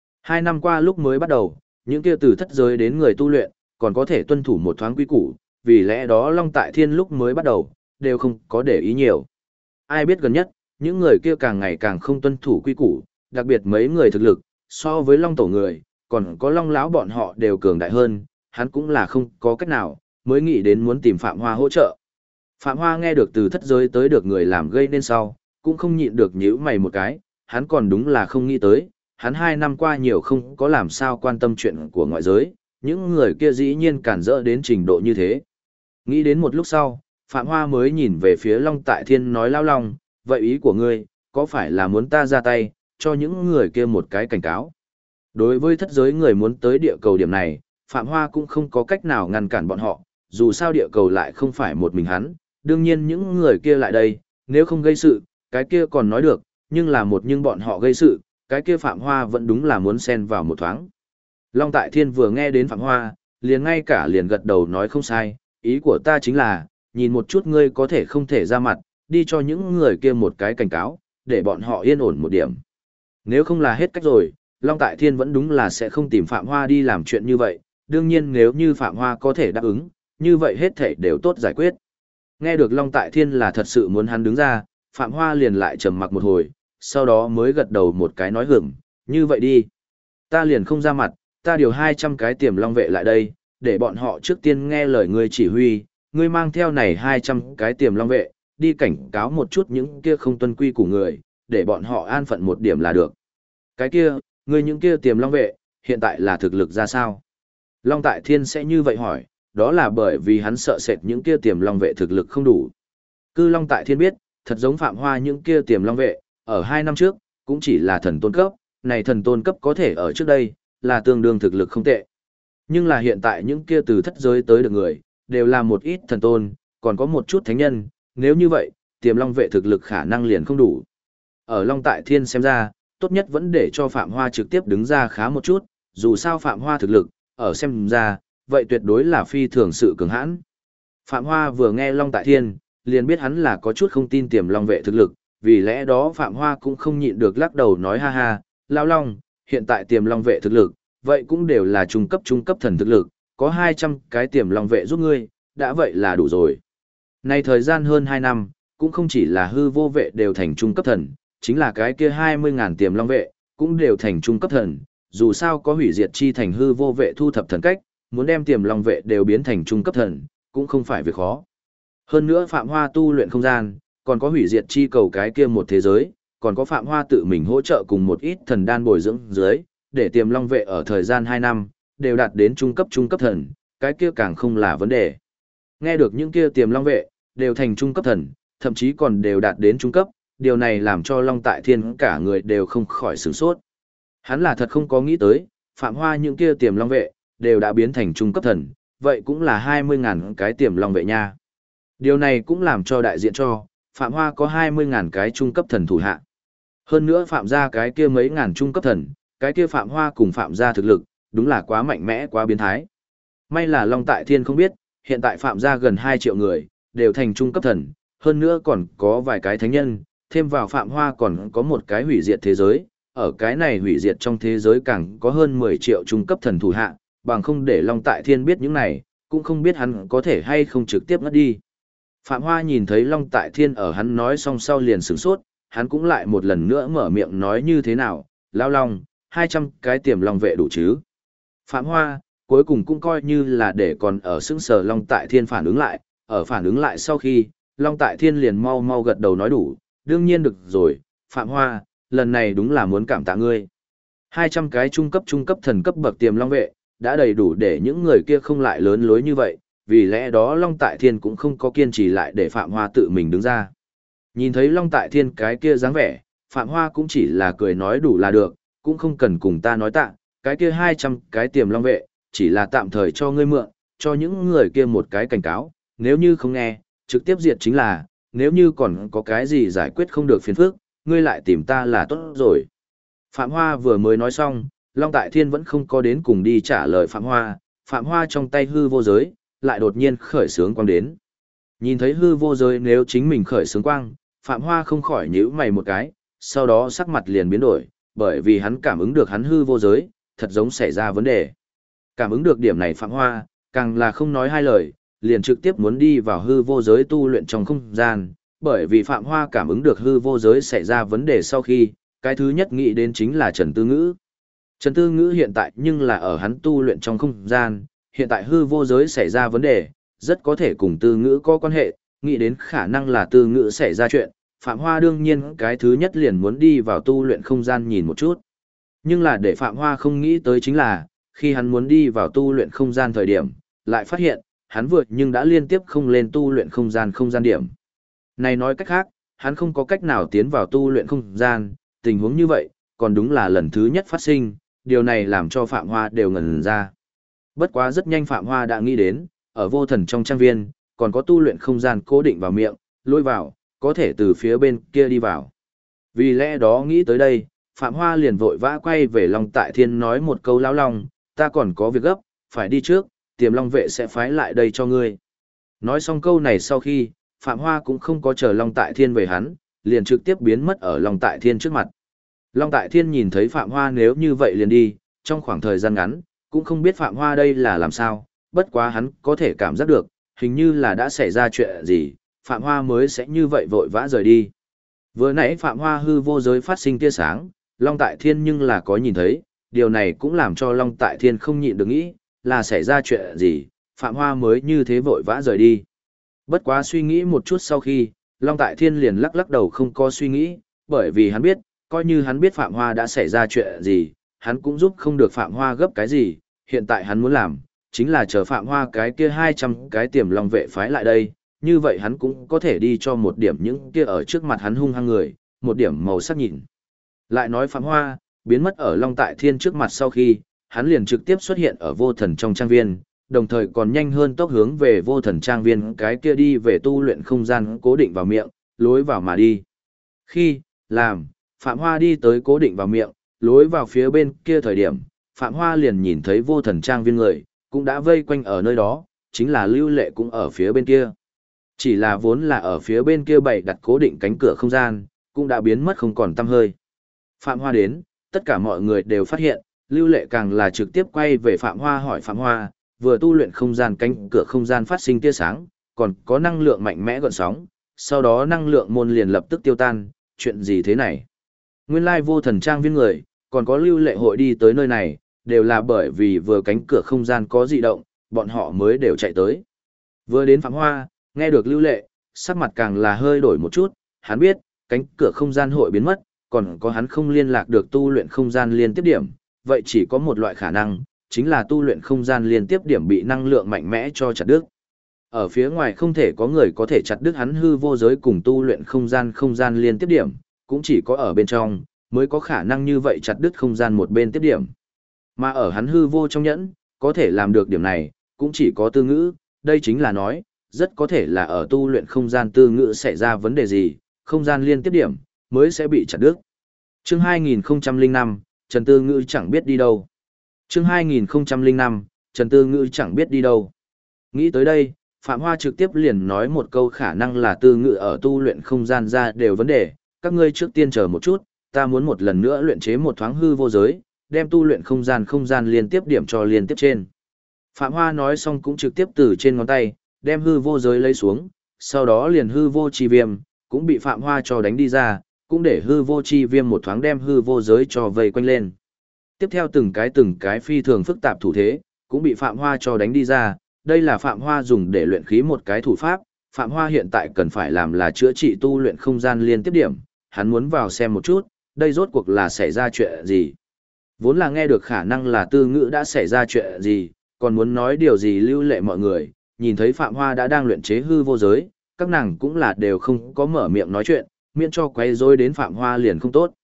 2 năm qua lúc mới bắt đầu, những kia từ thất giới đến người tu luyện, còn có thể tuân thủ một thoáng quy củ, vì lẽ đó Long Tại Thiên lúc mới bắt đầu, đều không có để ý nhiều. Ai biết gần nhất, những người kia càng ngày càng không tuân thủ quy củ, đặc biệt mấy người thực lực, so với Long Tổ người, còn có Long Lão bọn họ đều cường đại hơn, hắn cũng là không có cách nào, mới nghĩ đến muốn tìm Phạm Hoa hỗ trợ. Phạm Hoa nghe được từ thất giới tới được người làm gây nên sau, cũng không nhịn được nhíu mày một cái, hắn còn đúng là không nghĩ tới, hắn 2 năm qua nhiều không có làm sao quan tâm chuyện của ngoại giới, những người kia dĩ nhiên cản rỡ đến trình độ như thế. Nghĩ đến một lúc sau, Phạm Hoa mới nhìn về phía Long Tại Thiên nói Lao Long, vậy ý của ngươi, có phải là muốn ta ra tay, cho những người kia một cái cảnh cáo? Đối với thất giới người muốn tới địa cầu điểm này, Phạm Hoa cũng không có cách nào ngăn cản bọn họ, dù sao địa cầu lại không phải một mình hắn, đương nhiên những người kia lại đây, nếu không gây sự, cái kia còn nói được, nhưng bọn họ gây sự, cái kia Phạm Hoa vẫn đúng là muốn xen vào một thoáng. Long Tại Thiên vừa nghe đến Phạm Hoa, liền gật đầu nói không sai, ý của ta chính là, nhìn một chút ngươi có thể không thể ra mặt, đi cho những người kia một cái cảnh cáo, để bọn họ yên ổn một điểm. Nếu không là hết cách rồi, Long Tại Thiên vẫn đúng là sẽ không tìm Phạm Hoa đi làm chuyện như vậy, đương nhiên nếu như Phạm Hoa có thể đáp ứng, như vậy hết thảy đều tốt giải quyết. Nghe được Long Tại Thiên là thật sự muốn hắn đứng ra, Phạm Hoa liền lại trầm mặc một hồi, sau đó mới gật đầu một cái nói hửng, như vậy đi. Ta liền không ra mặt, ta điều 200 cái tiềm long vệ lại đây, để bọn họ trước tiên nghe lời ngươi chỉ huy, ngươi mang theo này 200 cái tiềm long vệ, đi cảnh cáo một chút những kia không tuân quy của người, để bọn họ an phận một điểm là được. Cái kia, ngươi những kia tiềm long vệ, hiện tại là thực lực ra sao? Long Tại Thiên sẽ như vậy hỏi, đó là bởi vì hắn sợ sệt những kia tiềm long vệ thực lực không đủ. Cư Long Tại Thiên biết, thật giống Phạm Hoa những kia tiềm long vệ, ở 2 năm trước, cũng chỉ là thần tôn cấp, này thần tôn cấp có thể ở trước đây, là tương đương thực lực không tệ. Nhưng là hiện tại những kia từ thất giới tới được người, đều là một ít thần tôn, còn có một chút thánh nhân, nếu như vậy, tiềm long vệ thực lực khả năng liền không đủ. Ở Long Tại Thiên xem ra, tốt nhất vẫn để cho Phạm Hoa trực tiếp đứng ra khá một chút, dù sao Phạm Hoa thực lực, ở xem ra, vậy tuyệt đối là phi thường sự cường hãn. Phạm Hoa vừa nghe Long Tại Thiên, liền biết hắn là có chút không tin tiềm long vệ thực lực, vì lẽ đó Phạm Hoa cũng không nhịn được lắc đầu nói ha ha, Lao Long, hiện tại tiềm long vệ thực lực, vậy cũng đều là trung cấp thần thực lực, có 200 cái tiềm long vệ giúp ngươi, đã vậy là đủ rồi. Nay thời gian hơn 2 năm, cũng không chỉ là hư vô vệ đều thành trung cấp thần, chính là cái kia 20.000 tiềm long vệ, cũng đều thành trung cấp thần, dù sao có hủy diệt chi thành hư vô vệ thu thập thần cách, muốn đem tiềm long vệ đều biến thành trung cấp thần, cũng không phải việc khó. Hơn nữa Phạm Hoa tu luyện không gian, còn có hủy diệt chi cầu cái kia một thế giới, còn có Phạm Hoa tự mình hỗ trợ cùng một ít thần đan bồi dưỡng dưới, để tiềm long vệ ở thời gian 2 năm, đều đạt đến trung cấp thần, cái kia càng không là vấn đề. Nghe được những kia tiềm long vệ, đều thành trung cấp thần, thậm chí còn đều đạt đến trung cấp, điều này làm cho Long Tại Thiên cả người đều không khỏi sửng sốt. Hắn là thật không có nghĩ tới, Phạm Hoa những kia tiềm long vệ, đều đã biến thành trung cấp thần, vậy cũng là 20.000 cái tiềm long vệ nha. Điều này cũng làm cho đại diện cho, Phạm Hoa có 20.000 cái trung cấp thần thủ hạ. Hơn nữa Phạm gia cái kia mấy ngàn trung cấp thần, cái kia Phạm Hoa cùng Phạm gia thực lực, đúng là quá mạnh mẽ quá biến thái. May là Long Tại Thiên không biết, hiện tại Phạm gia gần 2 triệu người, đều thành trung cấp thần, hơn nữa còn có vài cái thánh nhân, thêm vào Phạm Hoa còn có một cái hủy diệt thế giới, ở cái này hủy diệt trong thế giới càng có hơn 10 triệu trung cấp thần thủ hạ, bằng không để Long Tại Thiên biết những này, cũng không biết hắn có thể hay không trực tiếp ngất đi. Phạm Hoa nhìn thấy Long Tại Thiên ở hắn nói xong sau liền sửng sốt, hắn cũng lại một lần nữa mở miệng nói như thế nào, Lao Long, 200 cái tiềm long vệ đủ chứ. Phạm Hoa, cuối cùng cũng coi như là để còn ở sững sờ Long Tại Thiên phản ứng lại, ở phản ứng lại sau khi, Long Tại Thiên liền mau mau gật đầu nói đủ, đương nhiên được rồi, Phạm Hoa, lần này đúng là muốn cảm tạ ngươi. 200 cái trung cấp thần cấp bậc tiềm long vệ, đã đầy đủ để những người kia không lại lớn lối như vậy, vì lẽ đó Long Tại Thiên cũng không có kiên trì lại để Phạm Hoa tự mình đứng ra. Nhìn thấy Long Tại Thiên cái kia dáng vẻ, Phạm Hoa cũng chỉ là cười nói đủ là được, cũng không cần cùng ta nói tạ, cái kia 200 cái tiềm long vệ, chỉ là tạm thời cho ngươi mượn, cho những người kia một cái cảnh cáo, nếu như không nghe, trực tiếp diệt chính là, nếu như còn có cái gì giải quyết không được phiền phức, ngươi lại tìm ta là tốt rồi. Phạm Hoa vừa mới nói xong, Long Tại Thiên vẫn không có đến cùng đi trả lời Phạm Hoa trong tay hư vô giới, lại đột nhiên khởi sướng quang đến. Nhìn thấy hư vô giới nếu chính mình khởi sướng quang, Phạm Hoa không khỏi nhíu mày một cái, sau đó sắc mặt liền biến đổi, bởi vì hắn cảm ứng được hắn hư vô giới, thật giống xảy ra vấn đề. Cảm ứng được điểm này Phạm Hoa, càng là không nói hai lời, liền trực tiếp muốn đi vào hư vô giới tu luyện trong không gian, bởi vì Phạm Hoa cảm ứng được hư vô giới xảy ra vấn đề sau khi, cái thứ nhất nghĩ đến chính là Trần Tư Ngữ. Trần Tư Ngữ hiện tại nhưng là ở hắn tu luyện trong không gian, hiện tại hư vô giới xảy ra vấn đề, rất có thể cùng Tư Ngữ có quan hệ, nghĩ đến khả năng là Tư Ngữ xảy ra chuyện, Phạm Hoa đương nhiên cái thứ nhất liền muốn đi vào tu luyện không gian nhìn một chút. Nhưng là để Phạm Hoa không nghĩ tới chính là, khi hắn muốn đi vào tu luyện không gian thời điểm, lại phát hiện, hắn vượt nhưng đã liên tiếp không lên tu luyện không gian điểm. Này nói cách khác, hắn không có cách nào tiến vào tu luyện không gian, tình huống như vậy, còn đúng là lần thứ nhất phát sinh, điều này làm cho Phạm Hoa đều ngẩn ra. Bất quá rất nhanh Phạm Hoa đã nghĩ đến, ở vô thần trong trang viên, còn có tu luyện không gian cố định vào miệng, lôi vào, có thể từ phía bên kia đi vào. Vì lẽ đó nghĩ tới đây, Phạm Hoa liền vội vã quay về Long Tại Thiên nói một câu lão long, ta còn có việc gấp, phải đi trước, tiềm long vệ sẽ phái lại đây cho ngươi. Nói xong câu này sau khi, Phạm Hoa cũng không có chờ Long Tại Thiên về hắn, liền trực tiếp biến mất ở Long Tại Thiên trước mặt. Long Tại Thiên nhìn thấy Phạm Hoa nếu như vậy liền đi, trong khoảng thời gian ngắn, cũng không biết Phạm Hoa đây là làm sao, bất quá hắn có thể cảm giác được, hình như là đã xảy ra chuyện gì, Phạm Hoa mới sẽ như vậy vội vã rời đi. Vừa nãy Phạm Hoa hư vô giới phát sinh tia sáng, Long Tại Thiên nhưng là có nhìn thấy, điều này cũng làm cho Long Tại Thiên không nhịn được nghĩ, là xảy ra chuyện gì, Phạm Hoa mới như thế vội vã rời đi. Bất quá suy nghĩ một chút sau khi, Long Tại Thiên liền lắc lắc đầu không có suy nghĩ, bởi vì hắn biết, coi như hắn biết Phạm Hoa đã xảy ra chuyện gì, hắn cũng giúp không được Phạm Hoa gấp cái gì, hiện tại hắn muốn làm, chính là chờ Phạm Hoa cái kia 200 cái tiềm long vệ phái lại đây, như vậy hắn cũng có thể đi cho một điểm những kia ở trước mặt hắn hung hăng người, một điểm màu sắc nhìn. Lại nói Phạm Hoa, biến mất ở Long Tại Thiên trước mặt sau khi, hắn liền trực tiếp xuất hiện ở vô thần trong trang viên, đồng thời còn nhanh hơn tốc hướng về vô thần trang viên cái kia đi về tu luyện không gian cố định vào miệng, lối vào mà đi. Khi, làm, Phạm Hoa đi tới cố định vào miệng, lối vào phía bên kia thời điểm, Phạm Hoa liền nhìn thấy vô thần trang viên người, cũng đã vây quanh ở nơi đó, chính là Lưu Lệ cũng ở phía bên kia. Chỉ là vốn là ở phía bên kia bày đặt cố định cánh cửa không gian, cũng đã biến mất không còn tăm hơi. Phạm Hoa đến, tất cả mọi người đều phát hiện, Lưu Lệ càng là trực tiếp quay về Phạm Hoa hỏi Phạm Hoa, vừa tu luyện không gian cánh cửa không gian phát sinh tia sáng, còn có năng lượng mạnh mẽ gợn sóng, sau đó năng lượng môn liền lập tức tiêu tan, chuyện gì thế này? Nguyên lai vô thần trang viên người, còn có lưu lệ hội đi tới nơi này, đều là bởi vì vừa cánh cửa không gian có dị động, bọn họ mới đều chạy tới. Vừa đến Phạm Hoa, nghe được lưu lệ, sắc mặt càng là hơi đổi một chút, hắn biết, cánh cửa không gian hội biến mất, còn có hắn không liên lạc được tu luyện không gian liên tiếp điểm, vậy chỉ có một loại khả năng, chính là tu luyện không gian liên tiếp điểm bị năng lượng mạnh mẽ cho chặt đứt. Ở phía ngoài không thể có người có thể chặt đứt hắn hư vô giới cùng tu luyện không gian liên tiếp điểm, cũng chỉ có ở bên trong, mới có khả năng như vậy chặt đứt không gian một bên tiếp điểm. Mà ở hắn hư vô trong nhẫn, có thể làm được điểm này, cũng chỉ có tư ngữ, đây chính là nói, rất có thể là ở tu luyện không gian tư ngữ xảy ra vấn đề gì, không gian liên tiếp điểm, mới sẽ bị chặt đứt. Chương 2005, Trần Tư Ngữ chẳng biết đi đâu. Chương 2005, Trần Tư Ngữ chẳng biết đi đâu. Nghĩ tới đây, Phạm Hoa trực tiếp liền nói một câu khả năng là Tư Ngữ ở tu luyện không gian ra đều vấn đề, các ngươi trước tiên chờ một chút, ta muốn một lần nữa luyện chế một thoáng hư vô giới, đem tu luyện không gian liên tiếp điểm cho liên tiếp trên. Phạm Hoa nói xong cũng trực tiếp từ trên ngón tay, đem hư vô giới lấy xuống, sau đó liền hư vô chi viêm, cũng bị Phạm Hoa cho đánh đi ra, cũng để hư vô chi viêm một thoáng đem hư vô giới cho vây quanh lên. Tiếp theo từng cái phi thường phức tạp thủ thế, cũng bị Phạm Hoa cho đánh đi ra, đây là Phạm Hoa dùng để luyện khí một cái thủ pháp, Phạm Hoa hiện tại cần phải làm là chữa trị tu luyện không gian liên tiếp điểm, hắn muốn vào xem một chút, đây rốt cuộc là xảy ra chuyện gì. Vốn là nghe được khả năng là Tư Ngữ đã xảy ra chuyện gì, còn muốn nói điều gì lưu lệ mọi người, nhìn thấy Phạm Hoa đã đang luyện chế hư vô giới, các nàng cũng là đều không có mở miệng nói chuyện, miễn cho quấy rối đến Phạm Hoa liền không tốt.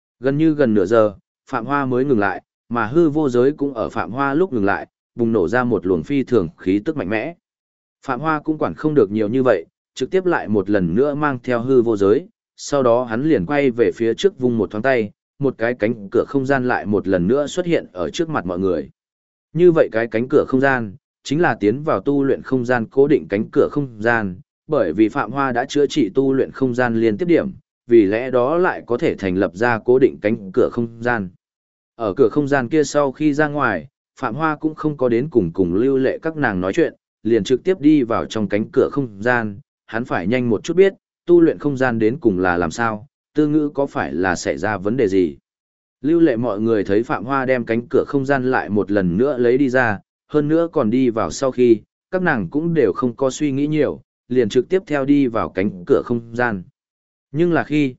Gần nửa giờ, Phạm Hoa mới ngừng lại, mà hư vô giới cũng ở Phạm Hoa lúc ngừng lại, bùng nổ ra một luồng phi thường khí tức mạnh mẽ. Phạm Hoa cũng quản không được nhiều như vậy, trực tiếp lại một lần nữa mang theo hư vô giới, sau đó hắn liền quay về phía trước vung một thoáng tay, một cái cánh cửa không gian lại một lần nữa xuất hiện ở trước mặt mọi người. Như vậy cái cánh cửa không gian, chính là tiến vào tu luyện không gian cố định cánh cửa không gian, bởi vì Phạm Hoa đã chữa trị tu luyện không gian liên tiếp điểm, vì lẽ đó lại có thể thành lập ra cố định cánh cửa không gian. Ở cửa không gian kia sau khi ra ngoài, Phạm Hoa cũng không có đến cùng lưu lệ các nàng nói chuyện, liền trực tiếp đi vào trong cánh cửa không gian, hắn phải nhanh một chút biết, tu luyện không gian đến cùng là làm sao, Tư Ngữ có phải là xảy ra vấn đề gì. Lưu lệ mọi người thấy Phạm Hoa đem cánh cửa không gian lại một lần nữa lấy đi ra, hơn nữa còn đi vào sau khi, các nàng cũng đều không có suy nghĩ nhiều, liền trực tiếp theo đi vào cánh cửa không gian. Nhưng là khi,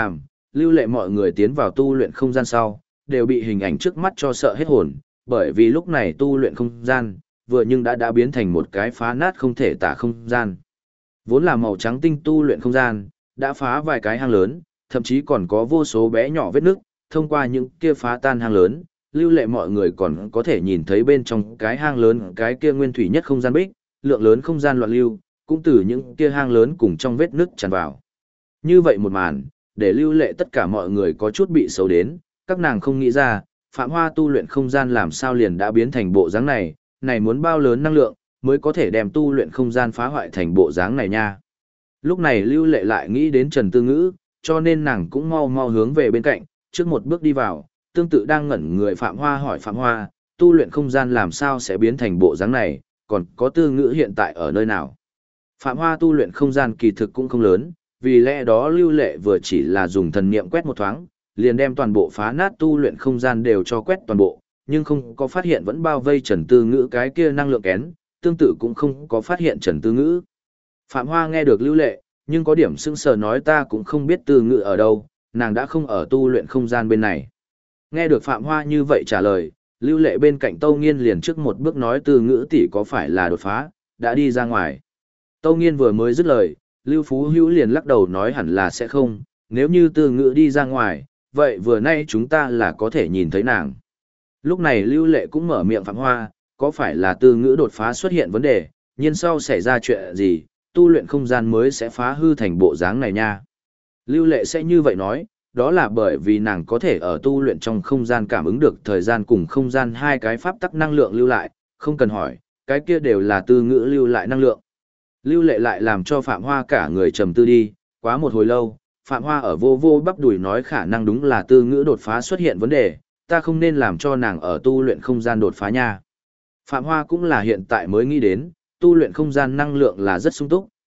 lưu lệ mọi người tiến vào tu luyện không gian sau, đều bị hình ảnh trước mắt cho sợ hết hồn, bởi vì lúc này tu luyện không gian, vừa nhưng đã biến thành một cái phá nát không thể tả không gian. Vốn là màu trắng tinh tu luyện không gian, đã phá vài cái hang lớn, thậm chí còn có vô số bé nhỏ vết nứt, thông qua những kia phá tan hang lớn, lưu lệ mọi người còn có thể nhìn thấy bên trong cái hang lớn cái kia nguyên thủy nhất không gian bích, lượng lớn không gian loạn lưu, cũng từ những kia hang lớn cùng trong vết nứt tràn vào. Như vậy một màn, để lưu lệ tất cả mọi người có chút bị xấu đến, các nàng không nghĩ ra, Phạm Hoa tu luyện không gian làm sao liền đã biến thành bộ dáng này, này muốn bao lớn năng lượng, mới có thể đem tu luyện không gian phá hoại thành bộ dáng này nha. Lúc này lưu lệ lại nghĩ đến Trần Tư Ngữ, cho nên nàng cũng mau mau hướng về bên cạnh, trước một bước đi vào, tương tự đang ngẩn người Phạm Hoa hỏi Phạm Hoa, tu luyện không gian làm sao sẽ biến thành bộ dáng này, còn có Tư Ngữ hiện tại ở nơi nào. Phạm Hoa tu luyện không gian kỳ thực cũng không lớn, vì lẽ đó lưu lệ vừa chỉ là dùng thần niệm quét một thoáng, liền đem toàn bộ phá nát tu luyện không gian đều cho quét toàn bộ, nhưng không có phát hiện vẫn bao vây Trần Tư Ngữ cái kia năng lượng kén, tương tự cũng không có phát hiện Trần Tư Ngữ. Phạm Hoa nghe được lưu lệ, nhưng có điểm sững sờ nói ta cũng không biết Tư Ngữ ở đâu, nàng đã không ở tu luyện không gian bên này. Nghe được Phạm Hoa như vậy trả lời, lưu lệ bên cạnh Tâu Nghiên liền trước một bước nói Tư Ngữ tỷ có phải là đột phá, đã đi ra ngoài. Tâu Nghiên vừa mới dứt lời, Lưu Phú Hữu liền lắc đầu nói hẳn là sẽ không, nếu như Tư Ngữ đi ra ngoài, vậy vừa nay chúng ta là có thể nhìn thấy nàng. Lúc này Lưu Lệ cũng mở miệng Phạm Hoa, có phải là Tư Ngữ đột phá xuất hiện vấn đề, nhiên sau xảy ra chuyện gì, tu luyện không gian mới sẽ phá hư thành bộ dáng này nha. Lưu Lệ sẽ như vậy nói, đó là bởi vì nàng có thể ở tu luyện trong không gian cảm ứng được thời gian cùng không gian hai cái pháp tắc năng lượng lưu lại, không cần hỏi, cái kia đều là Tư Ngữ lưu lại năng lượng. Lưu Lệ lại làm cho Phạm Hoa cả người trầm tư đi, quá một hồi lâu, Phạm Hoa ở vô vô bắp đùi nói khả năng đúng là Tư Ngữ đột phá xuất hiện vấn đề, ta không nên làm cho nàng ở tu luyện không gian đột phá nha. Phạm Hoa cũng là hiện tại mới nghĩ đến, tu luyện không gian năng lượng là rất sung túc,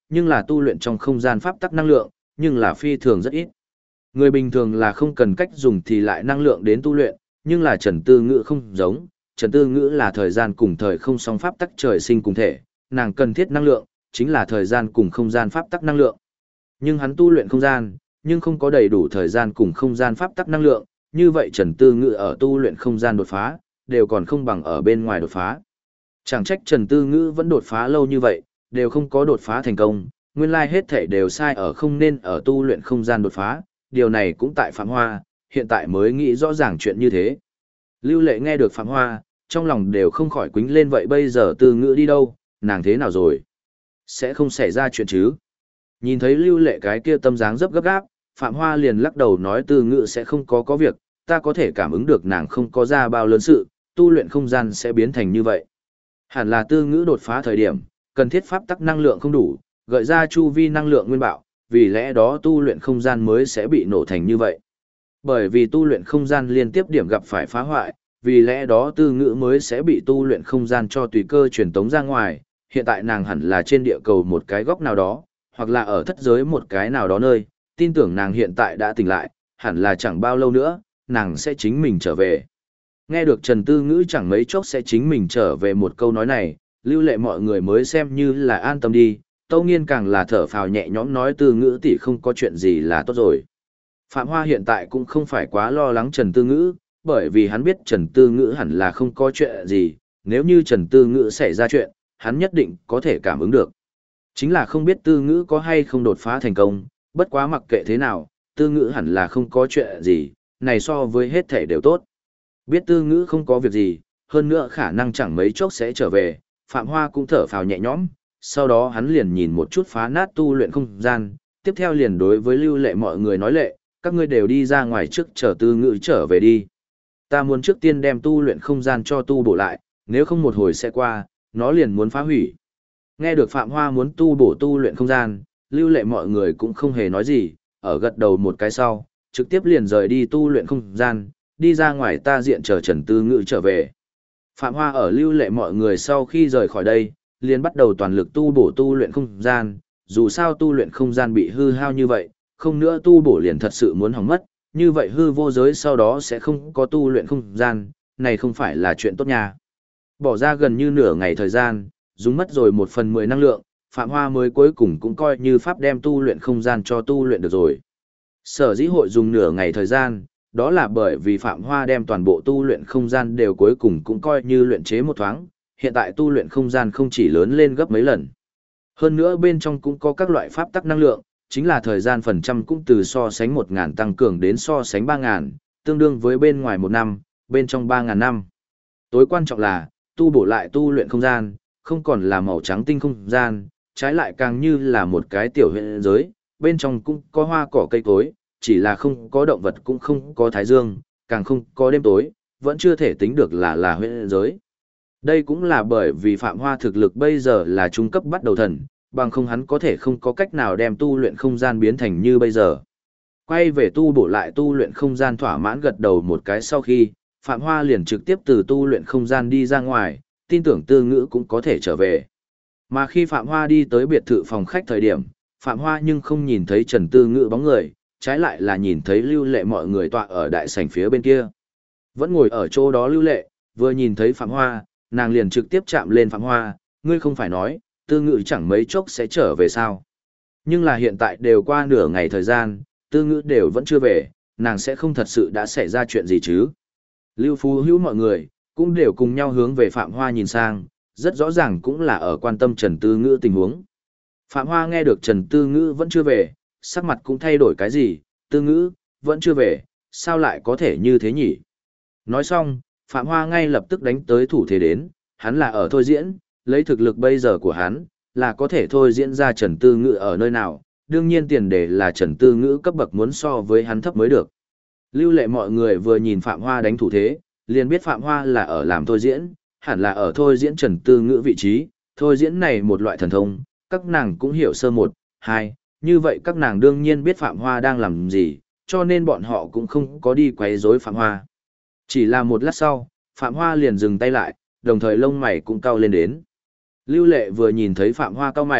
nhưng là tu luyện trong không gian pháp tắc năng lượng, nhưng là phi thường rất ít. Người bình thường là không cần cách dùng thì lại năng lượng đến tu luyện, nhưng là Trần Tư Ngữ không giống, Trần Tư Ngữ là thời gian cùng thời không song pháp tắc trời sinh cùng thể, nàng cần thiết năng lượng, chính là thời gian cùng không gian pháp tắc năng lượng. Nhưng hắn tu luyện không gian, nhưng không có đầy đủ thời gian cùng không gian pháp tắc năng lượng, như vậy Trần Tư Ngữ ở tu luyện không gian đột phá, đều còn không bằng ở bên ngoài đột phá. Chẳng trách Trần Tư Ngữ vẫn đột phá lâu như vậy, đều không có đột phá thành công, nguyên lai hết thể đều sai ở không nên ở tu luyện không gian đột phá, điều này cũng tại Phạm Hoa, hiện tại mới nghĩ rõ ràng chuyện như thế. Lưu Lệ nghe được Phạm Hoa, trong lòng đều không khỏi quýnh lên, vậy bây giờ Tư Ngữ đi đâu, nàng thế nào rồi? Sẽ không xảy ra chuyện chứ? Nhìn thấy Lưu Lệ cái kia tâm dáng gấp gáp, Phạm Hoa liền lắc đầu nói Tư Ngữ sẽ không có việc, ta có thể cảm ứng được nàng không có ra bao lớn sự, tu luyện không gian sẽ biến thành như vậy. Hẳn là Tư Ngữ đột phá thời điểm, cần thiết pháp tắc năng lượng không đủ, gợi ra chu vi năng lượng nguyên bạo, vì lẽ đó tu luyện không gian mới sẽ bị nổ thành như vậy. Bởi vì tu luyện không gian liên tiếp điểm gặp phải phá hoại, vì lẽ đó Tư Ngữ mới sẽ bị tu luyện không gian cho tùy cơ truyền tống ra ngoài, hiện tại nàng hẳn là trên địa cầu một cái góc nào đó, hoặc là ở thất giới một cái nào đó nơi, tin tưởng nàng hiện tại đã tỉnh lại, hẳn là chẳng bao lâu nữa, nàng sẽ chính mình trở về. Nghe được Trần Tư Ngữ chẳng mấy chốc sẽ chính mình trở về một câu nói này, Lưu Lệ mọi người mới xem như là an tâm đi, Tâu Nghiên càng là thở phào nhẹ nhõm nói Tư Ngữ tỷ không có chuyện gì là tốt rồi. Phạm Hoa hiện tại cũng không phải quá lo lắng Trần Tư Ngữ, bởi vì hắn biết Trần Tư Ngữ hẳn là không có chuyện gì, nếu như Trần Tư Ngữ xảy ra chuyện, hắn nhất định có thể cảm ứng được. Chính là không biết Tư Ngữ có hay không đột phá thành công, bất quá mặc kệ thế nào, Tư Ngữ hẳn là không có chuyện gì, này so với hết thể đều tốt. Biết Tư Ngữ không có việc gì, hơn nữa khả năng chẳng mấy chốc sẽ trở về, Phạm Hoa cũng thở phào nhẹ nhõm, sau đó hắn liền nhìn một chút phá nát tu luyện không gian, tiếp theo liền đối với Lưu Lệ mọi người nói Lệ, các ngươi đều đi ra ngoài trước chờ Tư Ngữ trở về đi. Ta muốn trước tiên đem tu luyện không gian cho tu bổ lại, nếu không một hồi sẽ qua, nó liền muốn phá hủy. Nghe được Phạm Hoa muốn tu bổ tu luyện không gian, Lưu Lệ mọi người cũng không hề nói gì, ở gật đầu một cái sau, trực tiếp liền rời đi tu luyện không gian, đi ra ngoài ta diện chờ Trần Tư Ngữ trở về. Phạm Hoa ở Lưu Lệ mọi người sau khi rời khỏi đây, liền bắt đầu toàn lực tu bổ tu luyện không gian, dù sao tu luyện không gian bị hư hao như vậy, không nữa tu bổ liền thật sự muốn hỏng mất, như vậy hư vô giới sau đó sẽ không có tu luyện không gian, này không phải là chuyện tốt nha. Bỏ ra gần như nửa ngày thời gian, dùng mất rồi 1/10 năng lượng, Phạm Hoa mới cuối cùng cũng coi như pháp đem tu luyện không gian cho tu luyện được rồi. Sở dĩ hội dùng nửa ngày thời gian, đó là bởi vì Phạm Hoa đem toàn bộ tu luyện không gian đều cuối cùng cũng coi như luyện chế một thoáng, hiện tại tu luyện không gian không chỉ lớn lên gấp mấy lần. Hơn nữa bên trong cũng có các loại pháp tắc năng lượng, chính là thời gian phần trăm cũng từ so sánh 1.000 tăng cường đến so sánh 3.000, tương đương với bên ngoài 1 năm, bên trong 3.000 năm. Tối quan trọng là, tu bổ lại tu luyện không gian, không còn là màu trắng tinh không gian, trái lại càng như là một cái tiểu huyện giới, bên trong cũng có hoa cỏ cây cối, chỉ là không có động vật cũng không có thái dương, càng không có đêm tối, vẫn chưa thể tính được là huyện giới. Đây cũng là bởi vì Phạm Hoa thực lực bây giờ là trung cấp bắt đầu thần, bằng không hắn có thể không có cách nào đem tu luyện không gian biến thành như bây giờ. Quay về tu bổ lại tu luyện không gian thỏa mãn gật đầu một cái sau khi, Phạm Hoa liền trực tiếp từ tu luyện không gian đi ra ngoài, tin tưởng Tư Ngữ cũng có thể trở về. Mà khi Phạm Hoa đi tới biệt thự phòng khách thời điểm, Phạm Hoa nhưng không nhìn thấy Trần Tư Ngữ bóng người, trái lại là nhìn thấy Lưu Lệ mọi người tọa ở đại sảnh phía bên kia. Vẫn ngồi ở chỗ đó Lưu Lệ, vừa nhìn thấy Phạm Hoa, nàng liền trực tiếp chạm lên Phạm Hoa, ngươi không phải nói, Tư Ngữ chẳng mấy chốc sẽ trở về sao. Nhưng là hiện tại đều qua nửa ngày thời gian, Tư Ngữ đều vẫn chưa về, nàng sẽ không thật sự đã xảy ra chuyện gì chứ. Lưu Phú Hữu mọi người, cũng đều cùng nhau hướng về Phạm Hoa nhìn sang, rất rõ ràng cũng là ở quan tâm Trần Tư Ngữ tình huống. Phạm Hoa nghe được Trần Tư Ngữ vẫn chưa về, sắc mặt cũng thay đổi cái gì, Tư Ngữ, vẫn chưa về, sao lại có thể như thế nhỉ? Nói xong, Phạm Hoa ngay lập tức đánh tới thủ thế đến, hắn là ở thôi diễn, lấy thực lực bây giờ của hắn, là có thể thôi diễn ra Trần Tư Ngữ ở nơi nào, đương nhiên tiền đề là Trần Tư Ngữ cấp bậc muốn so với hắn thấp mới được. Lưu Lệ mọi người vừa nhìn Phạm Hoa đánh thủ thế, liền biết Phạm Hoa là ở làm thôi diễn, hẳn là ở thôi diễn Trần Tư Ngữ vị trí, thôi diễn này một loại thần thông, các nàng cũng hiểu sơ một, hai, như vậy các nàng đương nhiên biết Phạm Hoa đang làm gì, cho nên bọn họ cũng không có đi quấy rối Phạm Hoa. Chỉ là một lát sau, Phạm Hoa liền dừng tay lại, đồng thời lông mày cũng cau lên đến. Lưu Lệ vừa nhìn thấy Phạm Hoa cau mày,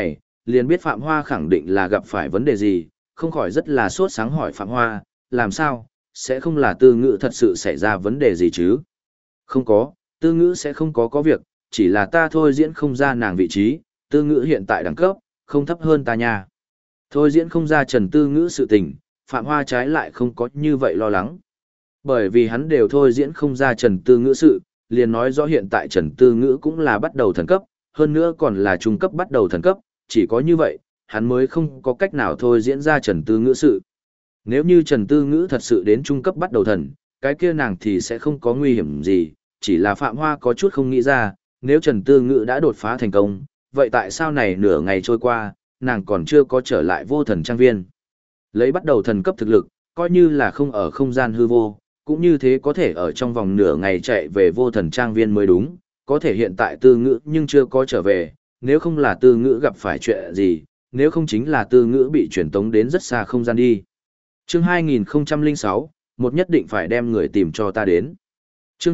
liền biết Phạm Hoa khẳng định là gặp phải vấn đề gì, không khỏi rất là sốt sáng hỏi Phạm Hoa, làm sao, sẽ không là Tư Ngữ thật sự xảy ra vấn đề gì chứ? Không có, Tư Ngữ sẽ không có việc, chỉ là ta thôi diễn không ra nàng vị trí, Tư Ngữ hiện tại đẳng cấp, không thấp hơn ta nha. Thôi diễn không ra Trần Tư Ngữ sự tình, Phạm Hoa trái lại không có như vậy lo lắng. Bởi vì hắn đều thôi diễn không ra Trần Tư Ngữ sự, liền nói rõ hiện tại Trần Tư Ngữ cũng là bắt đầu thần cấp, hơn nữa còn là trung cấp bắt đầu thần cấp, chỉ có như vậy, hắn mới không có cách nào thôi diễn ra Trần Tư Ngữ sự. Nếu như Trần Tư Ngữ thật sự đến trung cấp bắt đầu thần, cái kia nàng thì sẽ không có nguy hiểm gì, chỉ là Phạm Hoa có chút không nghĩ ra, nếu Trần Tư Ngữ đã đột phá thành công, vậy tại sao này nửa ngày trôi qua, nàng còn chưa có trở lại vô thần trang viên. Lấy bắt đầu thần cấp thực lực, coi như là không ở không gian hư vô, cũng như thế có thể ở trong vòng nửa ngày chạy về vô thần trang viên mới đúng, có thể hiện tại Tư Ngữ nhưng chưa có trở về, nếu không là Tư Ngữ gặp phải chuyện gì, nếu không chính là Tư Ngữ bị truyền tống đến rất xa không gian đi. Chương 2006, một nhất định phải đem người tìm cho ta đến. Chương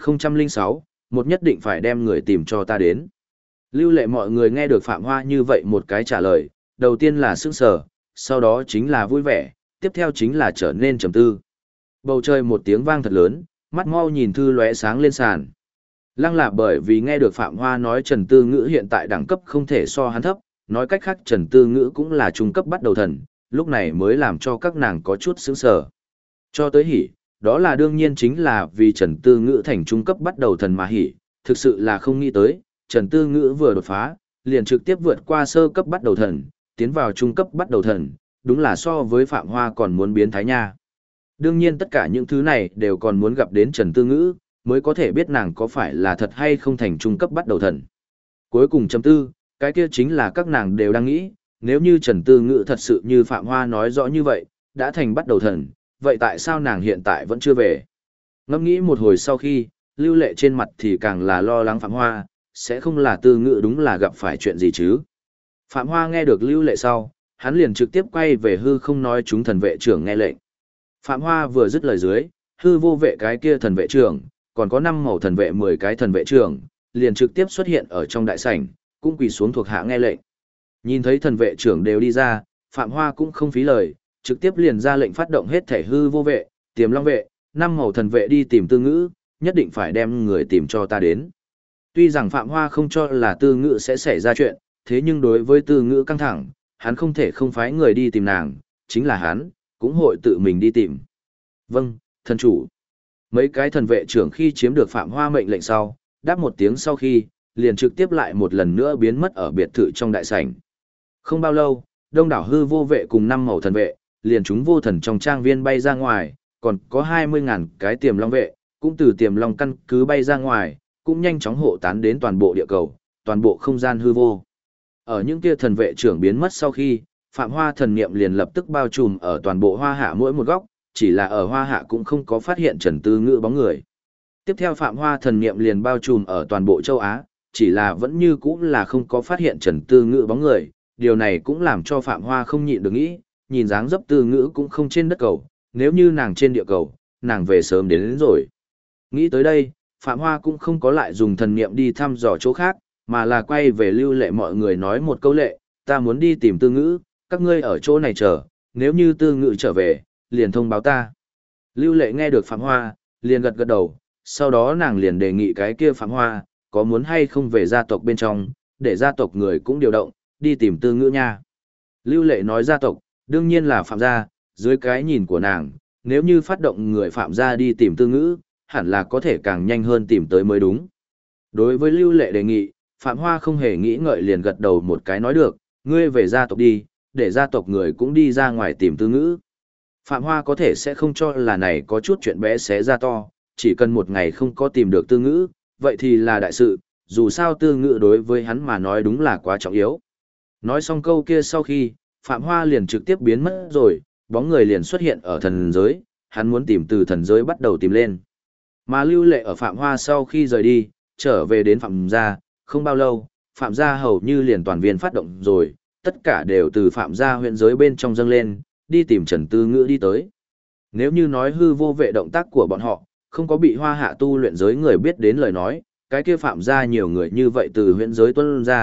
2006, một nhất định phải đem người tìm cho ta đến. Lưu Lệ mọi người nghe được Phạm Hoa như vậy một cái trả lời, đầu tiên là sững sờ, sau đó chính là vui vẻ, tiếp theo chính là trở nên trầm tư. Bầu trời một tiếng vang thật lớn, mắt mau nhìn thư lóe sáng lên sàn. Lăng là bởi vì nghe được Phạm Hoa nói Trần Tư Ngữ hiện tại đẳng cấp không thể so hắn thấp, nói cách khác Trần Tư Ngữ cũng là trung cấp bắt đầu thần, lúc này mới làm cho các nàng có chút sững sờ. Cho tới hỉ, đó là đương nhiên chính là vì Trần Tư Ngữ thành trung cấp bắt đầu thần mà hỉ, thực sự là không nghĩ tới, Trần Tư Ngữ vừa đột phá, liền trực tiếp vượt qua sơ cấp bắt đầu thần, tiến vào trung cấp bắt đầu thần, đúng là so với Phạm Hoa còn muốn biến thái nha. Đương nhiên tất cả những thứ này đều còn muốn gặp đến Trần Tư Ngữ, mới có thể biết nàng có phải là thật hay không thành trung cấp bắt đầu thần. Cuối cùng chấm tư, cái kia chính là các nàng đều đang nghĩ, nếu như Trần Tư Ngữ thật sự như Phạm Hoa nói rõ như vậy, đã thành bắt đầu thần, vậy tại sao nàng hiện tại vẫn chưa về? Ngẫm nghĩ một hồi sau khi, Lưu Lệ trên mặt thì càng là lo lắng Phạm Hoa, sẽ không là Tư Ngữ đúng là gặp phải chuyện gì chứ? Phạm Hoa nghe được Lưu Lệ sau, hắn liền trực tiếp quay về hư không nói chúng thần vệ trưởng nghe lệnh. Phạm Hoa vừa dứt lời dưới, hư vô vệ cái kia thần vệ trưởng, còn có 5 màu thần vệ 10 cái thần vệ trưởng, liền trực tiếp xuất hiện ở trong đại sảnh, cũng quỳ xuống thuộc hạ nghe lệnh. Nhìn thấy thần vệ trưởng đều đi ra, Phạm Hoa cũng không phí lời, trực tiếp liền ra lệnh phát động hết thể hư vô vệ, Tiềm Long vệ, 5 màu thần vệ đi tìm Tư Ngữ, nhất định phải đem người tìm cho ta đến. Tuy rằng Phạm Hoa không cho là Tư Ngữ sẽ xảy ra chuyện, thế nhưng đối với Tư Ngữ căng thẳng, hắn không thể không phái người đi tìm nàng, chính là hắn, cũng hội tự mình đi tìm. Vâng, thần chủ. Mấy cái thần vệ trưởng khi chiếm được Phạm Hoa mệnh lệnh sau, đáp một tiếng sau khi, liền trực tiếp lại một lần nữa biến mất ở biệt thự trong đại sảnh. Không bao lâu, đông đảo hư vô vệ cùng 5 màu thần vệ, liền chúng vô thần trong trang viên bay ra ngoài, còn có 20.000 cái Tiềm Long vệ, cũng từ Tiềm Long căn cứ bay ra ngoài, cũng nhanh chóng hộ tán đến toàn bộ địa cầu, toàn bộ không gian hư vô. Ở những kia thần vệ trưởng biến mất sau khi, Phạm Hoa thần niệm liền lập tức bao trùm ở toàn bộ Hoa Hạ mỗi một góc, chỉ là ở Hoa Hạ cũng không có phát hiện Trần Tư Ngữ bóng người. Tiếp theo Phạm Hoa thần niệm liền bao trùm ở toàn bộ châu Á, chỉ là vẫn như cũ là không có phát hiện Trần Tư Ngữ bóng người, điều này cũng làm cho Phạm Hoa không nhịn được nghĩ, nhìn dáng dấp Tư Ngữ cũng không trên đất cầu, nếu như nàng trên địa cầu, nàng về sớm đến rồi. Nghĩ tới đây, Phạm Hoa cũng không có lại dùng thần niệm đi thăm dò chỗ khác, mà là quay về Lưu Lệ mọi người nói một câu lệ, ta muốn đi tìm Tư Ngữ, các ngươi ở chỗ này chờ, nếu như Tư Ngữ trở về, liền thông báo ta. Lưu Lệ nghe được Phạm Hoa, liền gật gật đầu, sau đó nàng liền đề nghị cái kia Phạm Hoa, có muốn hay không về gia tộc bên trong, để gia tộc người cũng điều động, đi tìm Tư Ngữ nha. Lưu Lệ nói gia tộc, đương nhiên là Phạm gia, dưới cái nhìn của nàng, nếu như phát động người Phạm gia đi tìm Tư Ngữ, hẳn là có thể càng nhanh hơn tìm tới mới đúng. Đối với Lưu Lệ đề nghị, Phạm Hoa không hề nghĩ ngợi liền gật đầu một cái nói được, ngươi về gia tộc đi, để gia tộc người cũng đi ra ngoài tìm Tư Ngữ. Phạm Hoa có thể sẽ không cho là này có chút chuyện bé xé ra to, chỉ cần một ngày không có tìm được Tư Ngữ, vậy thì là đại sự, dù sao Tư Ngữ đối với hắn mà nói đúng là quá trọng yếu. Nói xong câu kia sau khi, Phạm Hoa liền trực tiếp biến mất rồi, bóng người liền xuất hiện ở thần giới, hắn muốn tìm từ thần giới bắt đầu tìm lên. Mà Lưu Lệ ở Phạm Hoa sau khi rời đi, trở về đến Phạm gia, không bao lâu, Phạm gia hầu như liền toàn viên phát động rồi, tất cả đều từ Phạm gia huyện giới bên trong dâng lên, đi tìm Trần Tư Ngữ đi tới. Nếu như nói hư vô vệ động tác của bọn họ, không có bị Hoa Hạ tu luyện giới người biết đến lời nói, cái kia Phạm gia nhiều người như vậy từ huyện giới tuân ra,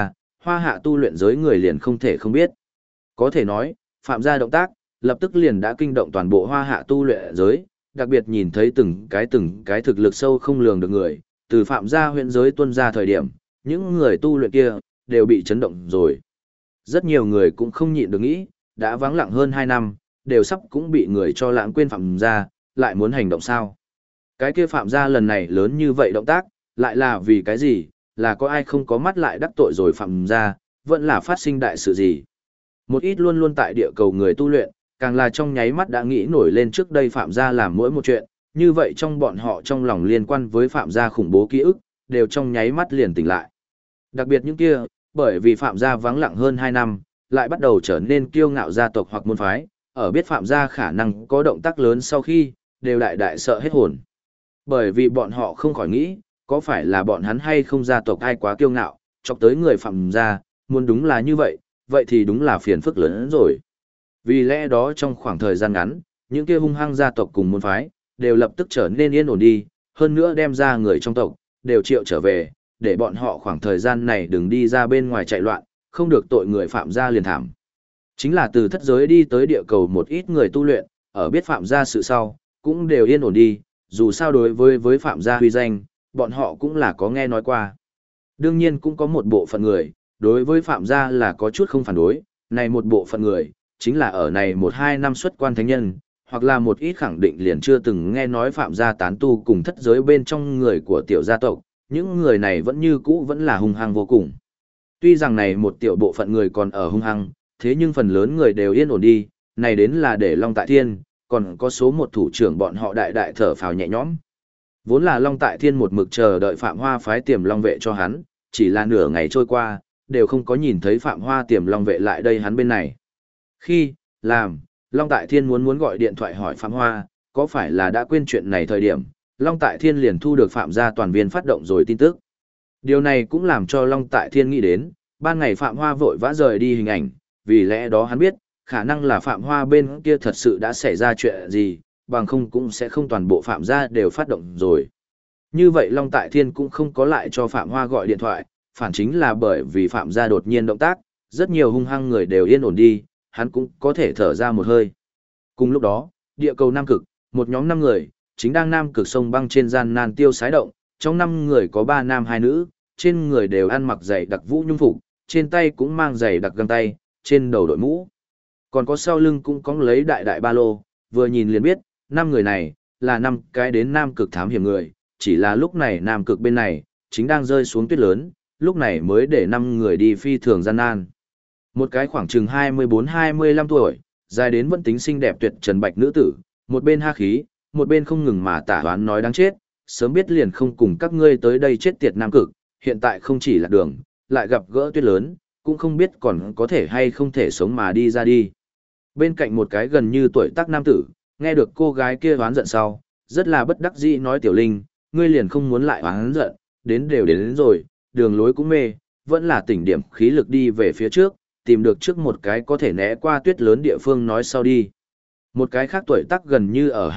hoa hạ tu luyện giới người liền không thể không biết. Có thể nói, Phạm gia động tác, lập tức liền đã kinh động toàn bộ hoa hạ tu luyện giới, đặc biệt nhìn thấy từng cái thực lực sâu không lường được người, từ Phạm gia huyện giới tuân ra thời điểm, những người tu luyện kia, đều bị chấn động rồi. Rất nhiều người cũng không nhịn được nghĩ, đã vắng lặng hơn 2 năm, đều sắp cũng bị người cho lãng quên Phạm gia, lại muốn hành động sao? Cái kia Phạm gia lần này lớn như vậy động tác, lại là vì cái gì? Là có ai không có mắt lại đắc tội rồi Phạm gia, vẫn là phát sinh đại sự gì? Một ít luôn luôn tại địa cầu người tu luyện, càng là trong nháy mắt đã nghĩ nổi lên trước đây Phạm gia làm mỗi một chuyện, như vậy trong bọn họ trong lòng liên quan với Phạm gia khủng bố ký ức, đều trong nháy mắt liền tỉnh lại. Đặc biệt những kia, bởi vì Phạm gia vắng lặng hơn 2 năm, lại bắt đầu trở nên kiêu ngạo gia tộc hoặc môn phái, ở biết Phạm gia khả năng có động tác lớn sau khi, đều đại đại sợ hết hồn. Bởi vì bọn họ không khỏi nghĩ, có phải là bọn hắn hay không gia tộc ai quá kiêu ngạo, chọc tới người Phạm gia, muốn đúng là như vậy, vậy thì đúng là phiền phức lớn hơn rồi. Vì lẽ đó trong khoảng thời gian ngắn, những kia hung hăng gia tộc cùng môn phái, đều lập tức trở nên yên ổn đi, hơn nữa đem ra người trong tộc, đều triệu trở về, để bọn họ khoảng thời gian này đừng đi ra bên ngoài chạy loạn, không được tội người Phạm gia liền thảm. Chính là từ thất giới đi tới địa cầu một ít người tu luyện, ở biết Phạm gia sự sau, cũng đều yên ổn đi, dù sao đối với Phạm gia huy danh, bọn họ cũng là có nghe nói qua. Đương nhiên cũng có một bộ phận người, đối với Phạm gia là có chút không phản đối, này một bộ phận người, chính là ở này 1-2 năm xuất quan thánh nhân, hoặc là một ít khẳng định liền chưa từng nghe nói Phạm gia tán tu cùng thất giới bên trong người của tiểu gia tộc, những người này vẫn như cũ vẫn là hung hăng vô cùng. Tuy rằng này một tiểu bộ phận người còn ở hung hăng, thế nhưng phần lớn người đều yên ổn đi, này đến là để Long Tại Thiên, còn có số một thủ trưởng bọn họ đại đại thở phào nhẹ nhõm. Vốn là Long Tại Thiên một mực chờ đợi Phạm Hoa phái Tiềm Long vệ cho hắn, chỉ là nửa ngày trôi qua, đều không có nhìn thấy Phạm Hoa Tiềm Long vệ lại đây hắn bên này. Khi, làm, Long Tại Thiên muốn gọi điện thoại hỏi Phạm Hoa, có phải là đã quên chuyện này thời điểm, Long Tại Thiên liền thu được Phạm gia toàn viên phát động rồi tin tức. Điều này cũng làm cho Long Tại Thiên nghĩ đến, ban ngày Phạm Hoa vội vã rời đi hình ảnh, vì lẽ đó hắn biết, khả năng là Phạm Hoa bên kia thật sự đã xảy ra chuyện gì, bằng không cũng sẽ không toàn bộ Phạm gia đều phát động rồi. Như vậy Long Tại Thiên cũng không có lại cho Phạm Hoa gọi điện thoại, phản chính là bởi vì Phạm gia đột nhiên động tác, rất nhiều hung hăng người đều yên ổn đi, hắn cũng có thể thở ra một hơi. Cùng lúc đó, địa cầu Nam Cực, một nhóm 5 người, chính đang Nam Cực sông băng trên gian nan tiêu sái động, trong 5 người có 3 nam 2 nữ, trên người đều ăn mặc giày đặc vũ nhung phục, trên tay cũng mang giày đặc găng tay, trên đầu đội mũ. Còn có sau lưng cũng có lấy đại đại ba lô, vừa nhìn liền biết, 5 người này, là 5 cái đến Nam Cực thám hiểm người, chỉ là lúc này Nam Cực bên này, chính đang rơi xuống tuyết lớn, lúc này mới để 5 người đi phi thường gian nan. Một cái khoảng chừng 24-25 tuổi, dài đến vẫn tính xinh đẹp tuyệt trần bạch nữ tử, một bên ha khí, một bên không ngừng mà tả đoán nói đáng chết, sớm biết liền không cùng các ngươi tới đây chết tiệt Nam Cực, hiện tại không chỉ là đường, lại gặp gỡ tuyết lớn, cũng không biết còn có thể hay không thể sống mà đi ra đi. Bên cạnh một cái gần như tuổi tác nam tử, nghe được cô gái kia oán giận sau, rất là bất đắc dĩ nói Tiểu Linh, ngươi liền không muốn lại oán giận, đến rồi, đường lối cũng mê, vẫn là tỉnh điểm khí lực đi về phía trước, tìm được trước một cái có thể né qua tuyết lớn địa phương nói sau đi. Một cái khác tuổi tác gần như ở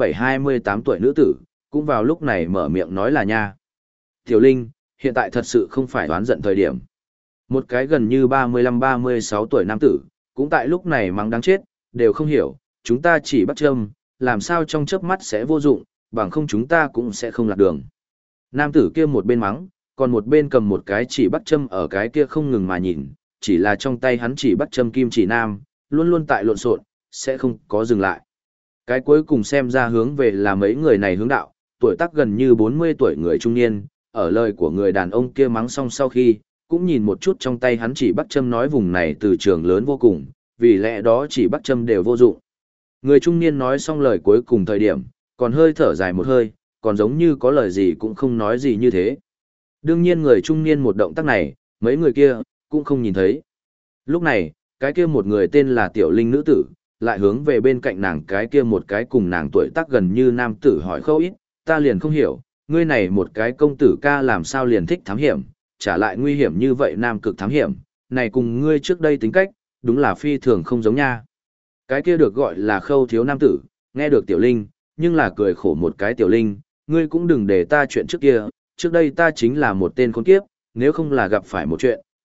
27-28 tuổi nữ tử, cũng vào lúc này mở miệng nói là nha. Tiểu Linh, hiện tại thật sự không phải oán giận thời điểm. Một cái gần như 35-36 tuổi nam tử, cũng tại lúc này mắng đáng chết, đều không hiểu, chúng ta chỉ bắt châm, làm sao trong chớp mắt sẽ vô dụng, bằng không chúng ta cũng sẽ không lạc đường. Nam tử kia một bên mắng, còn một bên cầm một cái chỉ bắt châm ở cái kia không ngừng mà nhìn, chỉ là trong tay hắn chỉ bắt châm kim chỉ nam, luôn luôn tại lộn xộn, sẽ không có dừng lại. Cái cuối cùng xem ra hướng về là mấy người này hướng đạo, tuổi tác gần như 40 tuổi người trung niên, ở lời của người đàn ông kia mắng xong sau khi, cũng nhìn một chút trong tay hắn chỉ bắt châm nói vùng này từ trường lớn vô cùng, vì lẽ đó chỉ bắt châm đều vô dụng. Người trung niên nói xong lời cuối cùng thời điểm, còn hơi thở dài một hơi, còn giống như có lời gì cũng không nói gì như thế. Đương nhiên người trung niên một động tác này, mấy người kia, cũng không nhìn thấy. Lúc này, cái kia một người tên là Tiểu Linh nữ tử, lại hướng về bên cạnh nàng cái kia một cái cùng nàng tuổi tác gần như nam tử hỏi khâu ít, ta liền không hiểu, ngươi này một cái công tử ca làm sao liền thích thám hiểm, trả lại nguy hiểm như vậy nam cực thám hiểm, này cùng ngươi trước đây tính cách, đúng là phi thường không giống nha. Cái kia được gọi là khâu thiếu nam tử, nghe được Tiểu Linh, nhưng là cười khổ một cái Tiểu Linh, ngươi cũng đừng để ta chuyện trước kia, trước đây ta chính là một tên khốn kiếp, nếu không là gặp phải một chuyện,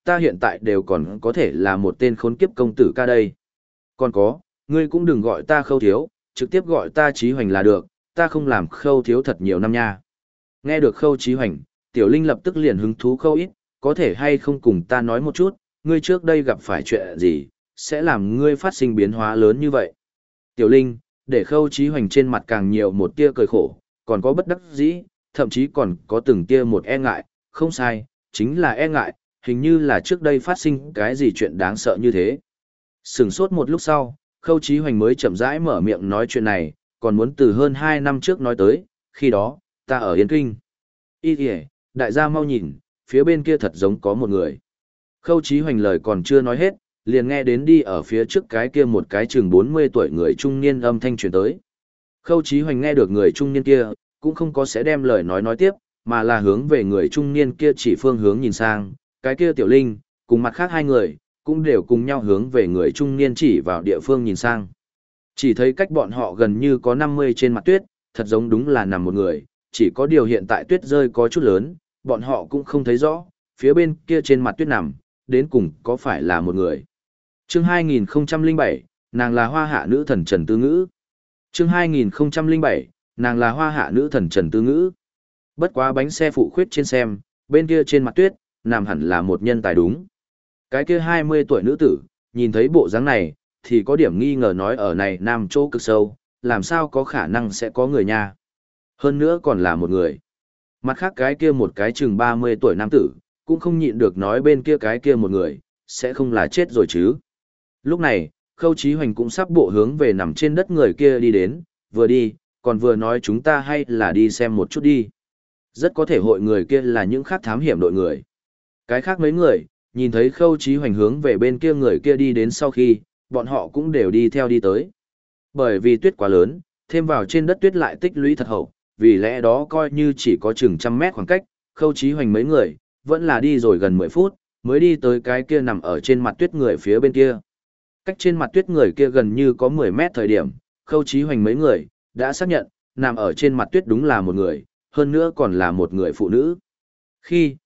ta hiện tại đều còn có thể là một tên khốn kiếp công tử ca đây. Còn có, ngươi cũng đừng gọi ta Khâu thiếu, trực tiếp gọi ta Chí Hoành là được, ta không làm Khâu thiếu thật nhiều năm nha. Nghe được Khâu Chí Hoành, Tiểu Linh lập tức liền hứng thú Khâu ít, có thể hay không cùng ta nói một chút, ngươi trước đây gặp phải chuyện gì, sẽ làm ngươi phát sinh biến hóa lớn như vậy. Tiểu Linh, để Khâu Chí Hoành trên mặt càng nhiều một tia cười khổ, còn có bất đắc dĩ, thậm chí còn có từng tia một e ngại, không sai, chính là e ngại, hình như là trước đây phát sinh cái gì chuyện đáng sợ như thế. Sửng sốt một lúc sau, Khâu Chí Hoành mới chậm rãi mở miệng nói chuyện này, còn muốn từ hơn 2 năm trước nói tới, khi đó, ta ở Yên Kinh. Ý kìa, đại gia mau nhìn, phía bên kia thật giống có một người. Khâu Chí Hoành lời còn chưa nói hết, liền nghe đến đi ở phía trước cái kia một cái chừng 40 tuổi người trung niên âm thanh truyền tới. Khâu Chí Hoành nghe được người trung niên kia, cũng không có sẽ đem lời nói tiếp, mà là hướng về người trung niên kia chỉ phương hướng nhìn sang, cái kia Tiểu Linh, cùng mặt khác hai người, cũng đều cùng nhau hướng về người trung niên chỉ vào địa phương nhìn sang. Chỉ thấy cách bọn họ gần như có 50 trên mặt tuyết, thật giống đúng là nằm một người, chỉ có điều hiện tại tuyết rơi có chút lớn, bọn họ cũng không thấy rõ, phía bên kia trên mặt tuyết nằm, đến cùng có phải là một người. Chương 2007, nàng là hoa hạ nữ thần Trần Tư Ngữ. Chương 2007, nàng là hoa hạ nữ thần Trần Tư Ngữ. Bất quá bánh xe phụ khuyết trên xem, bên kia trên mặt tuyết, nằm hẳn là một nhân tài đúng. Cái kia 20 tuổi nữ tử, nhìn thấy bộ dáng này, thì có điểm nghi ngờ nói ở này nam chỗ cực sâu, làm sao có khả năng sẽ có người nha. Hơn nữa còn là một người. Mặt khác cái kia một cái chừng 30 tuổi nam tử, cũng không nhịn được nói bên kia cái kia một người, sẽ không là chết rồi chứ. Lúc này, Khâu Chí Hoành cũng sắp bộ hướng về nằm trên đất người kia đi đến, vừa đi, còn vừa nói chúng ta hay là đi xem một chút đi. Rất có thể hội người kia là những khác thám hiểm đội người. Cái khác mấy người, nhìn thấy Khâu Chí Hoành hướng về bên kia người kia đi đến sau khi, bọn họ cũng đều đi theo đi tới. Bởi vì tuyết quá lớn, thêm vào trên đất tuyết lại tích lũy thật hậu, vì lẽ đó coi như chỉ có chừng 100 mét khoảng cách, Khâu Chí Hoành mấy người, vẫn là đi rồi gần 10 phút, mới đi tới cái kia nằm ở trên mặt tuyết người phía bên kia. Cách trên mặt tuyết người kia gần như có 10 mét thời điểm, Khâu Chí Hoành mấy người, đã xác nhận, nằm ở trên mặt tuyết đúng là một người, hơn nữa còn là một người phụ nữ. Khi,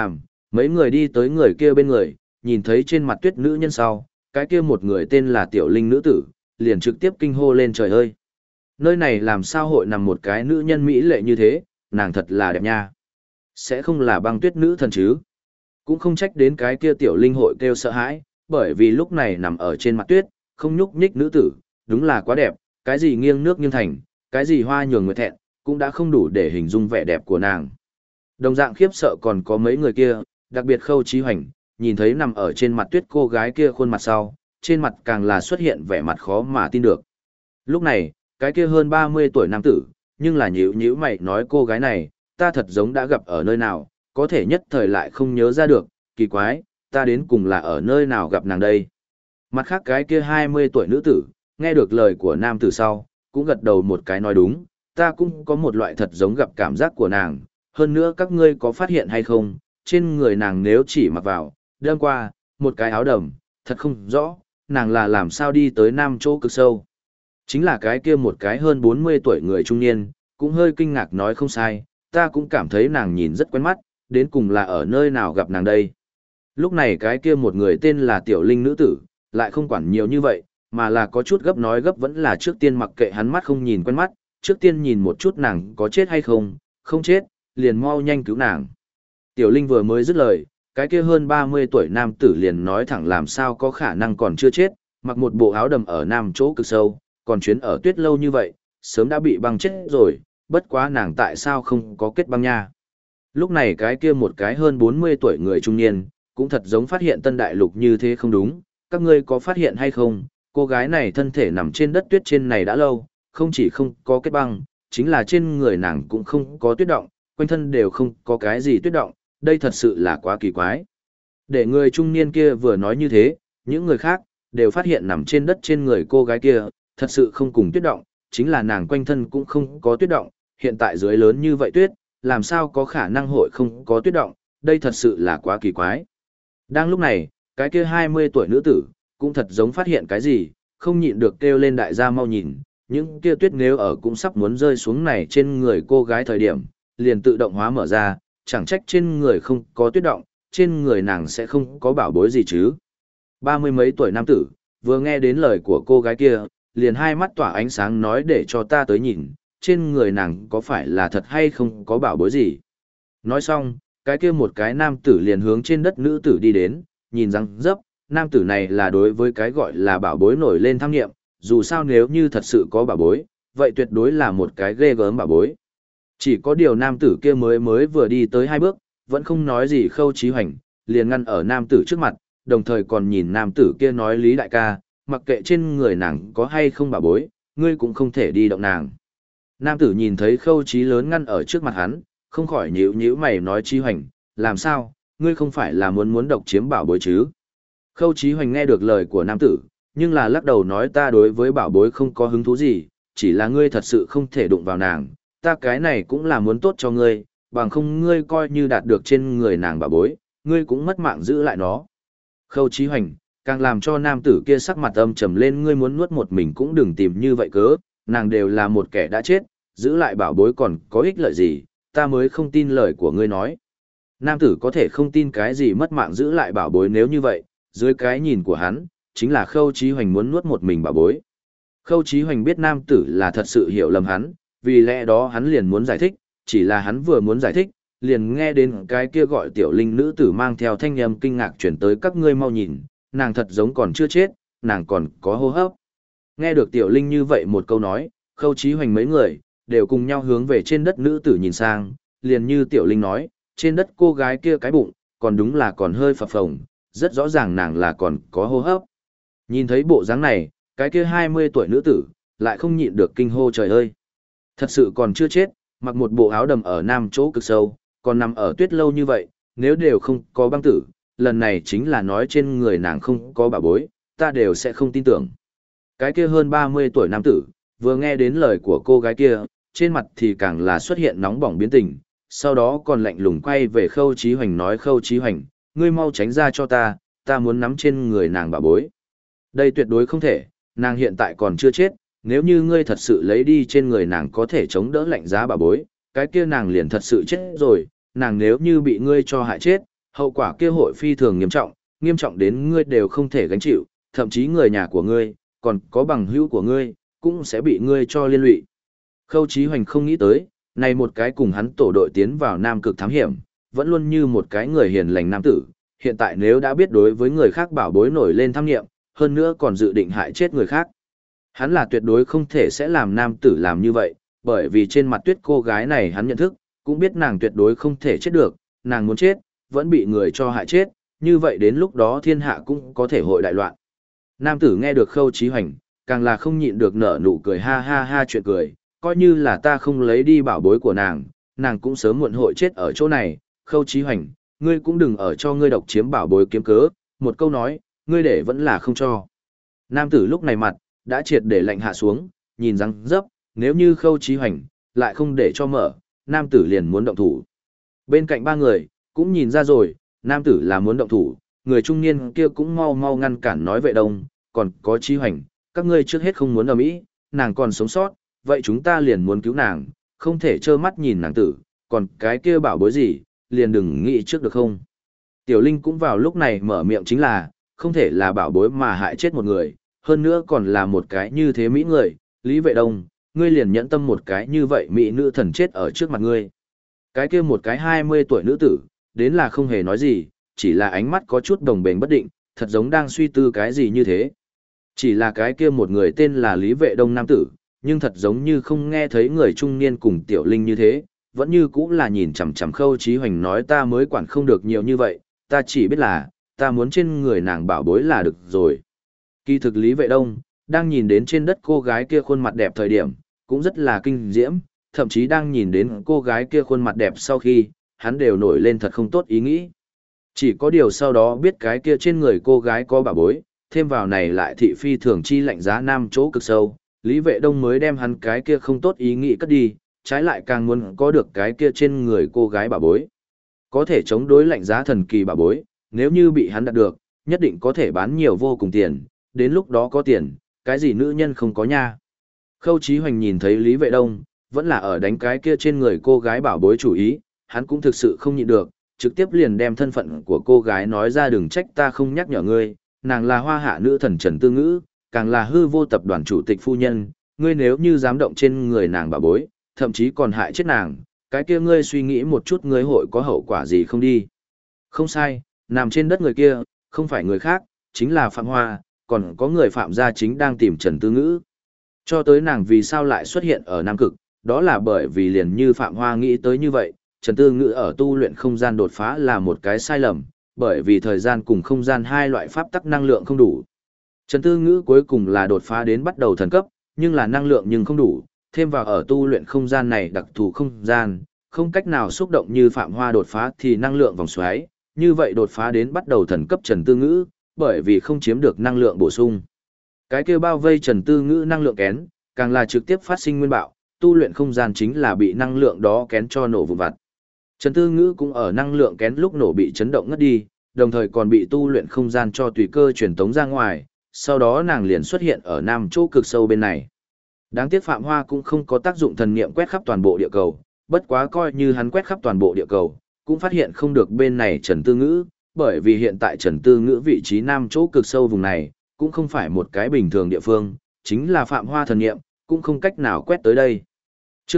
mấy người đi tới người kia bên người, nhìn thấy trên mặt tuyết nữ nhân sau, cái kia một người tên là Tiểu Linh nữ tử, liền trực tiếp kinh hô lên trời ơi. Nơi này làm sao hội nằm một cái nữ nhân mỹ lệ như thế, nàng thật là đẹp nha. Sẽ không là băng tuyết nữ thần chứ. Cũng không trách đến cái kia Tiểu Linh hội kêu sợ hãi, bởi vì lúc này nằm ở trên mặt tuyết, không nhúc nhích nữ tử, đúng là quá đẹp, cái gì nghiêng nước nghiêng thành, cái gì hoa nhường người thẹn, cũng đã không đủ để hình dung vẻ đẹp của nàng. Đồng dạng khiếp sợ còn có mấy người kia, đặc biệt Khâu Chí Hoành, nhìn thấy nằm ở trên mặt tuyết cô gái kia khuôn mặt sau, trên mặt càng là xuất hiện vẻ mặt khó mà tin được. Lúc này, cái kia hơn 30 tuổi nam tử, nhưng là nhíu mày nói cô gái này, ta thật giống đã gặp ở nơi nào, có thể nhất thời lại không nhớ ra được, kỳ quái, ta đến cùng là ở nơi nào gặp nàng đây. Mặt khác cái kia 20 tuổi nữ tử, nghe được lời của nam tử sau, cũng gật đầu một cái nói đúng, ta cũng có một loại thật giống gặp cảm giác của nàng, hơn nữa các ngươi có phát hiện hay không, trên người nàng nếu chỉ mặc vào, đêm qua, một cái áo đầm, thật không rõ, nàng là làm sao đi tới nam chỗ cực sâu. Chính là cái kia một cái hơn 40 tuổi người trung niên, cũng hơi kinh ngạc nói không sai, ta cũng cảm thấy nàng nhìn rất quen mắt, đến cùng là ở nơi nào gặp nàng đây. Lúc này cái kia một người tên là Tiểu Linh nữ tử, lại không quản nhiều như vậy, mà là có chút gấp nói gấp vẫn là trước tiên mặc kệ hắn mắt không nhìn quen mắt, trước tiên nhìn một chút nàng có chết hay không, không chết, liền mau nhanh cứu nàng. Tiểu Linh vừa mới dứt lời, cái kia hơn 30 tuổi nam tử liền nói thẳng làm sao có khả năng còn chưa chết, mặc một bộ áo đầm ở nam chỗ cực sâu, còn chuyến ở tuyết lâu như vậy, sớm đã bị băng chết rồi, bất quá nàng tại sao không có kết băng nha. Lúc này cái kia một cái hơn 40 tuổi người trung niên, cũng thật giống phát hiện tân đại lục như thế không đúng, các ngươi có phát hiện hay không, cô gái này thân thể nằm trên đất tuyết trên này đã lâu, không chỉ không có kết băng, chính là trên người nàng cũng không có tuyết động, quanh thân đều không có cái gì tuyết động, đây thật sự là quá kỳ quái. Để người trung niên kia vừa nói như thế, những người khác, đều phát hiện nằm trên đất trên người cô gái kia, thật sự không cùng tuyết động, chính là nàng quanh thân cũng không có tuyết động, hiện tại dưới lớn như vậy tuyết, làm sao có khả năng hội không có tuyết động, đây thật sự là quá kỳ quái. Đang lúc này, cái kia 20 tuổi nữ tử, cũng thật giống phát hiện cái gì, không nhịn được kêu lên đại gia mau nhìn, những kia tuyết nếu ở cũng sắp muốn rơi xuống này trên người cô gái thời điểm, liền tự động hóa mở ra, chẳng trách trên người không có tuyết động, trên người nàng sẽ không có bảo bối gì chứ. 30 mấy tuổi nam tử, vừa nghe đến lời của cô gái kia, liền hai mắt tỏa ánh sáng nói để cho ta tới nhìn, trên người nàng có phải là thật hay không có bảo bối gì. Nói xong, cái kia một cái nam tử liền hướng trên đất nữ tử đi đến, nhìn răng dấp, nam tử này là đối với cái gọi là bảo bối nổi lên tham nghiệm, dù sao nếu như thật sự có bảo bối, vậy tuyệt đối là một cái ghê gớm bảo bối. Chỉ có điều nam tử kia mới vừa đi tới 2 bước, vẫn không nói gì Khâu Chí Hoành, liền ngăn ở nam tử trước mặt, đồng thời còn nhìn nam tử kia nói Lý đại ca, mặc kệ trên người nàng có hay không bảo bối, ngươi cũng không thể đi động nàng. Nam tử nhìn thấy Khâu Chí lớn ngăn ở trước mặt hắn, không khỏi nhíu nhíu mày nói Chí Hoành, làm sao, ngươi không phải là muốn độc chiếm bảo bối chứ? Khâu Chí Hoành nghe được lời của nam tử, nhưng là lắc đầu nói ta đối với bảo bối không có hứng thú gì, chỉ là ngươi thật sự không thể đụng vào nàng, ta cái này cũng là muốn tốt cho ngươi, bằng không ngươi coi như đạt được trên người nàng bảo bối, ngươi cũng mất mạng giữ lại nó. Khâu Chí Hoành, càng làm cho nam tử kia sắc mặt âm trầm lên, ngươi muốn nuốt một mình cũng đừng tìm như vậy cớ, nàng đều là một kẻ đã chết, giữ lại bảo bối còn có ích lợi gì, ta mới không tin lời của ngươi nói. Nam tử có thể không tin cái gì mất mạng giữ lại bảo bối nếu như vậy, dưới cái nhìn của hắn, chính là Khâu Chí Hoành muốn nuốt một mình bảo bối. Khâu Chí Hoành biết nam tử là thật sự hiểu lầm hắn, vì lẽ đó hắn liền muốn giải thích, chỉ là hắn vừa muốn giải thích, liền nghe đến cái kia gọi tiểu linh nữ tử mang theo thanh âm kinh ngạc chuyển tới các ngươi mau nhìn, nàng thật giống còn chưa chết, nàng còn có hô hấp. Nghe được tiểu linh như vậy một câu nói, Khâu Chí Hoành mấy người, đều cùng nhau hướng về trên đất nữ tử nhìn sang, liền như tiểu linh nói, trên đất cô gái kia cái bụng, còn đúng là còn hơi phập phồng, rất rõ ràng nàng là còn có hô hấp. Nhìn thấy bộ dáng này, cái kia 20 tuổi nữ tử, lại không nhịn được kinh hô trời ơi. Thật sự còn chưa chết, mặc một bộ áo đầm ở nam chỗ cực sâu, còn nằm ở tuyết lâu như vậy, nếu đều không có băng tử, lần này chính là nói trên người nàng không có bảo bối, ta đều sẽ không tin tưởng. Cái kia hơn 30 tuổi nam tử, vừa nghe đến lời của cô gái kia, trên mặt thì càng là xuất hiện nóng bỏng biến tình, sau đó còn lạnh lùng quay về Khâu Chí Hoành nói Khâu Chí Hoành, ngươi mau tránh ra cho ta muốn nắm trên người nàng bảo bối. Đây tuyệt đối không thể, nàng hiện tại còn chưa chết, nếu như ngươi thật sự lấy đi trên người nàng có thể chống đỡ lạnh giá bảo bối, cái kia nàng liền thật sự chết rồi, nàng nếu như bị ngươi cho hại chết, hậu quả kia hội phi thường nghiêm trọng đến ngươi đều không thể gánh chịu, thậm chí người nhà của ngươi, còn có bằng hữu của ngươi, cũng sẽ bị ngươi cho liên lụy. Khâu Chí Hoành không nghĩ tới, này một cái cùng hắn tổ đội tiến vào Nam Cực thám hiểm, vẫn luôn như một cái người hiền lành nam tử, hiện tại nếu đã biết đối với người khác bảo bối nổi lên tham nghiệm, hơn nữa còn dự định hại chết người khác. Hắn là tuyệt đối không thể sẽ làm nam tử làm như vậy, bởi vì trên mặt tuyết cô gái này hắn nhận thức, cũng biết nàng tuyệt đối không thể chết được, nàng muốn chết, vẫn bị người cho hại chết, như vậy đến lúc đó thiên hạ cũng có thể hội đại loạn. Nam tử nghe được Khâu Chí Hoành, càng là không nhịn được nở nụ cười ha ha ha chuyện cười, coi như là ta không lấy đi bảo bối của nàng cũng sớm muộn hội chết ở chỗ này, Khâu Chí Hoành, ngươi cũng đừng ở cho ngươi độc chiếm bảo bối kiếm cớ, một câu nói, ngươi để vẫn là không cho. Nam tử lúc này mặt, đã triệt để lạnh hạ xuống, nhìn răng dấp, nếu như Khâu Chí Hoành, lại không để cho mở, nam tử liền muốn động thủ. Bên cạnh ba người, cũng nhìn ra rồi, nam tử là muốn động thủ, người trung niên kia cũng mau mau ngăn cản nói Vệ Đông, còn có Chí Hoành, các ngươi trước hết không muốn ầm ĩ, nàng còn sống sót, vậy chúng ta liền muốn cứu nàng, không thể trơ mắt nhìn nàng tử, còn cái kia bảo bối gì, liền đừng nghĩ trước được không. Tiểu Linh cũng vào lúc này mở miệng chính là, không thể là bảo bối mà hại chết một người, hơn nữa còn là một cái như thế mỹ người, Lý Vệ Đông, ngươi liền nhẫn tâm một cái như vậy mỹ nữ thần chết ở trước mặt ngươi. Cái kia một cái 20 tuổi nữ tử, đến là không hề nói gì, chỉ là ánh mắt có chút đồng bền bất định, thật giống đang suy tư cái gì như thế. Chỉ là cái kia một người tên là Lý Vệ Đông nam tử, nhưng thật giống như không nghe thấy người trung niên cùng Tiểu Linh như thế, vẫn như cũng là nhìn chằm chằm Khâu Chí Hoành nói ta mới quản không được nhiều như vậy, ta chỉ biết là, ta muốn trên người nàng bảo bối là được rồi. Kỳ thực Lý Vệ Đông, đang nhìn đến trên đất cô gái kia khuôn mặt đẹp thời điểm, cũng rất là kinh diễm, thậm chí đang nhìn đến cô gái kia khuôn mặt đẹp sau khi, hắn đều nổi lên thật không tốt ý nghĩ. Chỉ có điều sau đó biết cái kia trên người cô gái có bảo bối, thêm vào này lại thị phi thường chi lạnh giá nam chỗ cực sâu, Lý Vệ Đông mới đem hắn cái kia không tốt ý nghĩ cất đi, trái lại càng muốn có được cái kia trên người cô gái bảo bối. Có thể chống đối lạnh giá thần kỳ bảo bối, nếu như bị hắn đạt được, nhất định có thể bán nhiều vô cùng tiền, đến lúc đó có tiền, cái gì nữ nhân không có nha. Khâu Chí Hoành nhìn thấy Lý Vệ Đông, vẫn là ở đánh cái kia trên người cô gái bảo bối chủ ý, hắn cũng thực sự không nhịn được, trực tiếp liền đem thân phận của cô gái nói ra, đừng trách ta không nhắc nhở ngươi, nàng là hoa hạ nữ thần Trần Tư Ngữ, càng là hư vô tập đoàn chủ tịch phu nhân, ngươi nếu như dám động trên người nàng bà bối, thậm chí còn hại chết nàng, cái kia ngươi suy nghĩ một chút ngươi hội có hậu quả gì không đi. Không sai, nằm trên đất người kia, không phải người khác, chính là Phạm Hoa, còn có người Phạm gia chính đang tìm Trần Tư Ngữ. Cho tới nàng vì sao lại xuất hiện ở Nam Cực, đó là bởi vì liền như Phạm Hoa nghĩ tới như vậy, Trần Tư Ngữ ở tu luyện không gian đột phá là một cái sai lầm, bởi vì thời gian cùng không gian hai loại pháp tắc năng lượng không đủ. Trần Tư Ngữ cuối cùng là đột phá đến bắt đầu thần cấp, nhưng là năng lượng nhưng không đủ, thêm vào ở tu luyện không gian này đặc thù không gian, không cách nào xúc động như Phạm Hoa đột phá thì năng lượng vòng xoáy, như vậy đột phá đến bắt đầu thần cấp Trần Tư Ngữ, bởi vì không chiếm được năng lượng bổ sung. Cái kia bao vây Trần Tư Ngữ năng lượng kén, càng là trực tiếp phát sinh nguyên bạo, tu luyện không gian chính là bị năng lượng đó kén cho nổ vụn vặt. Trần Tư Ngữ cũng ở năng lượng kén lúc nổ bị chấn động ngất đi, đồng thời còn bị tu luyện không gian cho tùy cơ truyền tống ra ngoài, sau đó nàng liền xuất hiện ở nam chỗ cực sâu bên này. Đáng tiếc Phạm Hoa cũng không có tác dụng thần niệm quét khắp toàn bộ địa cầu, bất quá coi như hắn quét khắp toàn bộ địa cầu, cũng phát hiện không được bên này Trần Tư Ngữ, bởi vì hiện tại Trần Tư Ngữ vị trí nam chỗ cực sâu vùng này, cũng không phải một cái bình thường địa phương, chính là Phạm Hoa thần niệm, cũng không cách nào quét tới đây. Chương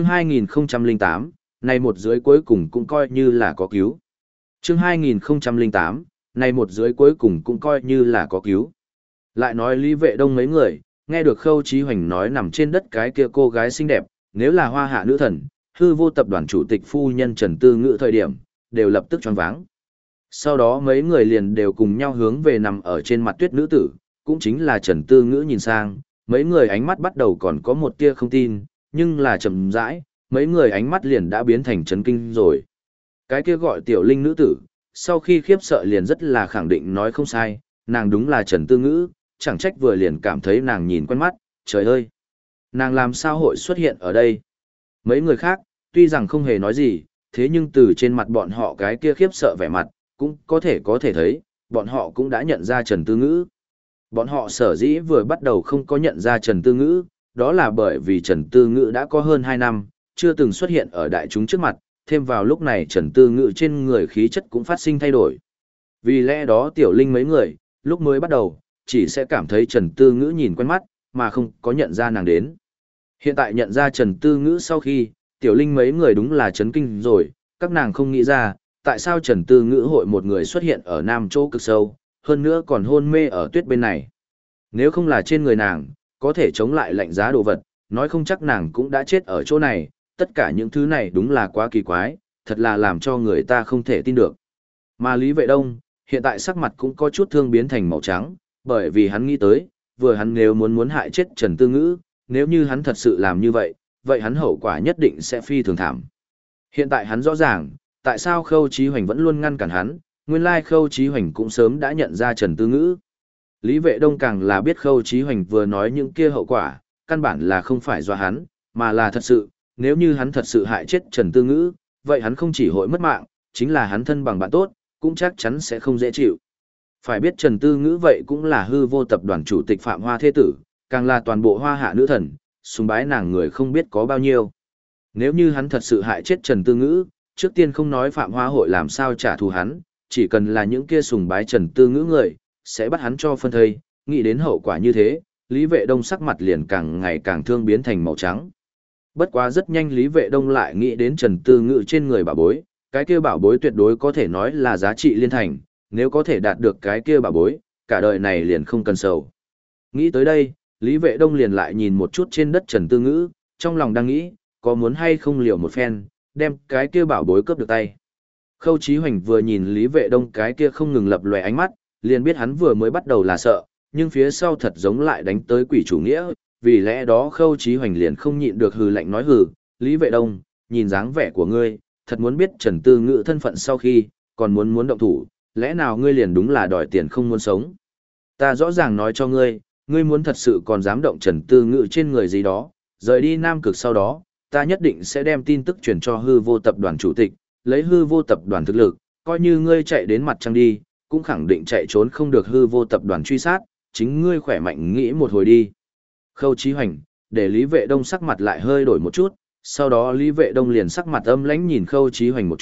2008, này một dưới cuối cùng cũng coi như là có cứu. Chương 2008, này một dưới cuối cùng cũng coi như là có cứu. Lại nói Lý Vệ Đông mấy người, nghe được Khâu Chí Hoành nói nằm trên đất cái kia cô gái xinh đẹp, nếu là hoa hạ nữ thần, hư vô tập đoàn chủ tịch phu nhân Trần Tư Ngữ thời điểm, đều lập tức choáng váng. Sau đó mấy người liền đều cùng nhau hướng về nằm ở trên mặt tuyết nữ tử, cũng chính là Trần Tư Ngữ nhìn sang, mấy người ánh mắt bắt đầu còn có một tia không tin, nhưng là chậm rãi, mấy người ánh mắt liền đã biến thành chấn kinh rồi. Cái kia gọi Tiểu Linh nữ tử, sau khi khiếp sợ liền rất là khẳng định nói không sai, nàng đúng là Trần Tư Ngữ, chẳng trách vừa liền cảm thấy nàng nhìn quen mắt, trời ơi! Nàng làm sao hội xuất hiện ở đây? Mấy người khác, tuy rằng không hề nói gì, thế nhưng từ trên mặt bọn họ cái kia khiếp sợ vẻ mặt, cũng có thể thấy, bọn họ cũng đã nhận ra Trần Tư Ngữ. Bọn họ sở dĩ vừa bắt đầu không có nhận ra Trần Tư Ngữ, đó là bởi vì Trần Tư Ngữ đã có hơn 2 năm, chưa từng xuất hiện ở đại chúng trước mặt, thêm vào lúc này Trần Tư Ngữ trên người khí chất cũng phát sinh thay đổi. Vì lẽ đó Tiểu Linh mấy người, lúc mới bắt đầu, chỉ sẽ cảm thấy Trần Tư Ngữ nhìn quen mắt, mà không có nhận ra nàng đến. Hiện tại nhận ra Trần Tư Ngữ sau khi, Tiểu Linh mấy người đúng là chấn kinh rồi, các nàng không nghĩ ra, tại sao Trần Tư Ngữ hội một người xuất hiện ở nam chỗ cực sâu, hơn nữa còn hôn mê ở tuyết bên này. Nếu không là trên người nàng, có thể chống lại lạnh giá đồ vật, nói không chắc nàng cũng đã chết ở chỗ này, tất cả những thứ này đúng là quá kỳ quái, thật là làm cho người ta không thể tin được. Mà Lý Vệ Đông, hiện tại sắc mặt cũng có chút thương biến thành màu trắng, bởi vì hắn nghĩ tới, vừa hắn nếu muốn hại chết Trần Tư Ngữ, nếu như hắn thật sự làm như vậy, vậy hắn hậu quả nhất định sẽ phi thường thảm. Hiện tại hắn rõ ràng, tại sao Khâu Chí Hoành vẫn luôn ngăn cản hắn, nguyên lai Khâu Chí Hoành cũng sớm đã nhận ra Trần Tư Ngữ. Lý Vệ Đông càng là biết Khâu Chí Hoành vừa nói những kia hậu quả, căn bản là không phải do hắn, mà là thật sự, nếu như hắn thật sự hại chết Trần Tư Ngữ, vậy hắn không chỉ hội mất mạng, chính là hắn thân bằng bạn tốt, cũng chắc chắn sẽ không dễ chịu. Phải biết Trần Tư Ngữ vậy cũng là hư vô tập đoàn chủ tịch Phạm Hoa thế tử, càng là toàn bộ hoa hạ nữ thần, sùng bái nàng người không biết có bao nhiêu. Nếu như hắn thật sự hại chết Trần Tư Ngữ, trước tiên không nói Phạm Hoa hội làm sao trả thù hắn, chỉ cần là những kia sùng bái Trần Tư Ngữ người, sẽ bắt hắn cho phân thây, nghĩ đến hậu quả như thế, Lý Vệ Đông sắc mặt liền càng ngày càng thương biến thành màu trắng. Bất quá rất nhanh Lý Vệ Đông lại nghĩ đến Trần Tư Ngữ trên người bảo bối, cái kia bảo bối tuyệt đối có thể nói là giá trị liên thành, nếu có thể đạt được cái kia bảo bối, cả đời này liền không cần sầu. Nghĩ tới đây, Lý Vệ Đông liền lại nhìn một chút trên đất Trần Tư Ngữ, trong lòng đang nghĩ, có muốn hay không liều một phen, đem cái kia bảo bối cướp được tay. Khâu Chí Hoành vừa nhìn Lý Vệ Đông cái kia không ngừng lập lòe ánh mắt, liền biết hắn vừa mới bắt đầu là sợ, nhưng phía sau thật giống lại đánh tới quỷ chủ nghĩa, vì lẽ đó Khâu Chí Hoành liền không nhịn được hừ lạnh nói hừ, Lý Vệ Đông, nhìn dáng vẻ của ngươi, thật muốn biết Trần Tư Ngữ thân phận sau khi, còn muốn động thủ, lẽ nào ngươi liền đúng là đòi tiền không muốn sống. Ta rõ ràng nói cho ngươi, ngươi muốn thật sự còn dám động Trần Tư Ngữ trên người gì đó, rời đi Nam Cực sau đó, ta nhất định sẽ đem tin tức truyền cho hư vô tập đoàn chủ tịch, lấy hư vô tập đoàn thực lực, coi như ngươi chạy đến mặt trăng đi, cũng khẳng định chạy trốn không được hư vô tập đoàn truy sát, chính ngươi khỏe mạnh nghĩ một hồi đi. Khâu Chí Hoành, để Lý Vệ Đông sắc mặt lại hơi đổi một chút, sau đó Lý Vệ Đông liền sắc mặt âm lãnh nhìn Khâu Chí Hoành một chút,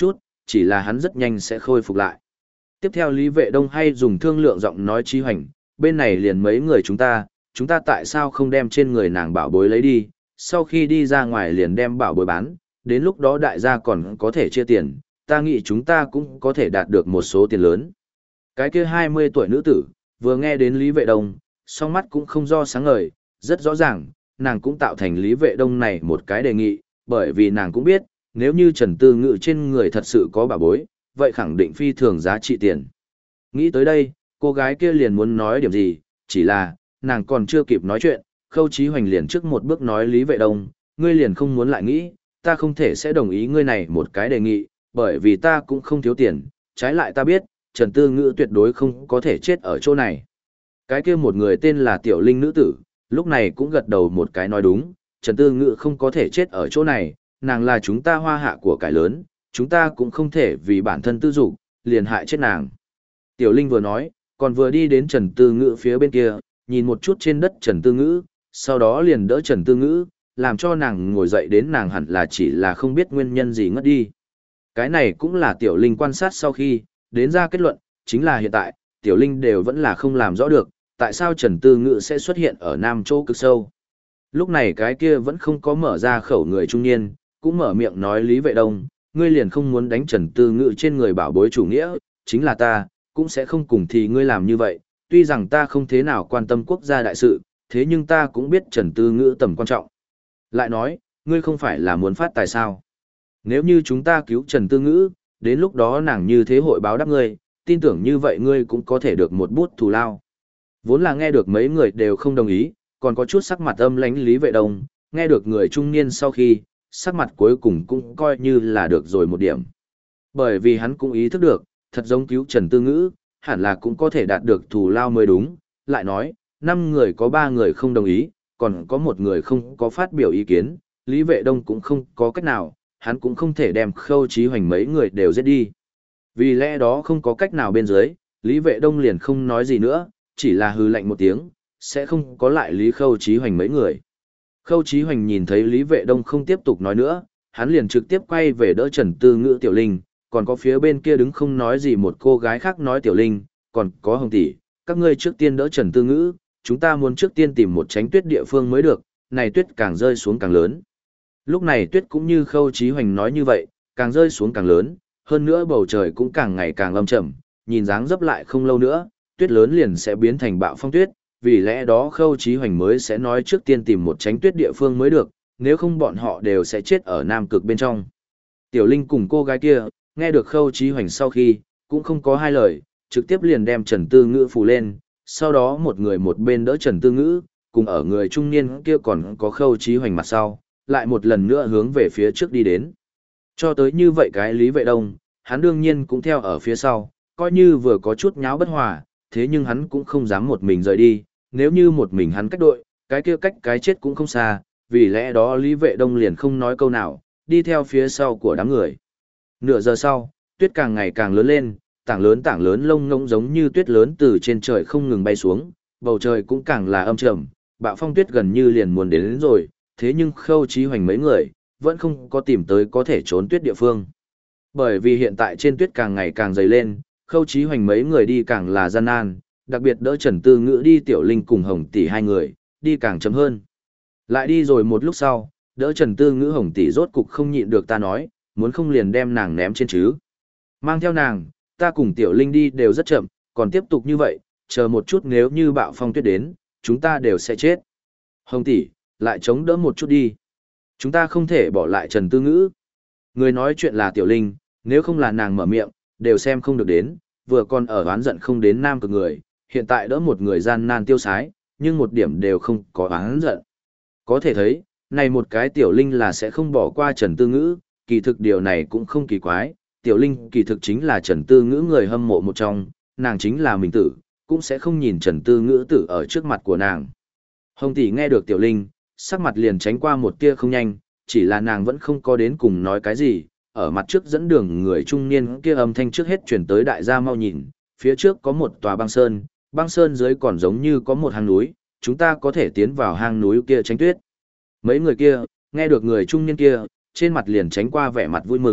chỉ là hắn rất nhanh sẽ khôi phục lại. Tiếp theo Lý Vệ Đông hay dùng thương lượng giọng nói Chí Hoành, bên này liền mấy người chúng ta tại sao không đem trên người nàng bảo bối lấy đi, sau khi đi ra ngoài liền đem bảo bối bán, đến lúc đó đại gia còn có thể chia tiền, ta nghĩ chúng ta cũng có thể đạt được một số tiền lớn. Cái kia 20 tuổi nữ tử, vừa nghe đến Lý Vệ Đông, song mắt cũng không do sáng ngời, rất rõ ràng, nàng cũng tạo thành Lý Vệ Đông này một cái đề nghị, bởi vì nàng cũng biết, nếu như Trần Tư Ngự trên người thật sự có bảo bối, vậy khẳng định phi thường giá trị tiền. Nghĩ tới đây, cô gái kia liền muốn nói điểm gì, chỉ là, nàng còn chưa kịp nói chuyện, Khâu Chí Hoành liền trước một bước nói Lý Vệ Đông, ngươi liền không muốn lại nghĩ, ta không thể sẽ đồng ý ngươi này một cái đề nghị, bởi vì ta cũng không thiếu tiền, trái lại ta biết, Trần Tư Ngữ tuyệt đối không có thể chết ở chỗ này. Cái kia một người tên là Tiểu Linh nữ tử, lúc này cũng gật đầu một cái nói đúng, Trần Tư Ngữ không có thể chết ở chỗ này, nàng là chúng ta Hoa Hạ của cải lớn, chúng ta cũng không thể vì bản thân tư dục, liền hại chết nàng. Tiểu Linh vừa nói, còn vừa đi đến Trần Tư Ngữ phía bên kia, nhìn một chút trên đất Trần Tư Ngữ, sau đó liền đỡ Trần Tư Ngữ, làm cho nàng ngồi dậy, đến nàng hẳn là chỉ là không biết nguyên nhân gì ngất đi. Cái này cũng là Tiểu Linh quan sát sau khi, đến ra kết luận, chính là hiện tại, Tiểu Linh đều vẫn là không làm rõ được, tại sao Trần Tư Ngữ sẽ xuất hiện ở Nam Châu cực sâu. Lúc này cái kia vẫn không có mở ra khẩu người trung niên, cũng mở miệng nói Lý Vệ Đông, ngươi liền không muốn đánh Trần Tư Ngữ trên người bảo bối chủ nghĩa, chính là ta, cũng sẽ không cùng thì ngươi làm như vậy, tuy rằng ta không thế nào quan tâm quốc gia đại sự, thế nhưng ta cũng biết Trần Tư Ngữ tầm quan trọng. Lại nói, ngươi không phải là muốn phát tài sao? Nếu như chúng ta cứu Trần Tư Ngữ, đến lúc đó nàng như thế hội báo đáp ngươi, tin tưởng như vậy ngươi cũng có thể được một bút thù lao. Vốn là nghe được mấy người đều không đồng ý, còn có chút sắc mặt âm lãnh Lý Vệ Đông, nghe được người trung niên sau khi, sắc mặt cuối cùng cũng coi như là được rồi một điểm. Bởi vì hắn cũng ý thức được, thật giống cứu Trần Tư Ngữ, hẳn là cũng có thể đạt được thù lao mới đúng, lại nói, 5 người có 3 người không đồng ý, còn có một người không có phát biểu ý kiến, Lý Vệ Đông cũng không có cách nào, hắn cũng không thể đem Khâu Chí Hoành mấy người đều giết đi. Vì lẽ đó không có cách nào bên dưới, Lý Vệ Đông liền không nói gì nữa, chỉ là hừ lạnh một tiếng, sẽ không có lại Lý Khâu Chí Hoành mấy người. Khâu Chí Hoành nhìn thấy Lý Vệ Đông không tiếp tục nói nữa, hắn liền trực tiếp quay về đỡ Trần Tư Ngữ Tiểu Linh, còn có phía bên kia đứng không nói gì một cô gái khác nói Tiểu Linh, còn có Hồng tỷ, các ngươi trước tiên đỡ Trần Tư Ngữ, chúng ta muốn trước tiên tìm một tránh tuyết địa phương mới được, này tuyết càng rơi xuống càng lớn. Lúc này tuyết cũng như Khâu Chí Hoành nói như vậy, càng rơi xuống càng lớn, hơn nữa bầu trời cũng càng ngày càng âm trầm, nhìn dáng dấp lại không lâu nữa, tuyết lớn liền sẽ biến thành bạo phong tuyết, vì lẽ đó Khâu Chí Hoành mới sẽ nói trước tiên tìm một tránh tuyết địa phương mới được, nếu không bọn họ đều sẽ chết ở Nam Cực bên trong. Tiểu Linh cùng cô gái kia, nghe được Khâu Chí Hoành sau khi, cũng không có hai lời, trực tiếp liền đem Trần Tư Ngữ phủ lên, sau đó một người một bên đỡ Trần Tư Ngữ, cùng ở người trung niên kia còn có Khâu Chí Hoành mặt sau, lại một lần nữa hướng về phía trước đi đến. Cho tới như vậy cái Lý Vệ Đông, hắn đương nhiên cũng theo ở phía sau, coi như vừa có chút nháo bất hòa, thế nhưng hắn cũng không dám một mình rời đi, nếu như một mình hắn cách đội, cái kia cách cái chết cũng không xa, vì lẽ đó Lý Vệ Đông liền không nói câu nào, đi theo phía sau của đám người. Nửa giờ sau, tuyết càng ngày càng lớn lên, tảng lớn lông ngỗng giống như tuyết lớn từ trên trời không ngừng bay xuống, bầu trời cũng càng là âm trầm, bạo phong tuyết gần như liền muốn đến rồi, thế nhưng Khâu Chí Hoành mấy người vẫn không có tìm tới có thể trốn tuyết địa phương. Bởi vì hiện tại trên tuyết càng ngày càng dày lên, Khâu Chí Hoành mấy người đi càng là gian nan, đặc biệt đỡ Trần Tư Ngữ đi Tiểu Linh cùng Hồng tỷ hai người, đi càng chậm hơn. Lại đi rồi một lúc sau, đỡ Trần Tư Ngữ Hồng tỷ rốt cục không nhịn được ta nói, muốn không liền đem nàng ném trên chứ. Mang theo nàng, ta cùng Tiểu Linh đi đều rất chậm, còn tiếp tục như vậy, chờ một chút nếu như bạo phong tuyết đến, chúng ta đều sẽ chết. Hồng tỷ, lại chống đỡ một chút đi. Chúng ta không thể bỏ lại Trần Tư Ngữ. Người nói chuyện là Tiểu Linh, nếu không là nàng mở miệng, đều xem không được đến, vừa còn ở oán giận không đến Nam Cực người, hiện tại đỡ một người gian nan tiêu sái, nhưng một điểm đều không có oán giận. Có thể thấy, này một cái Tiểu Linh là sẽ không bỏ qua Trần Tư Ngữ, kỳ thực điều này cũng không kỳ quái, Tiểu Linh kỳ thực chính là Trần Tư Ngữ người hâm mộ một trong, nàng chính là mình tử, cũng sẽ không nhìn Trần Tư Ngữ tử ở trước mặt của nàng. Hồng tỷ nghe được Tiểu Linh, sắc mặt liền tránh qua một tia không nhanh, chỉ là nàng vẫn không có đến cùng nói cái gì, ở mặt trước dẫn đường người trung niên kia âm thanh trước hết chuyển tới đại gia mau nhìn, phía trước có một tòa băng sơn dưới còn giống như có một hang núi, chúng ta có thể tiến vào hang núi kia tránh tuyết. Mấy người kia, nghe được người trung niên kia, trên mặt liền tránh qua vẻ mặt vui mừng,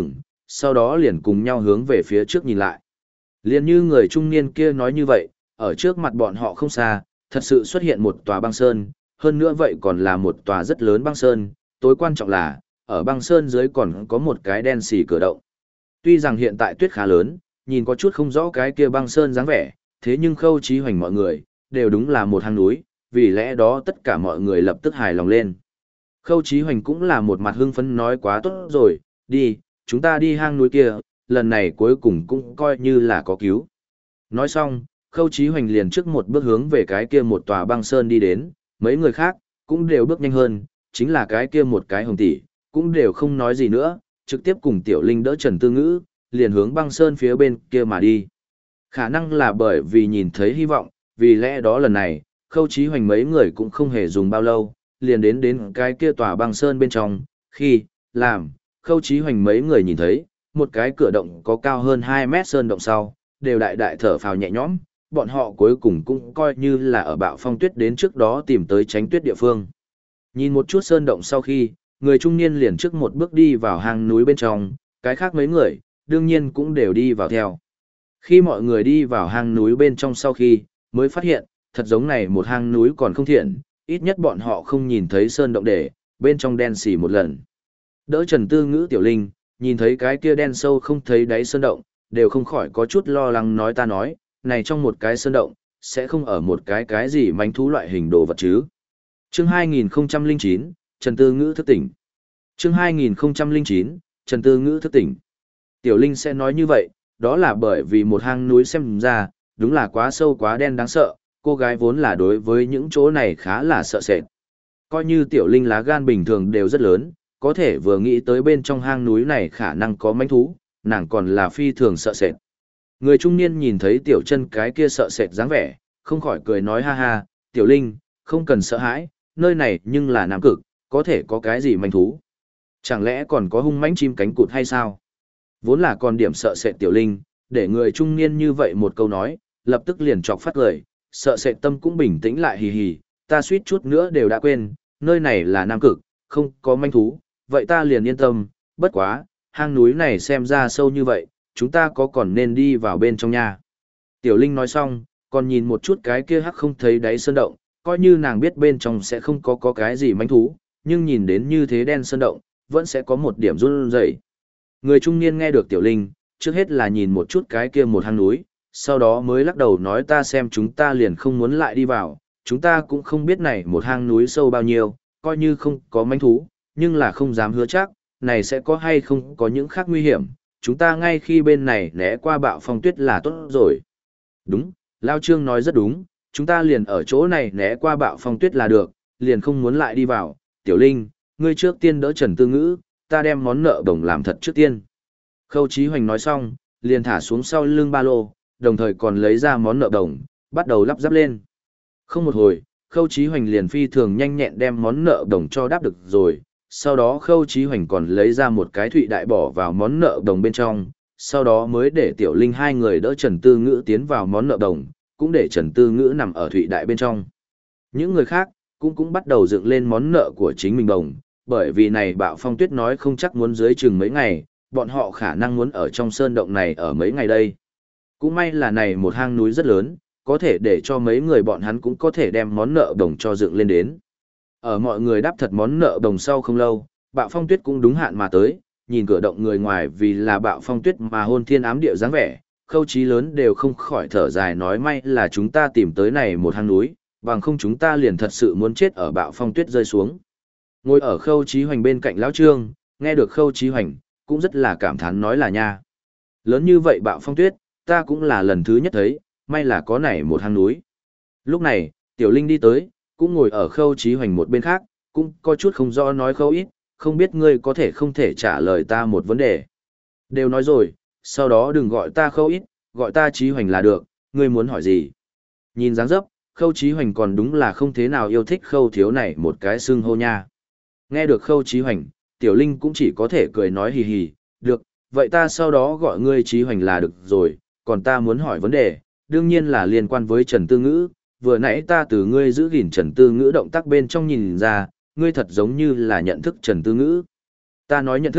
sau đó liền cùng nhau hướng về phía trước nhìn lại. Liền như người trung niên kia nói như vậy, ở trước mặt bọn họ không xa, thật sự xuất hiện một tòa băng sơn, hơn nữa vậy còn là một tòa rất lớn băng sơn, tối quan trọng là, ở băng sơn dưới còn có một cái đen xì cửa động. Tuy rằng hiện tại tuyết khá lớn, nhìn có chút không rõ cái kia băng sơn dáng vẻ, thế nhưng Khâu Chí Hoành mọi người, đều đúng là một hang núi, vì lẽ đó tất cả mọi người lập tức hài lòng lên. Khâu Chí Hoành cũng là một mặt hưng phấn nói quá tốt rồi, đi, chúng ta đi hang núi kia, lần này cuối cùng cũng coi như là có cứu. Nói xong, Khâu Chí Hoành liền trước một bước hướng về cái kia một tòa băng sơn đi đến, mấy người khác, cũng đều bước nhanh hơn, chính là cái kia một cái hồng tỷ, cũng đều không nói gì nữa, trực tiếp cùng Tiểu Linh đỡ Trần Tư Ngữ, liền hướng băng sơn phía bên kia mà đi. Khả năng là bởi vì nhìn thấy hy vọng, vì lẽ đó lần này, Khâu Chí Hoành mấy người cũng không hề dùng bao lâu, liền đến cái kia tòa băng sơn bên trong, khi, làm, Khâu Chí Hoành mấy người nhìn thấy, một cái cửa động có cao hơn 2 mét sơn động sau, đều đại đại thở phào nhẹ nhõm, bọn họ cuối cùng cũng coi như là ở bạo phong tuyết đến trước đó tìm tới tránh tuyết địa phương. Nhìn một chút sơn động sau khi, người trung niên liền trước một bước đi vào hang núi bên trong, cái khác mấy người, đương nhiên cũng đều đi vào theo. Khi mọi người đi vào hang núi bên trong sau khi, mới phát hiện, thật giống này một hang núi còn không thiện, ít nhất bọn họ không nhìn thấy sơn động để, bên trong đen xì một lần. Đỡ Trần Tư Ngữ Tiểu Linh, nhìn thấy cái kia đen sâu không thấy đáy sơn động, đều không khỏi có chút lo lắng nói ta nói, này trong một cái sơn động, sẽ không ở một cái gì manh thú loại hình đồ vật chứ. Chương 2009, Trần Tư Ngữ thức tỉnh. Chương 2009, Trần Tư Ngữ thức tỉnh. Tiểu Linh sẽ nói như vậy, đó là bởi vì một hang núi xem ra, đúng là quá sâu quá đen đáng sợ, cô gái vốn là đối với những chỗ này khá là sợ sệt. Coi như Tiểu Linh lá gan bình thường đều rất lớn, có thể vừa nghĩ tới bên trong hang núi này khả năng có manh thú, nàng còn là phi thường sợ sệt. Người trung niên nhìn thấy Tiểu Chân cái kia sợ sệt dáng vẻ, không khỏi cười nói ha ha, Tiểu Linh, không cần sợ hãi, nơi này nhưng là Nam Cực, có thể có cái gì manh thú. Chẳng lẽ còn có hung mãnh chim cánh cụt hay sao? Vốn là còn điểm sợ sệt Tiểu Linh, để người trung niên như vậy một câu nói, lập tức liền chọc phát cười, sợ sệt tâm cũng bình tĩnh lại hì hì, ta suýt chút nữa đều đã quên, nơi này là Nam Cực, không có manh thú, vậy ta liền yên tâm, bất quá, hang núi này xem ra sâu như vậy, chúng ta có còn nên đi vào bên trong nhà. Tiểu Linh nói xong, còn nhìn một chút cái kia hắc không thấy đáy sơn động, coi như nàng biết bên trong sẽ không có cái gì manh thú, nhưng nhìn đến như thế đen sơn động, vẫn sẽ có một điểm run rẩy. Người trung niên nghe được Tiểu Linh, trước hết là nhìn một chút cái kia một hang núi, sau đó mới lắc đầu nói ta xem chúng ta liền không muốn lại đi vào, chúng ta cũng không biết này một hang núi sâu bao nhiêu, coi như không có manh thú, nhưng là không dám hứa chắc, này sẽ có hay không có những khác nguy hiểm, chúng ta ngay khi bên này né qua bạo phong tuyết là tốt rồi. Đúng, Lao Trương nói rất đúng, chúng ta liền ở chỗ này né qua bạo phong tuyết là được, liền không muốn lại đi vào, Tiểu Linh, ngươi trước tiên đỡ Trần Tư Ngữ, ta đem món nợ đồng làm thật trước tiên. Khâu Chí Hoành nói xong, liền thả xuống sau lưng ba lô, đồng thời còn lấy ra món nợ đồng, bắt đầu lắp ráp lên. Không một hồi, Khâu Chí Hoành liền phi thường nhanh nhẹn đem món nợ đồng cho đáp được rồi, sau đó Khâu Chí Hoành còn lấy ra một cái thụy đại bỏ vào món nợ đồng bên trong, sau đó mới để Tiểu Linh hai người đỡ Trần Tư Ngữ tiến vào món nợ đồng, cũng để Trần Tư Ngữ nằm ở thụy đại bên trong. Những người khác cũng bắt đầu dựng lên món nợ của chính mình đồng, bởi vì này bạo phong tuyết nói không chắc muốn dưới chừng mấy ngày, bọn họ khả năng muốn ở trong sơn động này ở mấy ngày đây. Cũng may là này một hang núi rất lớn, có thể để cho mấy người bọn hắn cũng có thể đem món nợ đồng cho dựng lên đến. Ở mọi người đáp thật món nợ đồng sau không lâu, bạo phong tuyết cũng đúng hạn mà tới, nhìn cửa động người ngoài vì là bạo phong tuyết mà hôn thiên ám địa dáng vẻ, Khâu Chí lớn đều không khỏi thở dài nói may là chúng ta tìm tới này một hang núi, bằng không chúng ta liền thật sự muốn chết ở bạo phong tuyết rơi xuống. Ngồi ở Khâu Chí Hoành bên cạnh lão Trương, nghe được Khâu Chí Hoành, cũng rất là cảm thán nói là nha. Lớn như vậy bạo phong tuyết, ta cũng là lần thứ nhất thấy, may là có này một hang núi. Lúc này, Tiểu Linh đi tới, cũng ngồi ở Khâu Chí Hoành một bên khác, cũng có chút không rõ nói Khâu ít, không biết ngươi có thể không thể trả lời ta một vấn đề. Đều nói rồi, sau đó đừng gọi ta Khâu ít, gọi ta Chí Hoành là được, ngươi muốn hỏi gì. Nhìn dáng dấp, Khâu Chí Hoành còn đúng là không thế nào yêu thích Khâu thiếu này một cái xưng hô nha. Nghe được Khâu Chí Hoành, Tiểu Linh cũng chỉ có thể cười nói hì hì, được, vậy ta sau đó gọi ngươi Chí Hoành là được rồi, còn ta muốn hỏi vấn đề, đương nhiên là liên quan với Trần Tư Ngữ, vừa nãy ta từ ngươi giữ gìn Trần Tư Ngữ động tác bên trong nhìn ra, ngươi thật giống như là nhận thức Trần Tư Ngữ. Ta nói nhận thức,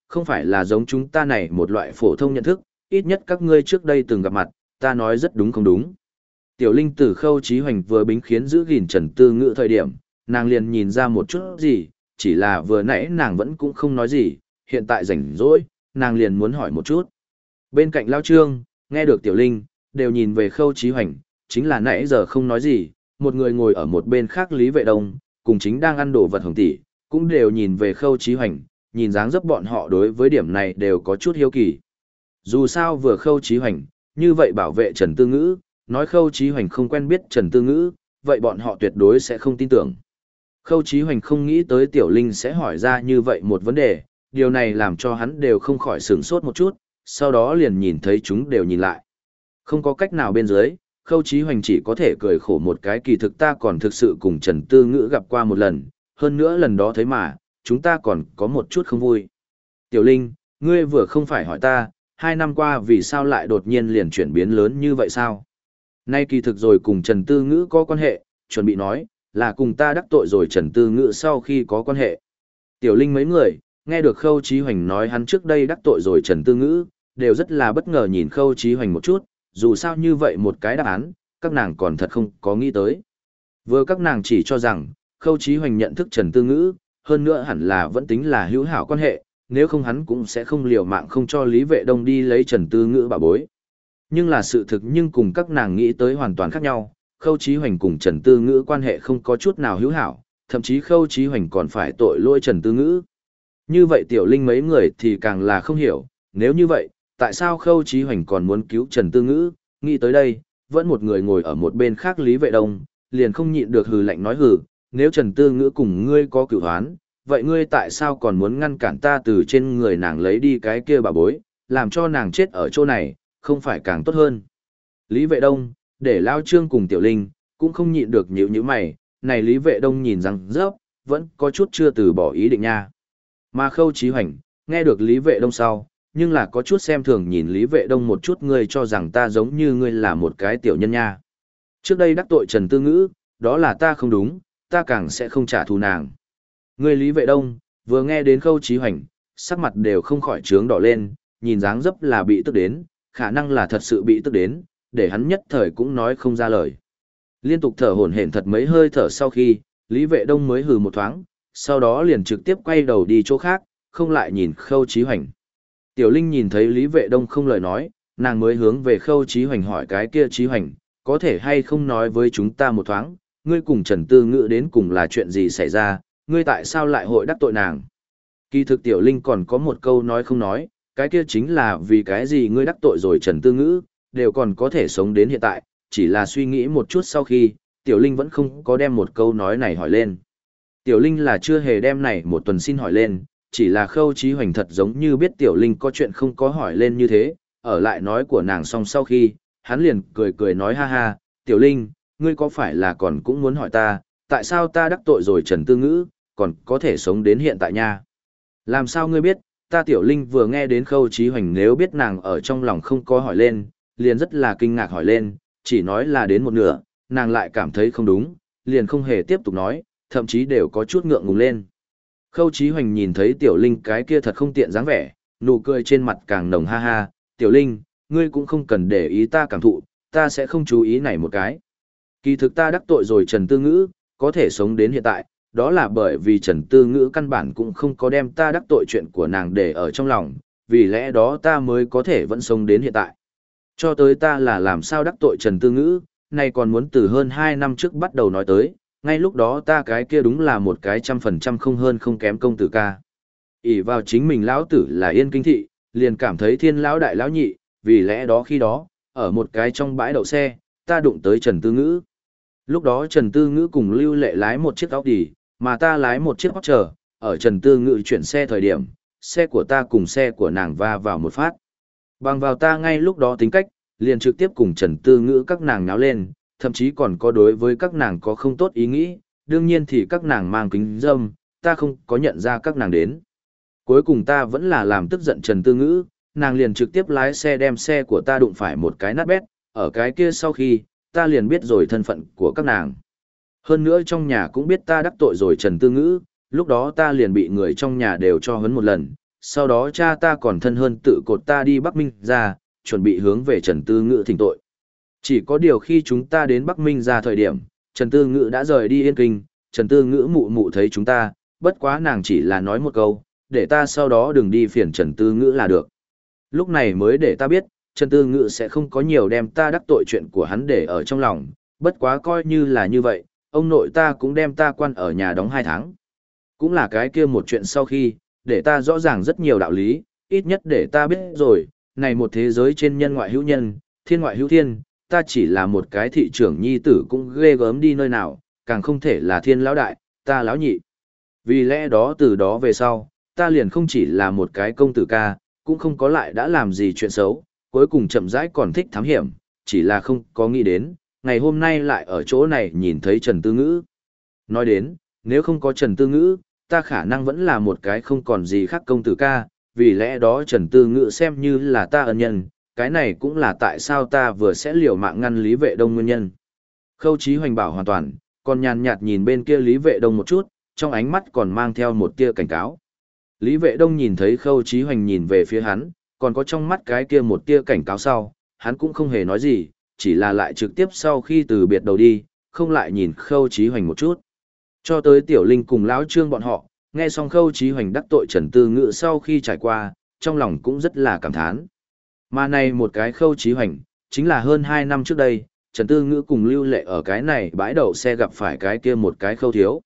không phải là giống chúng ta này một loại phổ thông nhận thức, ít nhất các ngươi trước đây từng gặp mặt, ta nói rất đúng không đúng. Tiểu Linh từ Khâu Chí Hoành vừa bính khiến giữ gìn Trần Tư Ngữ thời điểm, nàng liền nhìn ra một chút gì, chỉ là vừa nãy nàng vẫn cũng không nói gì, hiện tại rảnh rỗi, nàng liền muốn hỏi một chút. Bên cạnh Lao Trương, nghe được Tiểu Linh, đều nhìn về Khâu Chí Hoành, chính là nãy giờ không nói gì, một người ngồi ở một bên khác Lý Vệ Đông, cùng chính đang ăn đồ vật Hồng tỷ, cũng đều nhìn về Khâu Chí Hoành, nhìn dáng dấp bọn họ đối với điểm này đều có chút hiếu kỳ. Dù sao vừa Khâu Chí Hoành, như vậy bảo vệ Trần Tư Ngữ, nói Khâu Chí Hoành không quen biết Trần Tư Ngữ, vậy bọn họ tuyệt đối sẽ không tin tưởng. Khâu Chí Hoành không nghĩ tới Tiểu Linh sẽ hỏi ra như vậy một vấn đề, điều này làm cho hắn đều không khỏi sửng sốt một chút, sau đó liền nhìn thấy chúng đều nhìn lại. Không có cách nào bên dưới, Khâu Chí Hoành chỉ có thể cười khổ một cái, kỳ thực ta còn thực sự cùng Trần Tư Ngữ gặp qua một lần, hơn nữa lần đó thấy mà, chúng ta còn có một chút không vui. Tiểu Linh, ngươi vừa không phải hỏi ta, 2 năm qua vì sao lại đột nhiên liền chuyển biến lớn như vậy sao? Nay kỳ thực rồi cùng Trần Tư Ngữ có quan hệ, chuẩn bị nói, là cùng ta đắc tội rồi Trần Tư Ngữ sau khi có quan hệ. Tiểu Linh mấy người, nghe được Khâu Chí Hoành nói hắn trước đây đắc tội rồi Trần Tư Ngữ, đều rất là bất ngờ nhìn Khâu Chí Hoành một chút, dù sao như vậy một cái đáp án, các nàng còn thật không có nghĩ tới. Vừa các nàng chỉ cho rằng, Khâu Chí Hoành nhận thức Trần Tư Ngữ, hơn nữa hẳn là vẫn tính là hữu hảo quan hệ, nếu không hắn cũng sẽ không liều mạng không cho Lý Vệ Đông đi lấy Trần Tư Ngữ bảo bối. Nhưng là sự thực nhưng cùng các nàng nghĩ tới hoàn toàn khác nhau, Khâu Chí Hoành cùng Trần Tư Ngữ quan hệ không có chút nào hữu hảo, thậm chí Khâu Chí Hoành còn phải tội lỗi Trần Tư Ngữ. Như vậy Tiểu Linh mấy người thì càng là không hiểu, nếu như vậy, tại sao Khâu Chí Hoành còn muốn cứu Trần Tư Ngữ, nghĩ tới đây, vẫn một người ngồi ở một bên khác Lý Vệ Đông, liền không nhịn được hừ lạnh nói hừ, nếu Trần Tư Ngữ cùng ngươi có cửu hoán, vậy ngươi tại sao còn muốn ngăn cản ta từ trên người nàng lấy đi cái kia bà bối, làm cho nàng chết ở chỗ này, không phải càng tốt hơn. Lý Vệ Đông, để Lao Trương cùng Tiểu Linh, cũng không nhịn được nhíu nhíu mày, này Lý Vệ Đông nhìn rằng rớp, vẫn có chút chưa từ bỏ ý định nha. Mà Khâu Chí Hoành, nghe được Lý Vệ Đông sau, nhưng là có chút xem thường nhìn Lý Vệ Đông một chút, ngươi cho rằng ta giống như ngươi là một cái tiểu nhân nha. Trước đây đắc tội Trần Tư Ngữ, đó là ta không đúng, ta càng sẽ không trả thù nàng. Ngươi Lý Vệ Đông, vừa nghe đến Khâu Chí Hoành, sắc mặt đều không khỏi trướng đỏ lên, nhìn dáng dấp là bị tức đến, khả năng là thật sự bị tức đến, để hắn nhất thời cũng nói không ra lời. Liên tục thở hổn hển thật mấy hơi thở sau khi, Lý Vệ Đông mới hừ một thoáng, sau đó liền trực tiếp quay đầu đi chỗ khác, không lại nhìn Khâu Chí Hoành. Tiểu Linh nhìn thấy Lý Vệ Đông không lời nói, nàng mới hướng về Khâu Chí Hoành hỏi cái kia Chí Hoành, có thể hay không nói với chúng ta một thoáng, ngươi cùng Trần Tư Ngữ đến cùng là chuyện gì xảy ra, ngươi tại sao lại hội đắc tội nàng? Kỳ thực Tiểu Linh còn có một câu nói không nói, cái kia chính là vì cái gì ngươi đắc tội rồi Trần Tư Ngữ, đều còn có thể sống đến hiện tại, chỉ là suy nghĩ một chút sau khi, Tiểu Linh vẫn không có đem một câu nói này hỏi lên. Tiểu Linh là chưa hề đem này một tuần xin hỏi lên, chỉ là Khâu Chí Hoành thật giống như biết Tiểu Linh có chuyện không có hỏi lên như thế, ở lại nói của nàng xong sau khi, hắn liền cười cười nói ha ha, Tiểu Linh, ngươi có phải là còn cũng muốn hỏi ta, tại sao ta đắc tội rồi Trần Tư Ngữ, còn có thể sống đến hiện tại nha? Làm sao ngươi biết, ta Tiểu Linh vừa nghe đến Khâu Chí Hoành nếu biết nàng ở trong lòng không có hỏi lên, liền rất là kinh ngạc hỏi lên, chỉ nói là đến một nửa, nàng lại cảm thấy không đúng, liền không hề tiếp tục nói, thậm chí đều có chút ngượng ngùng lên. Khâu Chí Hoành nhìn thấy Tiểu Linh cái kia thật không tiện dáng vẻ, nụ cười trên mặt càng nồng ha ha, Tiểu Linh, ngươi cũng không cần để ý ta cảm thụ, ta sẽ không chú ý này một cái. Kỳ thực ta đắc tội rồi Trần Tư Ngữ, có thể sống đến hiện tại, đó là bởi vì Trần Tư Ngữ căn bản cũng không có đem ta đắc tội chuyện của nàng để ở trong lòng, vì lẽ đó ta mới có thể vẫn sống đến hiện tại. Cho tới ta là làm sao đắc tội Trần Tư Ngữ, nay còn muốn từ hơn 2 năm trước bắt đầu nói tới, ngay lúc đó ta cái kia đúng là một cái 100% không hơn không kém công tử ca. ỷ vào chính mình lão tử là Yên Kinh thị, liền cảm thấy thiên lão đại lão nhị, vì lẽ đó khi đó, ở một cái trong bãi đậu xe, ta đụng tới Trần Tư Ngữ. Lúc đó Trần Tư Ngữ cùng Lưu Lệ lái một chiếc Audi, mà ta lái một chiếc Porsche, ở Trần Tư Ngữ chuyển xe thời điểm, xe của ta cùng xe của nàng va vào một phát. Bằng vào ta ngay lúc đó tính cách, liền trực tiếp cùng Trần Tư Ngữ các nàng náo lên, thậm chí còn có đối với các nàng có không tốt ý nghĩ, đương nhiên thì các nàng mang kính dâm, ta không có nhận ra các nàng đến. Cuối cùng ta vẫn là làm tức giận Trần Tư Ngữ, nàng liền trực tiếp lái xe đem xe của ta đụng phải một cái nát bét, ở cái kia sau khi, ta liền biết rồi thân phận của các nàng. Hơn nữa trong nhà cũng biết ta đắc tội rồi Trần Tư Ngữ, lúc đó ta liền bị người trong nhà đều cho huấn một lần, sau đó cha ta còn thân hơn tự cột ta đi Bắc Minh ra, chuẩn bị hướng về Trần Tư Ngữ thỉnh tội. Chỉ có điều khi chúng ta đến Bắc Minh ra thời điểm, Trần Tư Ngữ đã rời đi Yên Kinh, Trần Tư Ngữ mụ mụ thấy chúng ta, bất quá nàng chỉ là nói một câu, để ta sau đó đừng đi phiền Trần Tư Ngữ là được. Lúc này mới để ta biết, Trần Tư Ngữ sẽ không có nhiều đem ta đắc tội chuyện của hắn để ở trong lòng, bất quá coi như là như vậy, ông nội ta cũng đem ta quan ở nhà đóng 2 tháng. Cũng là cái kia một chuyện sau khi, để ta rõ ràng rất nhiều đạo lý, ít nhất để ta biết rồi, này một thế giới trên nhân ngoại hữu nhân, thiên ngoại hữu thiên, ta chỉ là một cái thị trưởng nhi tử cũng ghê gớm đi nơi nào, càng không thể là thiên lão đại, ta lão nhị. Vì lẽ đó từ đó về sau, ta liền không chỉ là một cái công tử ca, cũng không có lại đã làm gì chuyện xấu, cuối cùng chậm rãi còn thích thám hiểm, chỉ là không có nghĩ đến, ngày hôm nay lại ở chỗ này nhìn thấy Trần Tư Ngữ. Nói đến, nếu không có Trần Tư Ngữ, ta khả năng vẫn là một cái không còn gì khác công tử ca, vì lẽ đó Trần Tư Ngữ xem như là ta ân nhân, cái này cũng là tại sao ta vừa sẽ liều mạng ngăn Lý Vệ Đông nguyên nhân. Khâu Chí Hoành bảo hoàn toàn, còn nhàn nhạt nhìn bên kia Lý Vệ Đông một chút, trong ánh mắt còn mang theo một tia cảnh cáo. Lý Vệ Đông nhìn thấy Khâu Chí Hoành nhìn về phía hắn, còn có trong mắt cái kia một tia cảnh cáo sau, hắn cũng không hề nói gì, chỉ là lại trực tiếp sau khi từ biệt đầu đi, không lại nhìn Khâu Chí Hoành một chút. Cho tới Tiểu Linh cùng Lão Trương bọn họ, nghe xong Khâu Chí Hoành đắc tội Trần Tư Ngữ sau khi trải qua, trong lòng cũng rất là cảm thán. Mà này một cái Khâu Chí Hoành, chính là hơn 2 năm trước đây, Trần Tư Ngữ cùng Lưu Lệ ở cái này bãi đậu xe gặp phải cái kia một cái Khâu thiếu.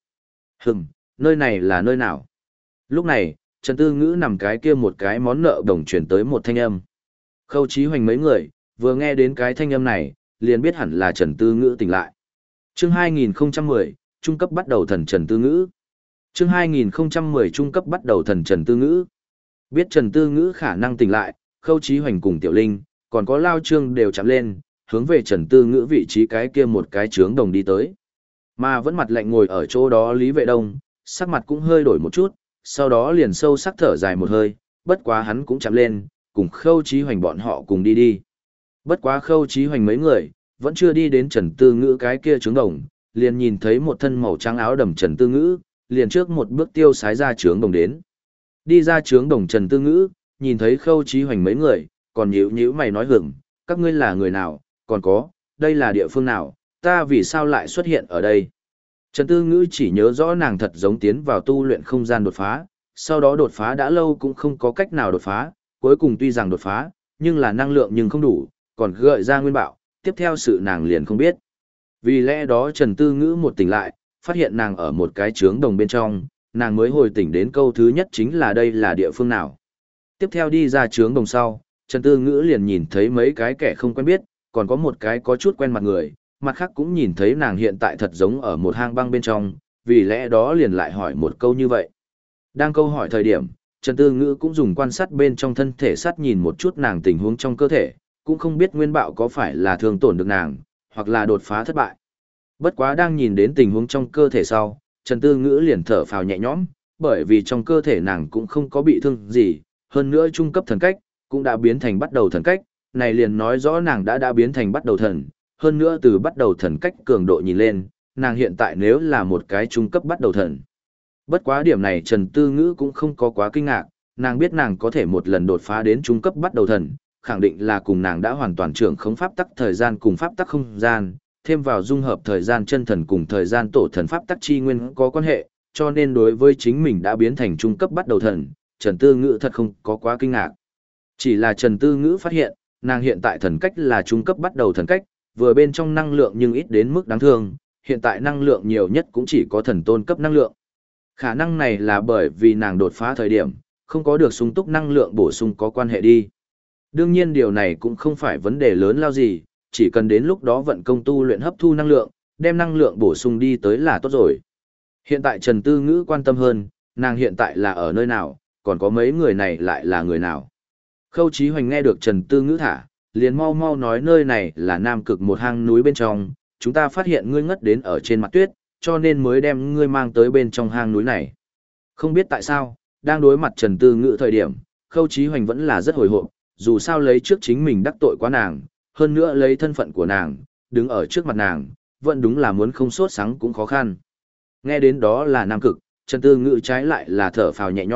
Nơi này là nơi nào? Lúc này, Trần Tư Ngữ nằm cái kia một cái món nợ đồng chuyển tới một thanh âm. Khâu Chí Hoành mấy người, vừa nghe đến cái thanh âm này, liền biết hẳn là Trần Tư Ngữ tỉnh lại. Chương 2010, trung cấp bắt đầu thần Trần Tư Ngữ. Chương 2010 trung cấp bắt đầu thần Trần Tư Ngữ. Biết Trần Tư Ngữ khả năng tỉnh lại, Khâu Chí Hoành cùng Tiểu Linh, còn có Lao Trương đều chạm lên, hướng về Trần Tư Ngữ vị trí cái kia một cái trướng đồng đi tới. Mà vẫn mặt lạnh ngồi ở chỗ đó Lý Vệ Đông, sắc mặt cũng hơi đổi một chút, sau đó liền sâu sắc thở dài một hơi, bất quá hắn cũng chạm lên, cùng Khâu Chí Hoành bọn họ cùng đi đi. Bất quá Khâu Chí Hoành mấy người, vẫn chưa đi đến Trần Tư Ngữ cái kia trướng đồng, liền nhìn thấy một thân màu trắng áo đầm Trần Tư Ngữ, liền trước một bước tiêu sái ra trướng đồng đến. Đi ra trướng đồng Trần Tư Ngữ, nhìn thấy Khâu Chí Hoành mấy người, còn nhíu mày nói hửng, các ngươi là người nào, còn có, đây là địa phương nào, ta vì sao lại xuất hiện ở đây. Trần Tư Ngữ chỉ nhớ rõ nàng thật giống tiến vào tu luyện không gian đột phá, sau đó đột phá đã lâu cũng không có cách nào đột phá, cuối cùng tuy rằng đột phá, nhưng là năng lượng nhưng không đủ, còn gợi ra nguyên bạo, tiếp theo sự nàng liền không biết. Vì lẽ đó Trần Tư Ngữ một tỉnh lại, phát hiện nàng ở một cái trướng đồng bên trong, nàng mới hồi tỉnh đến câu thứ nhất chính là đây là địa phương nào. Tiếp theo đi ra trướng đồng sau, Trần Tư Ngữ liền nhìn thấy mấy cái kẻ không quen biết, còn có một cái có chút quen mặt người, mặt khác cũng nhìn thấy nàng hiện tại thật giống ở một hang băng bên trong, vì lẽ đó liền lại hỏi một câu như vậy. Đang câu hỏi thời điểm, Trần Tư Ngữ cũng dùng quan sát bên trong thân thể sát nhìn một chút nàng tình huống trong cơ thể, cũng không biết nguyên bạo có phải là thương tổn được nàng, hoặc là đột phá thất bại. Bất quá đang nhìn đến tình huống trong cơ thể sau, Trần Tư Ngữ liền thở phào nhẹ nhõm, bởi vì trong cơ thể nàng cũng không có bị thương gì, hơn nữa trung cấp thần cách, cũng đã biến thành bắt đầu thần cách, này liền nói rõ nàng đã biến thành bắt đầu thần, hơn nữa từ bắt đầu thần cách cường độ nhìn lên, nàng hiện tại nếu là một cái trung cấp bắt đầu thần. Bất quá điểm này Trần Tư Ngữ cũng không có quá kinh ngạc, nàng biết nàng có thể một lần đột phá đến trung cấp bắt đầu thần, khẳng định là cùng nàng đã hoàn toàn trưởng khống pháp tắc thời gian cùng pháp tắc không gian, thêm vào dung hợp thời gian chân thần cùng thời gian tổ thần pháp tắc chi nguyên có quan hệ, cho nên đối với chính mình đã biến thành trung cấp bắt đầu thần, Trần Tư Ngữ thật không có quá kinh ngạc. Chỉ là Trần Tư Ngữ phát hiện, nàng hiện tại thần cách là trung cấp bắt đầu thần cách, vừa bên trong năng lượng nhưng ít đến mức đáng thương, hiện tại năng lượng nhiều nhất cũng chỉ có thần tôn cấp năng lượng. Khả năng này là bởi vì nàng đột phá thời điểm, không có được sung túc năng lượng bổ sung có quan hệ đi. Đương nhiên điều này cũng không phải vấn đề lớn lao gì, chỉ cần đến lúc đó vận công tu luyện hấp thu năng lượng, đem năng lượng bổ sung đi tới là tốt rồi. Hiện tại Trần Tư Ngữ quan tâm hơn, nàng hiện tại là ở nơi nào, còn có mấy người này lại là người nào. Khâu Chí Hoành nghe được Trần Tư Ngữ thả, liền mau mau nói nơi này là Nam Cực một hang núi bên trong, chúng ta phát hiện ngươi ngất đến ở trên mặt tuyết, cho nên mới đem ngươi mang tới bên trong hang núi này. Không biết tại sao, đang đối mặt Trần Tư Ngữ thời điểm, Khâu Chí Hoành vẫn là rất hồi hộp, dù sao lấy trước chính mình đắc tội quá nàng, hơn nữa lấy thân phận của nàng, đứng ở trước mặt nàng, vẫn đúng là muốn không sốt sắng cũng khó khăn. Nghe đến đó là Nam Cực, Trần Tư Ngữ trái lại là thở phào nhẹ nhõm,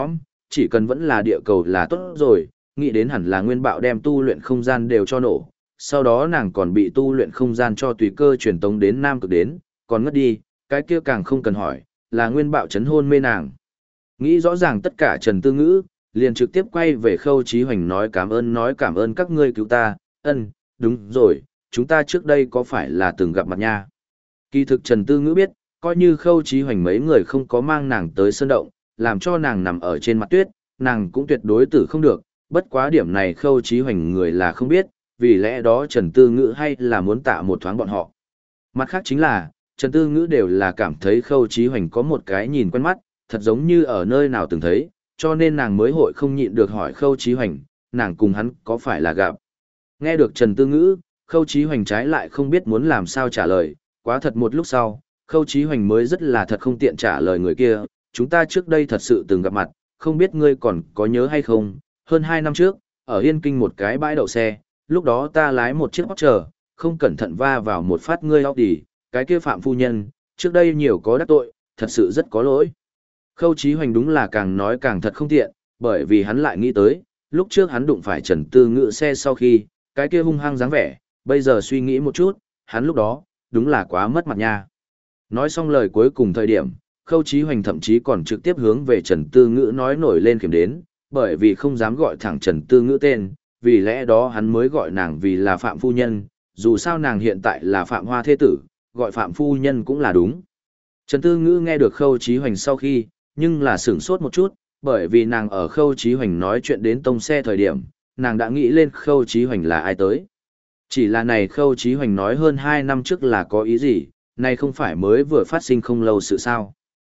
chỉ cần vẫn là địa cầu là tốt rồi, nghĩ đến hẳn là Nguyên Bạo đem tu luyện không gian đều cho nổ, sau đó nàng còn bị tu luyện không gian cho tùy cơ truyền tống đến Nam Cực đến, còn ngất đi, cái kia càng không cần hỏi, là Nguyên Bạo chấn hôn mê nàng. Nghĩ rõ ràng tất cả Trần Tư Ngữ, liền trực tiếp quay về Khâu Chí Hoành nói cảm ơn các ngươi cứu ta, đúng rồi, chúng ta trước đây có phải là từng gặp mặt nha. Kỳ thực Trần Tư Ngữ biết, coi như Khâu Chí Hoành mấy người không có mang nàng tới sơn động, làm cho nàng nằm ở trên mặt tuyết, nàng cũng tuyệt đối tử không được, bất quá điểm này Khâu Chí Hoành người là không biết, vì lẽ đó Trần Tư Ngữ hay là muốn tạ một thoáng bọn họ. Mặt khác chính là, Trần Tư Ngữ đều là cảm thấy Khâu Chí Hoành có một cái nhìn quen mắt, thật giống như ở nơi nào từng thấy, cho nên nàng mới hội không nhịn được hỏi Khâu Chí Hoành, nàng cùng hắn có phải là gặp. Nghe được Trần Tư Ngữ, Khâu Chí Hoành trái lại không biết muốn làm sao trả lời, quá thật một lúc sau, Khâu Chí Hoành mới rất là thật không tiện trả lời người kia, chúng ta trước đây thật sự từng gặp mặt, không biết ngươi còn có nhớ hay không, hơn 2 năm trước, ở Yên Kinh một cái bãi đậu xe, lúc đó ta lái một chiếc Porsche, không cẩn thận va vào một phát ngươi Audi, cái kia Phạm phu nhân, trước đây nhiều có đắc tội, thật sự rất có lỗi. Khâu Chí Hoành đúng là càng nói càng thật không tiện, bởi vì hắn lại nghĩ tới, lúc trước hắn đụng phải Trần Tư Ngữ xe sau khi, cái kia hung hăng dáng vẻ, bây giờ suy nghĩ một chút, hắn lúc đó, đúng là quá mất mặt nha. Nói xong lời cuối cùng thời điểm, Khâu Chí Hoành thậm chí còn trực tiếp hướng về Trần Tư Ngữ nói nổi lên khiểm đến, bởi vì không dám gọi thẳng Trần Tư Ngữ tên, vì lẽ đó hắn mới gọi nàng vì là Phạm phu nhân, dù sao nàng hiện tại là Phạm Hoa thế tử, gọi Phạm phu nhân cũng là đúng. Trần Tư Ngữ nghe được Khâu Chí Hoành sau khi, nhưng là sửng sốt một chút, bởi vì nàng ở Khâu Chí Hoành nói chuyện đến tông xe thời điểm, nàng đã nghĩ lên Khâu Chí Hoành là ai tới. Chỉ là này Khâu Chí Hoành nói hơn 2 năm trước là có ý gì, này không phải mới vừa phát sinh không lâu sự sao.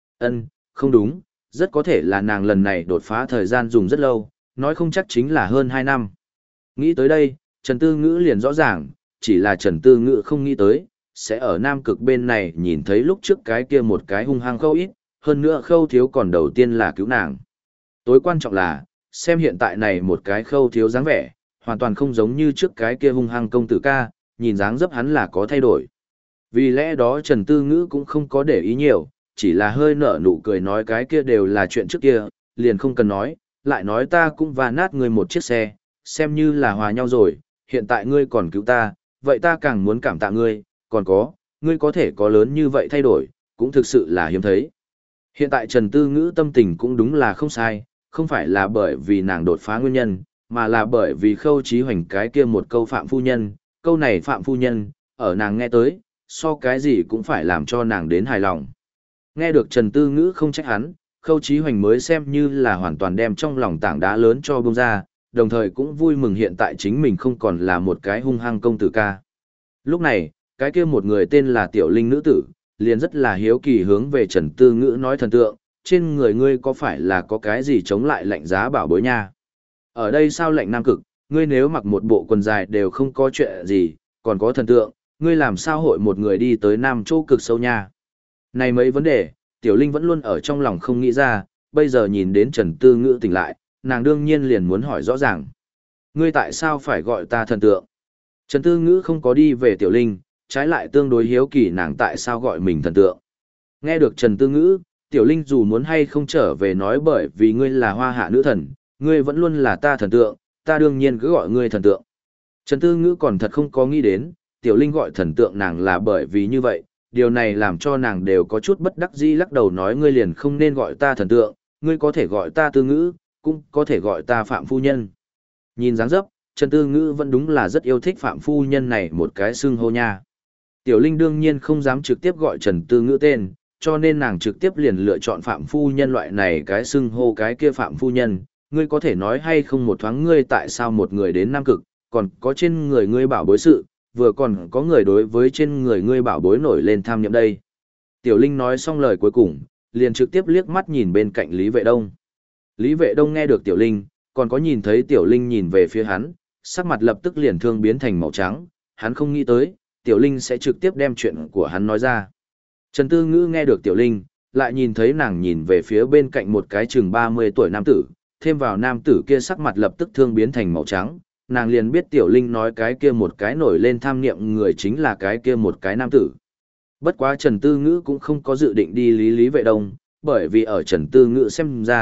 Không đúng, rất có thể là nàng lần này đột phá thời gian dùng rất lâu, nói không chắc chính là hơn 2 năm. Nghĩ tới đây, Trần Tư Ngữ liền rõ ràng, chỉ là Trần Tư Ngữ không nghĩ tới, sẽ ở Nam Cực bên này nhìn thấy lúc trước cái kia một cái hung hăng Khâu ít, hơn nữa Khâu thiếu còn đầu tiên là cứu nàng. Tối quan trọng là, xem hiện tại này một cái Khâu thiếu dáng vẻ, hoàn toàn không giống như trước cái kia hung hăng công tử ca, nhìn dáng dấp hắn là có thay đổi. Vì lẽ đó Trần Tư Ngữ cũng không có để ý nhiều, chỉ là hơi nở nụ cười nói cái kia đều là chuyện trước kia, liền không cần nói, lại nói ta cũng va nát ngươi một chiếc xe, xem như là hòa nhau rồi, hiện tại ngươi còn cứu ta, vậy ta càng muốn cảm tạ ngươi, còn có, ngươi có thể có lớn như vậy thay đổi, cũng thực sự là hiếm thấy. Hiện tại Trần Tư Ngữ tâm tình cũng đúng là không sai, không phải là bởi vì nàng đột phá nguyên nhân, mà là bởi vì Khâu Chí Hoành cái kia một câu Phạm phu nhân, câu này Phạm phu nhân, ở nàng nghe tới, so cái gì cũng phải làm cho nàng đến hài lòng. Nghe được Trần Tư Ngữ không trách hắn, Khâu Chí Hoành mới xem như là hoàn toàn đem trong lòng tảng đá lớn cho bông ra, đồng thời cũng vui mừng hiện tại chính mình không còn là một cái hung hăng công tử ca. Lúc này, cái kia một người tên là Tiểu Linh nữ tử, liền rất là hiếu kỳ hướng về Trần Tư Ngữ nói thần tượng, trên người ngươi có phải là có cái gì chống lại lạnh giá bảo bối nha? Ở đây sao lạnh Nam Cực, ngươi nếu mặc một bộ quần dài đều không có chuyện gì, còn có thần tượng, ngươi làm sao hội một người đi tới Nam Châu Cực sâu nha? Này mấy vấn đề, Tiểu Linh vẫn luôn ở trong lòng không nghĩ ra, bây giờ nhìn đến Trần Tư Ngữ tỉnh lại, nàng đương nhiên liền muốn hỏi rõ ràng. Ngươi tại sao phải gọi ta thần tượng? Trần Tư Ngữ không có đi về Tiểu Linh, trái lại tương đối hiếu kỳ nàng tại sao gọi mình thần tượng. Nghe được Trần Tư Ngữ, Tiểu Linh dù muốn hay không trở về nói bởi vì ngươi là hoa hạ nữ thần, ngươi vẫn luôn là ta thần tượng, ta đương nhiên cứ gọi ngươi thần tượng. Trần Tư Ngữ còn thật không có nghĩ đến, Tiểu Linh gọi thần tượng nàng là bởi vì như vậy, điều này làm cho nàng đều có chút bất đắc dĩ lắc đầu nói ngươi liền không nên gọi ta thần tượng, ngươi có thể gọi ta Tư Ngữ, cũng có thể gọi ta Phạm phu nhân. Nhìn dáng dấp, Trần Tư Ngữ vẫn đúng là rất yêu thích Phạm phu nhân này một cái xưng hô nha. Tiểu Linh đương nhiên không dám trực tiếp gọi Trần Tư Ngữ tên, cho nên nàng trực tiếp liền lựa chọn Phạm phu nhân loại này cái xưng hô cái kia Phạm phu nhân. Ngươi có thể nói hay không một thoáng ngươi tại sao một người đến Nam Cực, còn có trên người ngươi bảo bối sự, vừa còn có người đối với trên người ngươi bảo bối nổi lên tham niệm đây. Tiểu Linh nói xong lời cuối cùng, liền trực tiếp liếc mắt nhìn bên cạnh Lý Vệ Đông. Lý Vệ Đông nghe được Tiểu Linh, còn có nhìn thấy Tiểu Linh nhìn về phía hắn, sắc mặt lập tức liền thương biến thành màu trắng, hắn không nghĩ tới, Tiểu Linh sẽ trực tiếp đem chuyện của hắn nói ra. Trần Tư Ngữ nghe được Tiểu Linh, lại nhìn thấy nàng nhìn về phía bên cạnh một cái chừng 30 tuổi nam tử, thêm vào nam tử kia sắc mặt lập tức thương biến thành màu trắng, nàng liền biết Tiểu Linh nói cái kia một cái nổi lên tham niệm người chính là cái kia một cái nam tử. Bất quá Trần Tư Ngữ cũng không có dự định đi Lý Vệ Đông, bởi vì ở Trần Tư Ngữ xem ra,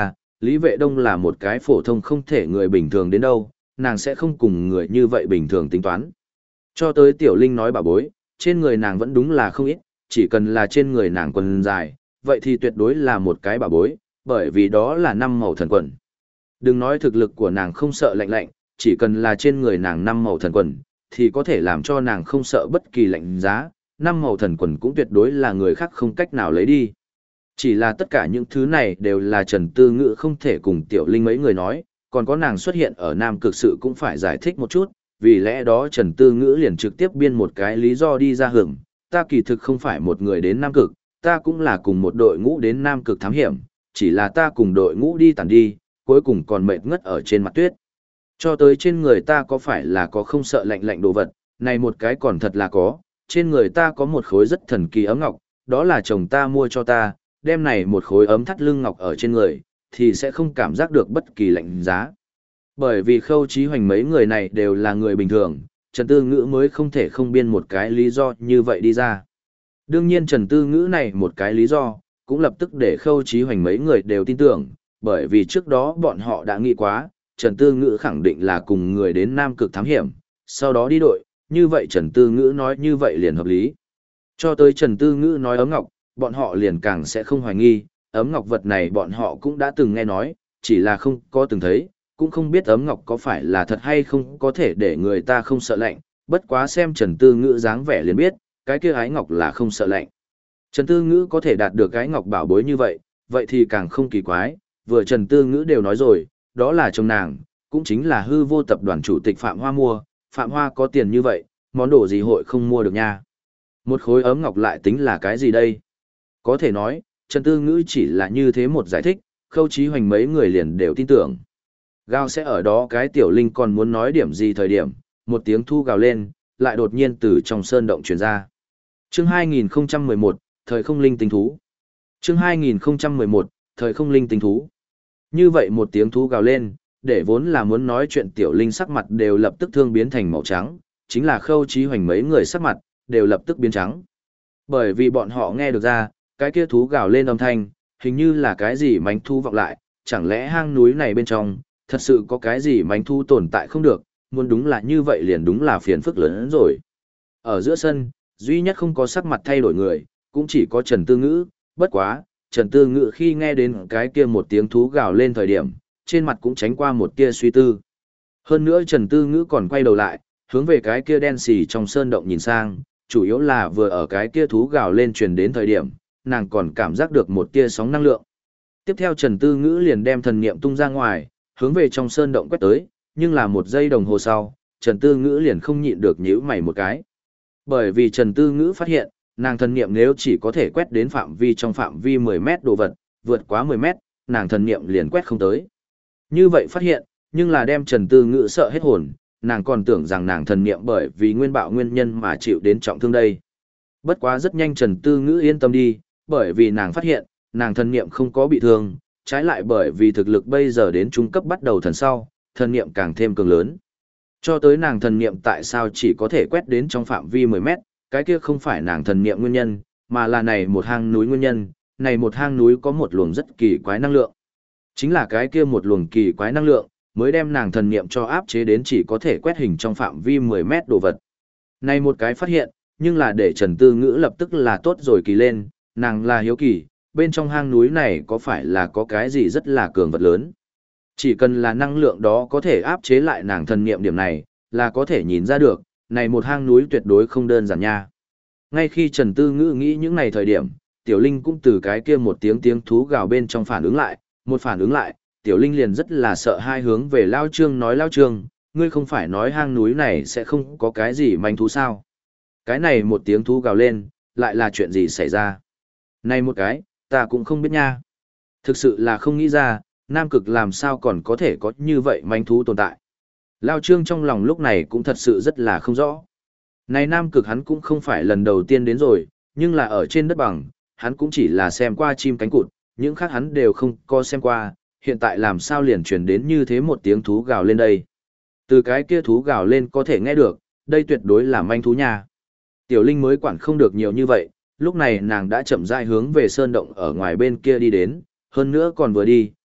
Lý Vệ Đông là một cái phổ thông không thể người bình thường đến đâu, nàng sẽ không cùng người như vậy bình thường tính toán. Cho tới Tiểu Linh nói bà bối, trên người nàng vẫn đúng là không ít, chỉ cần là trên người nàng quần dài, vậy thì tuyệt đối là một cái bà bối, bởi vì đó là 5 màu thần quần. Đừng nói thực lực của nàng không sợ lạnh lạnh, chỉ cần là trên người nàng 5 màu thần quần, thì có thể làm cho nàng không sợ bất kỳ lạnh giá, 5 màu thần quần cũng tuyệt đối là người khác không cách nào lấy đi. Chỉ là tất cả những thứ này đều là Trần Tư Ngữ không thể cùng Tiểu Linh mấy người nói, còn có nàng xuất hiện ở Nam Cực sự cũng phải giải thích một chút, vì lẽ đó Trần Tư Ngữ liền trực tiếp biên một cái lý do đi ra hưởng, ta kỳ thực không phải một người đến Nam Cực, ta cũng là cùng một đội ngũ đến Nam Cực thám hiểm, chỉ là ta cùng đội ngũ đi tản đi, cuối cùng còn mệt ngất ở trên mặt tuyết. Cho tới trên người ta có phải là có không sợ lạnh lạnh đồ vật, này một cái còn thật là có, trên người ta có một khối rất thần kỳ ấm ngọc, đó là chồng ta mua cho ta, đem này một khối ấm thắt lưng ngọc ở trên người, thì sẽ không cảm giác được bất kỳ lạnh giá. Bởi vì Khâu Chí Hoành mấy người này đều là người bình thường, Trần Tư Ngữ mới không thể không biên một cái lý do như vậy đi ra. Đương nhiên Trần Tư Ngữ này một cái lý do, cũng lập tức để Khâu Chí Hoành mấy người đều tin tưởng, bởi vì trước đó bọn họ đã nghĩ quá, Trần Tư Ngữ khẳng định là cùng người đến Nam Cực thám hiểm, sau đó đi đội, như vậy Trần Tư Ngữ nói như vậy liền hợp lý. Cho tới Trần Tư Ngữ nói ấm ngọc, bọn họ liền càng sẽ không hoài nghi, ấm ngọc vật này bọn họ cũng đã từng nghe nói, chỉ là không có từng thấy, cũng không biết ấm ngọc có phải là thật hay không có thể để người ta không sợ lạnh, bất quá xem Trần Tư Ngữ dáng vẻ liền biết, cái kia ái ngọc là không sợ lạnh. Trần Tư Ngữ có thể đạt được cái ngọc bảo bối như vậy, vậy thì càng không kỳ quái, vừa Trần Tư Ngữ đều nói rồi, đó là chồng nàng, cũng chính là hư vô tập đoàn chủ tịch Phạm Hoa mua, Phạm Hoa có tiền như vậy, món đồ gì hội không mua được nha. Một khối ấm ngọc lại tính là cái gì đây? Có thể nói, Trần Tư Ngữ chỉ là như thế một giải thích, Khâu Chí Hoành mấy người liền đều tin tưởng. Gào sẽ ở đó cái Tiểu Linh còn muốn nói điểm gì thời điểm, một tiếng thu gào lên, lại đột nhiên từ trong sơn động truyền ra. Chương 2011, thời không linh tinh thú. Chương 2011, thời không linh tinh thú. Như vậy một tiếng thú gào lên, để vốn là muốn nói chuyện Tiểu Linh sắc mặt đều lập tức thương biến thành màu trắng, chính là Khâu Chí Hoành mấy người sắc mặt đều lập tức biến trắng. Bởi vì bọn họ nghe được ra, cái kia thú gào lên âm thanh, hình như là cái gì mánh thu vọng lại, chẳng lẽ hang núi này bên trong, thật sự có cái gì mánh thu tồn tại không được, muốn đúng là như vậy liền đúng là phiền phức lớn hơn rồi. Ở giữa sân, duy nhất không có sắc mặt thay đổi người, cũng chỉ có Trần Tư Ngữ, bất quá, Trần Tư Ngữ khi nghe đến cái kia một tiếng thú gào lên thời điểm, trên mặt cũng tránh qua một tia suy tư. Hơn nữa Trần Tư Ngữ còn quay đầu lại, hướng về cái kia đen xì trong sơn động nhìn sang, chủ yếu là vừa ở cái kia thú gào lên truyền đến thời điểm, nàng còn cảm giác được một tia sóng năng lượng. Tiếp theo Trần Tư Ngữ liền đem thần niệm tung ra ngoài, hướng về trong sơn động quét tới, nhưng là một giây đồng hồ sau, Trần Tư Ngữ liền không nhịn được nhíu mày một cái. Bởi vì Trần Tư Ngữ phát hiện, nàng thần niệm nếu chỉ có thể quét đến phạm vi trong phạm vi 10 mét đồ vật, vượt quá 10 mét, nàng thần niệm liền quét không tới. Như vậy phát hiện, nhưng là đem Trần Tư Ngữ sợ hết hồn, nàng còn tưởng rằng nàng thần niệm bởi vì nguyên bạo nguyên nhân mà chịu đến trọng thương đây. Bất quá rất nhanh Trần Tư Ngữ yên tâm đi, bởi vì nàng phát hiện, nàng thần niệm không có bị thương, trái lại bởi vì thực lực bây giờ đến trung cấp bắt đầu thần sau, thần niệm càng thêm cường lớn. Cho tới nàng thần niệm tại sao chỉ có thể quét đến trong phạm vi 10 mét, cái kia không phải nàng thần niệm nguyên nhân, mà là này một hang núi nguyên nhân, này một hang núi có một luồng rất kỳ quái năng lượng. Chính là cái kia một luồng kỳ quái năng lượng, mới đem nàng thần niệm cho áp chế đến chỉ có thể quét hình trong phạm vi 10 mét đồ vật. Này một cái phát hiện, nhưng là để Trần Tư Ngữ lập tức là tốt rồi kỳ lên, nàng là hiếu kỳ, bên trong hang núi này có phải là có cái gì rất là cường vật lớn. Chỉ cần là năng lượng đó có thể áp chế lại nàng thần niệm điểm này, là có thể nhìn ra được, này một hang núi tuyệt đối không đơn giản nha. Ngay khi Trần Tư Ngữ nghĩ những này thời điểm, Tiểu Linh cũng từ cái kia một tiếng thú gào bên trong phản ứng lại, một phản ứng lại, Tiểu Linh liền rất là sợ hai hướng về Lao Trương nói Lao Trương, ngươi không phải nói hang núi này sẽ không có cái gì manh thú sao? Cái này một tiếng thú gào lên, lại là chuyện gì xảy ra? Này một cái, ta cũng không biết nha. Thực sự là không nghĩ ra, Nam Cực làm sao còn có thể có như vậy manh thú tồn tại. Lao Trương trong lòng lúc này cũng thật sự rất là không rõ. Này Nam Cực hắn cũng không phải lần đầu tiên đến rồi, nhưng là ở trên đất bằng, hắn cũng chỉ là xem qua chim cánh cụt, những khác hắn đều không có xem qua, hiện tại làm sao liền truyền đến như thế một tiếng thú gào lên đây. Từ cái kia thú gào lên có thể nghe được, đây tuyệt đối là manh thú nha. Tiểu Linh mới quản không được nhiều như vậy, lúc này nàng đã chậm rãi hướng về sơn động ở ngoài bên kia đi đến, hơn nữa còn vừa đi,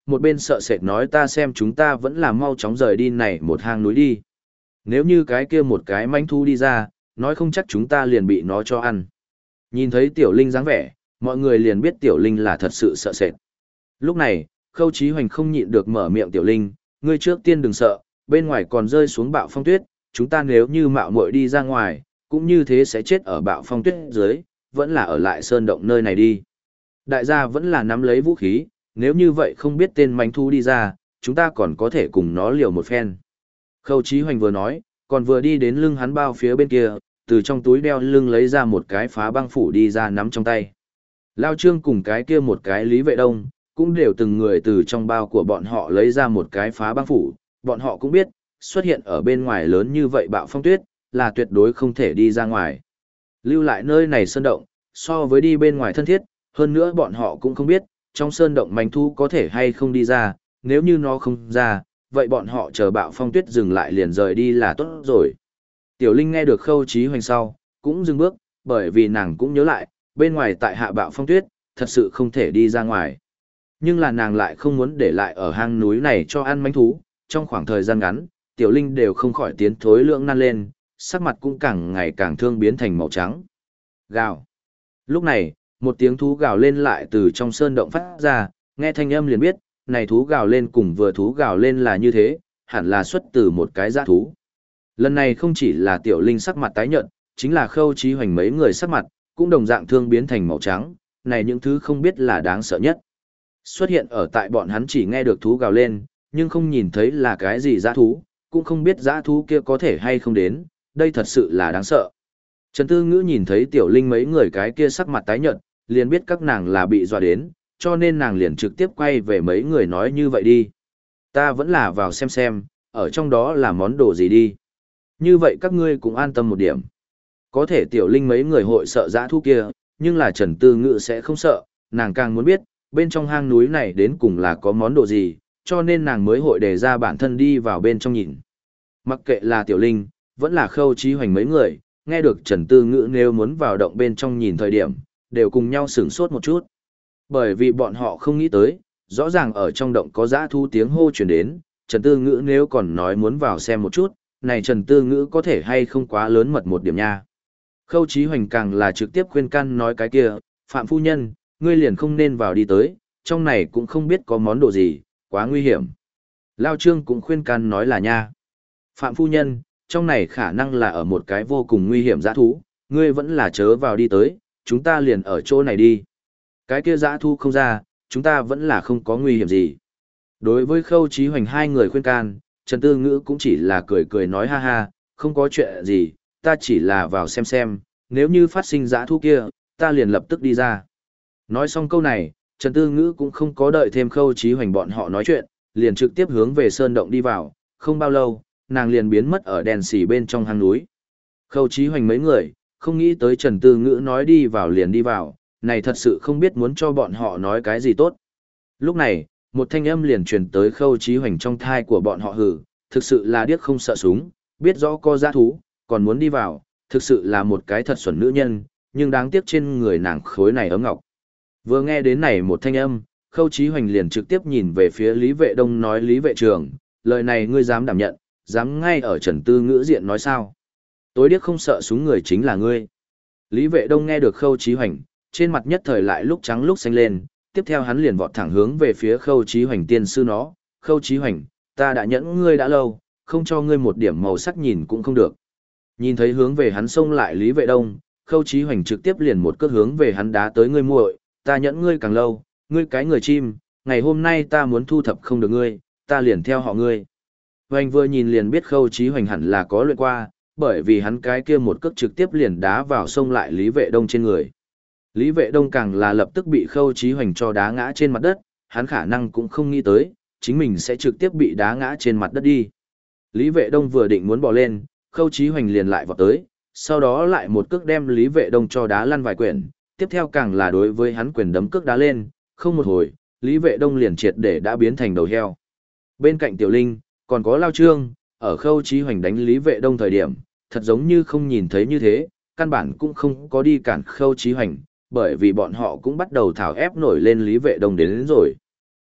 một bên sợ sệt nói ta xem chúng ta vẫn là mau chóng rời đi này một hang núi đi. Nếu như cái kia một cái manh thu đi ra, nói không chắc chúng ta liền bị nó cho ăn. Nhìn thấy Tiểu Linh dáng vẻ, mọi người liền biết Tiểu Linh là thật sự sợ sệt. Lúc này, Khâu Chí Hoành không nhịn được mở miệng Tiểu Linh, ngươi trước tiên đừng sợ, bên ngoài còn rơi xuống bạo phong tuyết, chúng ta nếu như mạo muội đi ra ngoài, cũng như thế sẽ chết ở bạo phong tuyết dưới, vẫn là ở lại sơn động nơi này đi. Đại gia vẫn là nắm lấy vũ khí, nếu như vậy không biết tên manh thu đi ra, chúng ta còn có thể cùng nó liều một phen. Khâu Chí Hoành vừa nói, còn vừa đi đến lưng hắn bao phía bên kia, từ trong túi đeo lưng lấy ra một cái phá băng phủ đi ra nắm trong tay. Lao Trương cùng cái kia một cái Lý Vệ Đông, cũng đều từng người từ trong bao của bọn họ lấy ra một cái phá băng phủ, bọn họ cũng biết, xuất hiện ở bên ngoài lớn như vậy bạo phong tuyết, là tuyệt đối không thể đi ra ngoài. Lưu lại nơi này sơn động, so với đi bên ngoài thân thiết, hơn nữa bọn họ cũng không biết, trong sơn động manh thu có thể hay không đi ra, nếu như nó không ra, vậy bọn họ chờ bạo phong tuyết dừng lại liền rời đi là tốt rồi. Tiểu Linh nghe được Khâu Chí Hoành sau, cũng dừng bước, bởi vì nàng cũng nhớ lại, bên ngoài tại hạ bạo phong tuyết, thật sự không thể đi ra ngoài. Nhưng là nàng lại không muốn để lại ở hang núi này cho ăn manh thú, trong khoảng thời gian ngắn, Tiểu Linh đều không khỏi tiến thối lưỡng nan lên, sắc mặt cũng càng ngày càng thương biến thành màu trắng. Gào. Lúc này, một tiếng thú gào lên lại từ trong sơn động phát ra, nghe thanh âm liền biết, này thú gào lên cùng vừa thú gào lên là như thế, hẳn là xuất từ một cái dã thú. Lần này không chỉ là Tiểu Linh sắc mặt tái nhợt, chính là Khâu Chí Hoành mấy người sắc mặt, cũng đồng dạng thương biến thành màu trắng, này những thứ không biết là đáng sợ nhất. Xuất hiện ở tại bọn hắn chỉ nghe được thú gào lên, nhưng không nhìn thấy là cái gì dã thú, cũng không biết dã thú kia có thể hay không đến, đây thật sự là đáng sợ. Trần Tư Ngữ nhìn thấy Tiểu Linh mấy người cái kia sắc mặt tái nhợt, liền biết các nàng là bị dọa đến, cho nên nàng liền trực tiếp quay về mấy người nói như vậy đi. Ta vẫn là vào xem, ở trong đó là món đồ gì đi. Như vậy các ngươi cũng an tâm một điểm. Có thể Tiểu Linh mấy người hội sợ dã thú kia, nhưng là Trần Tư Ngữ sẽ không sợ, nàng càng muốn biết, bên trong hang núi này đến cùng là có món đồ gì, cho nên nàng mới hội đề ra bản thân đi vào bên trong nhìn. Mặc kệ là Tiểu Linh, vẫn là Khâu Chí Hoành mấy người, nghe được Trần Tư Ngữ nếu muốn vào động bên trong nhìn thời điểm, đều cùng nhau sửng sốt một chút. Bởi vì bọn họ không nghĩ tới, rõ ràng ở trong động có dã thú tiếng hô truyền đến, Trần Tư Ngữ nếu còn nói muốn vào xem một chút, này Trần Tư Ngữ có thể hay không quá lớn mật một điểm nha. Khâu Chí Hoành càng là trực tiếp khuyên can nói cái kia, Phạm phu nhân, ngươi liền không nên vào đi tới, trong này cũng không biết có món đồ gì, quá nguy hiểm. Lao Trương cũng khuyên can nói là nha. Phạm phu nhân, trong này khả năng là ở một cái vô cùng nguy hiểm dã thú, ngươi vẫn là chớ vào đi tới, chúng ta liền ở chỗ này đi. Cái kia dã thú không ra, chúng ta vẫn là không có nguy hiểm gì. Đối với Khâu Chí Hoành hai người khuyên can, Trần Tư Ngữ cũng chỉ là cười cười nói ha ha, không có chuyện gì, ta chỉ là vào xem, nếu như phát sinh dã thú kia, ta liền lập tức đi ra. Nói xong câu này, Trần Tư Ngữ cũng không có đợi thêm Khâu Chí Hoành bọn họ nói chuyện, liền trực tiếp hướng về sơn động đi vào, không bao lâu, nàng liền biến mất ở đèn xỉ bên trong hang núi. Khâu Chí Hoành mấy người, không nghĩ tới Trần Tư Ngữ nói đi vào liền đi vào, này thật sự không biết muốn cho bọn họ nói cái gì tốt. Lúc này, một thanh âm liền truyền tới Khâu Chí Hoành trong thai của bọn họ hừ, thực sự là điếc không sợ súng, biết rõ có dã thú, còn muốn đi vào, thực sự là một cái thật xuẩn nữ nhân, nhưng đáng tiếc trên người nàng khối này ấm ngọc. Vừa nghe đến này một thanh âm, Khâu Chí Hoành liền trực tiếp nhìn về phía Lý Vệ Đông nói Lý Vệ Trường, lời này ngươi dám đảm nhận, dám ngay ở Trần Tư Ngữ diện nói sao? Tối điếc không sợ súng người chính là ngươi. Lý Vệ Đông nghe được Khâu Chí Hoành, trên mặt nhất thời lại lúc trắng lúc xanh lên, tiếp theo hắn liền vọt thẳng hướng về phía Khâu Chí Hoành tiên sư nó, Khâu Chí Hoành, ta đã nhẫn ngươi đã lâu, không cho ngươi một điểm màu sắc nhìn cũng không được. Nhìn thấy hướng về hắn xông lại Lý Vệ Đông, Khâu Chí Hoành trực tiếp liền một cước hướng về hắn đá tới ngươi muội, ta nhẫn ngươi càng lâu, ngươi cái người chim, ngày hôm nay ta muốn thu thập không được ngươi, ta liền theo họ ngươi. Hoành vừa nhìn liền biết Khâu Chí Hoành hẳn là có luyện qua, bởi vì hắn cái kia một cước trực tiếp liền đá vào xông lại Lý Vệ Đông trên người. Lý Vệ Đông càng là lập tức bị Khâu Chí Hoành cho đá ngã trên mặt đất, hắn khả năng cũng không nghĩ tới, chính mình sẽ trực tiếp bị đá ngã trên mặt đất đi. Lý Vệ Đông vừa định muốn bỏ lên, Khâu Chí Hoành liền lại vọt tới, sau đó lại một cước đem Lý Vệ Đông cho đá lăn vài quyển, tiếp theo càng là đối với hắn quyền đấm cước đá lên, không một hồi, Lý Vệ Đông liền triệt để đã biến thành đầu heo. Bên cạnh Tiểu Linh, còn có Lao Trương, ở Khâu Chí Hoành đánh Lý Vệ Đông thời điểm, thật giống như không nhìn thấy như thế, căn bản cũng không có đi cản Khâu Chí Hoành, bởi vì bọn họ cũng bắt đầu thảo ép nổi lên Lý Vệ Đông đến rồi.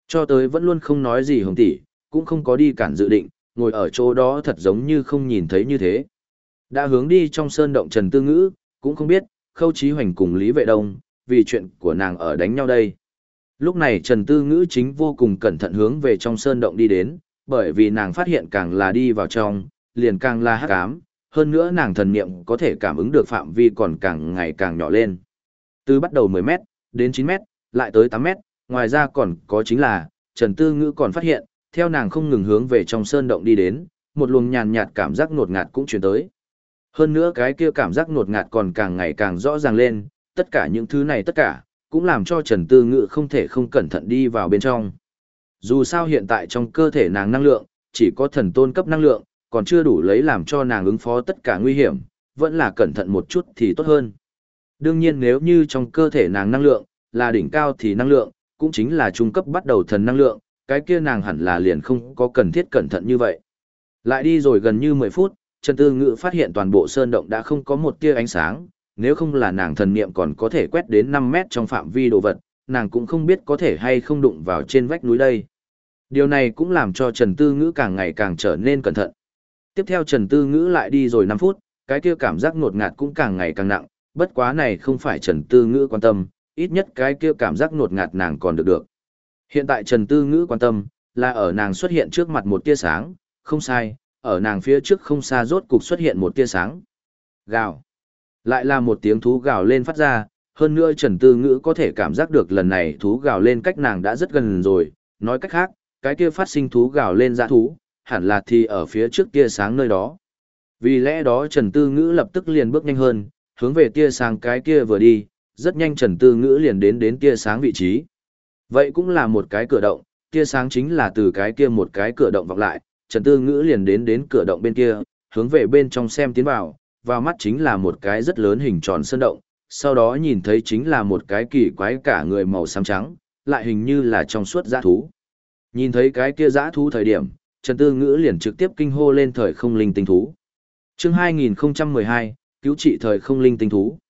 Cho tới vẫn luôn không nói gì Hồng tỷ, cũng không có đi cản dự định, ngồi ở chỗ đó thật giống như không nhìn thấy như thế. Đã hướng đi trong sơn động Trần Tư Ngữ, cũng không biết, Khâu Chí Hoành cùng Lý Vệ Đông, vì chuyện của nàng ở đánh nhau đây. Lúc này Trần Tư Ngữ chính vô cùng cẩn thận hướng về trong sơn động đi đến, bởi vì nàng phát hiện càng là đi vào trong, liền càng là hắc ám, hơn nữa nàng thần niệm có thể cảm ứng được phạm vi còn càng ngày càng nhỏ lên. Từ bắt đầu 10 mét, đến 9 mét, lại tới 8 mét, ngoài ra còn có chính là, Trần Tư Ngữ còn phát hiện, theo nàng không ngừng hướng về trong sơn động đi đến, một luồng nhàn nhạt cảm giác ngột ngạt cũng truyền tới. Hơn nữa cái kia cảm giác ngột ngạt còn càng ngày càng rõ ràng lên, tất cả những thứ này tất cả, cũng làm cho Trần Tư Ngữ không thể không cẩn thận đi vào bên trong. Dù sao hiện tại trong cơ thể nàng năng lượng, chỉ có thần tôn cấp năng lượng, còn chưa đủ lấy làm cho nàng ứng phó tất cả nguy hiểm, vẫn là cẩn thận một chút thì tốt hơn. Đương nhiên nếu như trong cơ thể nàng năng lượng, là đỉnh cao thì năng lượng, cũng chính là trung cấp bắt đầu thần năng lượng, cái kia nàng hẳn là liền không có cần thiết cẩn thận như vậy. Lại đi rồi gần như 10 phút, Trần Tư Ngữ phát hiện toàn bộ sơn động đã không có một tia ánh sáng, nếu không là nàng thần niệm còn có thể quét đến 5 mét trong phạm vi đồ vật, nàng cũng không biết có thể hay không đụng vào trên vách núi đây. Điều này cũng làm cho Trần Tư Ngữ càng ngày càng trở nên cẩn thận. Tiếp theo Trần Tư Ngữ lại đi rồi 5 phút, cái kia cảm giác ngột ngạt cũng càng ngày càng nặng, bất quá này không phải Trần Tư Ngữ quan tâm, ít nhất cái kia cảm giác ngột ngạt nàng còn được. Hiện tại Trần Tư Ngữ quan tâm, là ở nàng xuất hiện trước mặt một tia sáng, không sai, ở nàng phía trước không xa rốt cục xuất hiện một tia sáng. Gào. Lại là một tiếng thú gào lên phát ra, hơn nữa Trần Tư Ngữ có thể cảm giác được lần này thú gào lên cách nàng đã rất gần rồi, nói cách khác, cái kia phát sinh thú gào lên dã thú, hẳn là thì ở phía trước tia sáng nơi đó. Vì lẽ đó Trần Tư Ngữ lập tức liền bước nhanh hơn, hướng về tia sáng cái kia vừa đi, rất nhanh Trần Tư Ngữ liền đến tia sáng vị trí. Vậy cũng là một cái cửa động, tia sáng chính là từ cái kia một cái cửa động vọng lại, Trần Tư Ngữ liền đến cửa động bên kia, hướng về bên trong xem tiến vào mắt chính là một cái rất lớn hình tròn sơn động, sau đó nhìn thấy chính là một cái kỳ quái cả người màu xám trắng, lại hình như là trong suốt dã thú. Nhìn thấy cái kia dã thú thời điểm, Trần Tư Ngữ liền trực tiếp kinh hô lên thời không linh tinh thú. Chương 2012, cứu trị thời không linh tinh thú.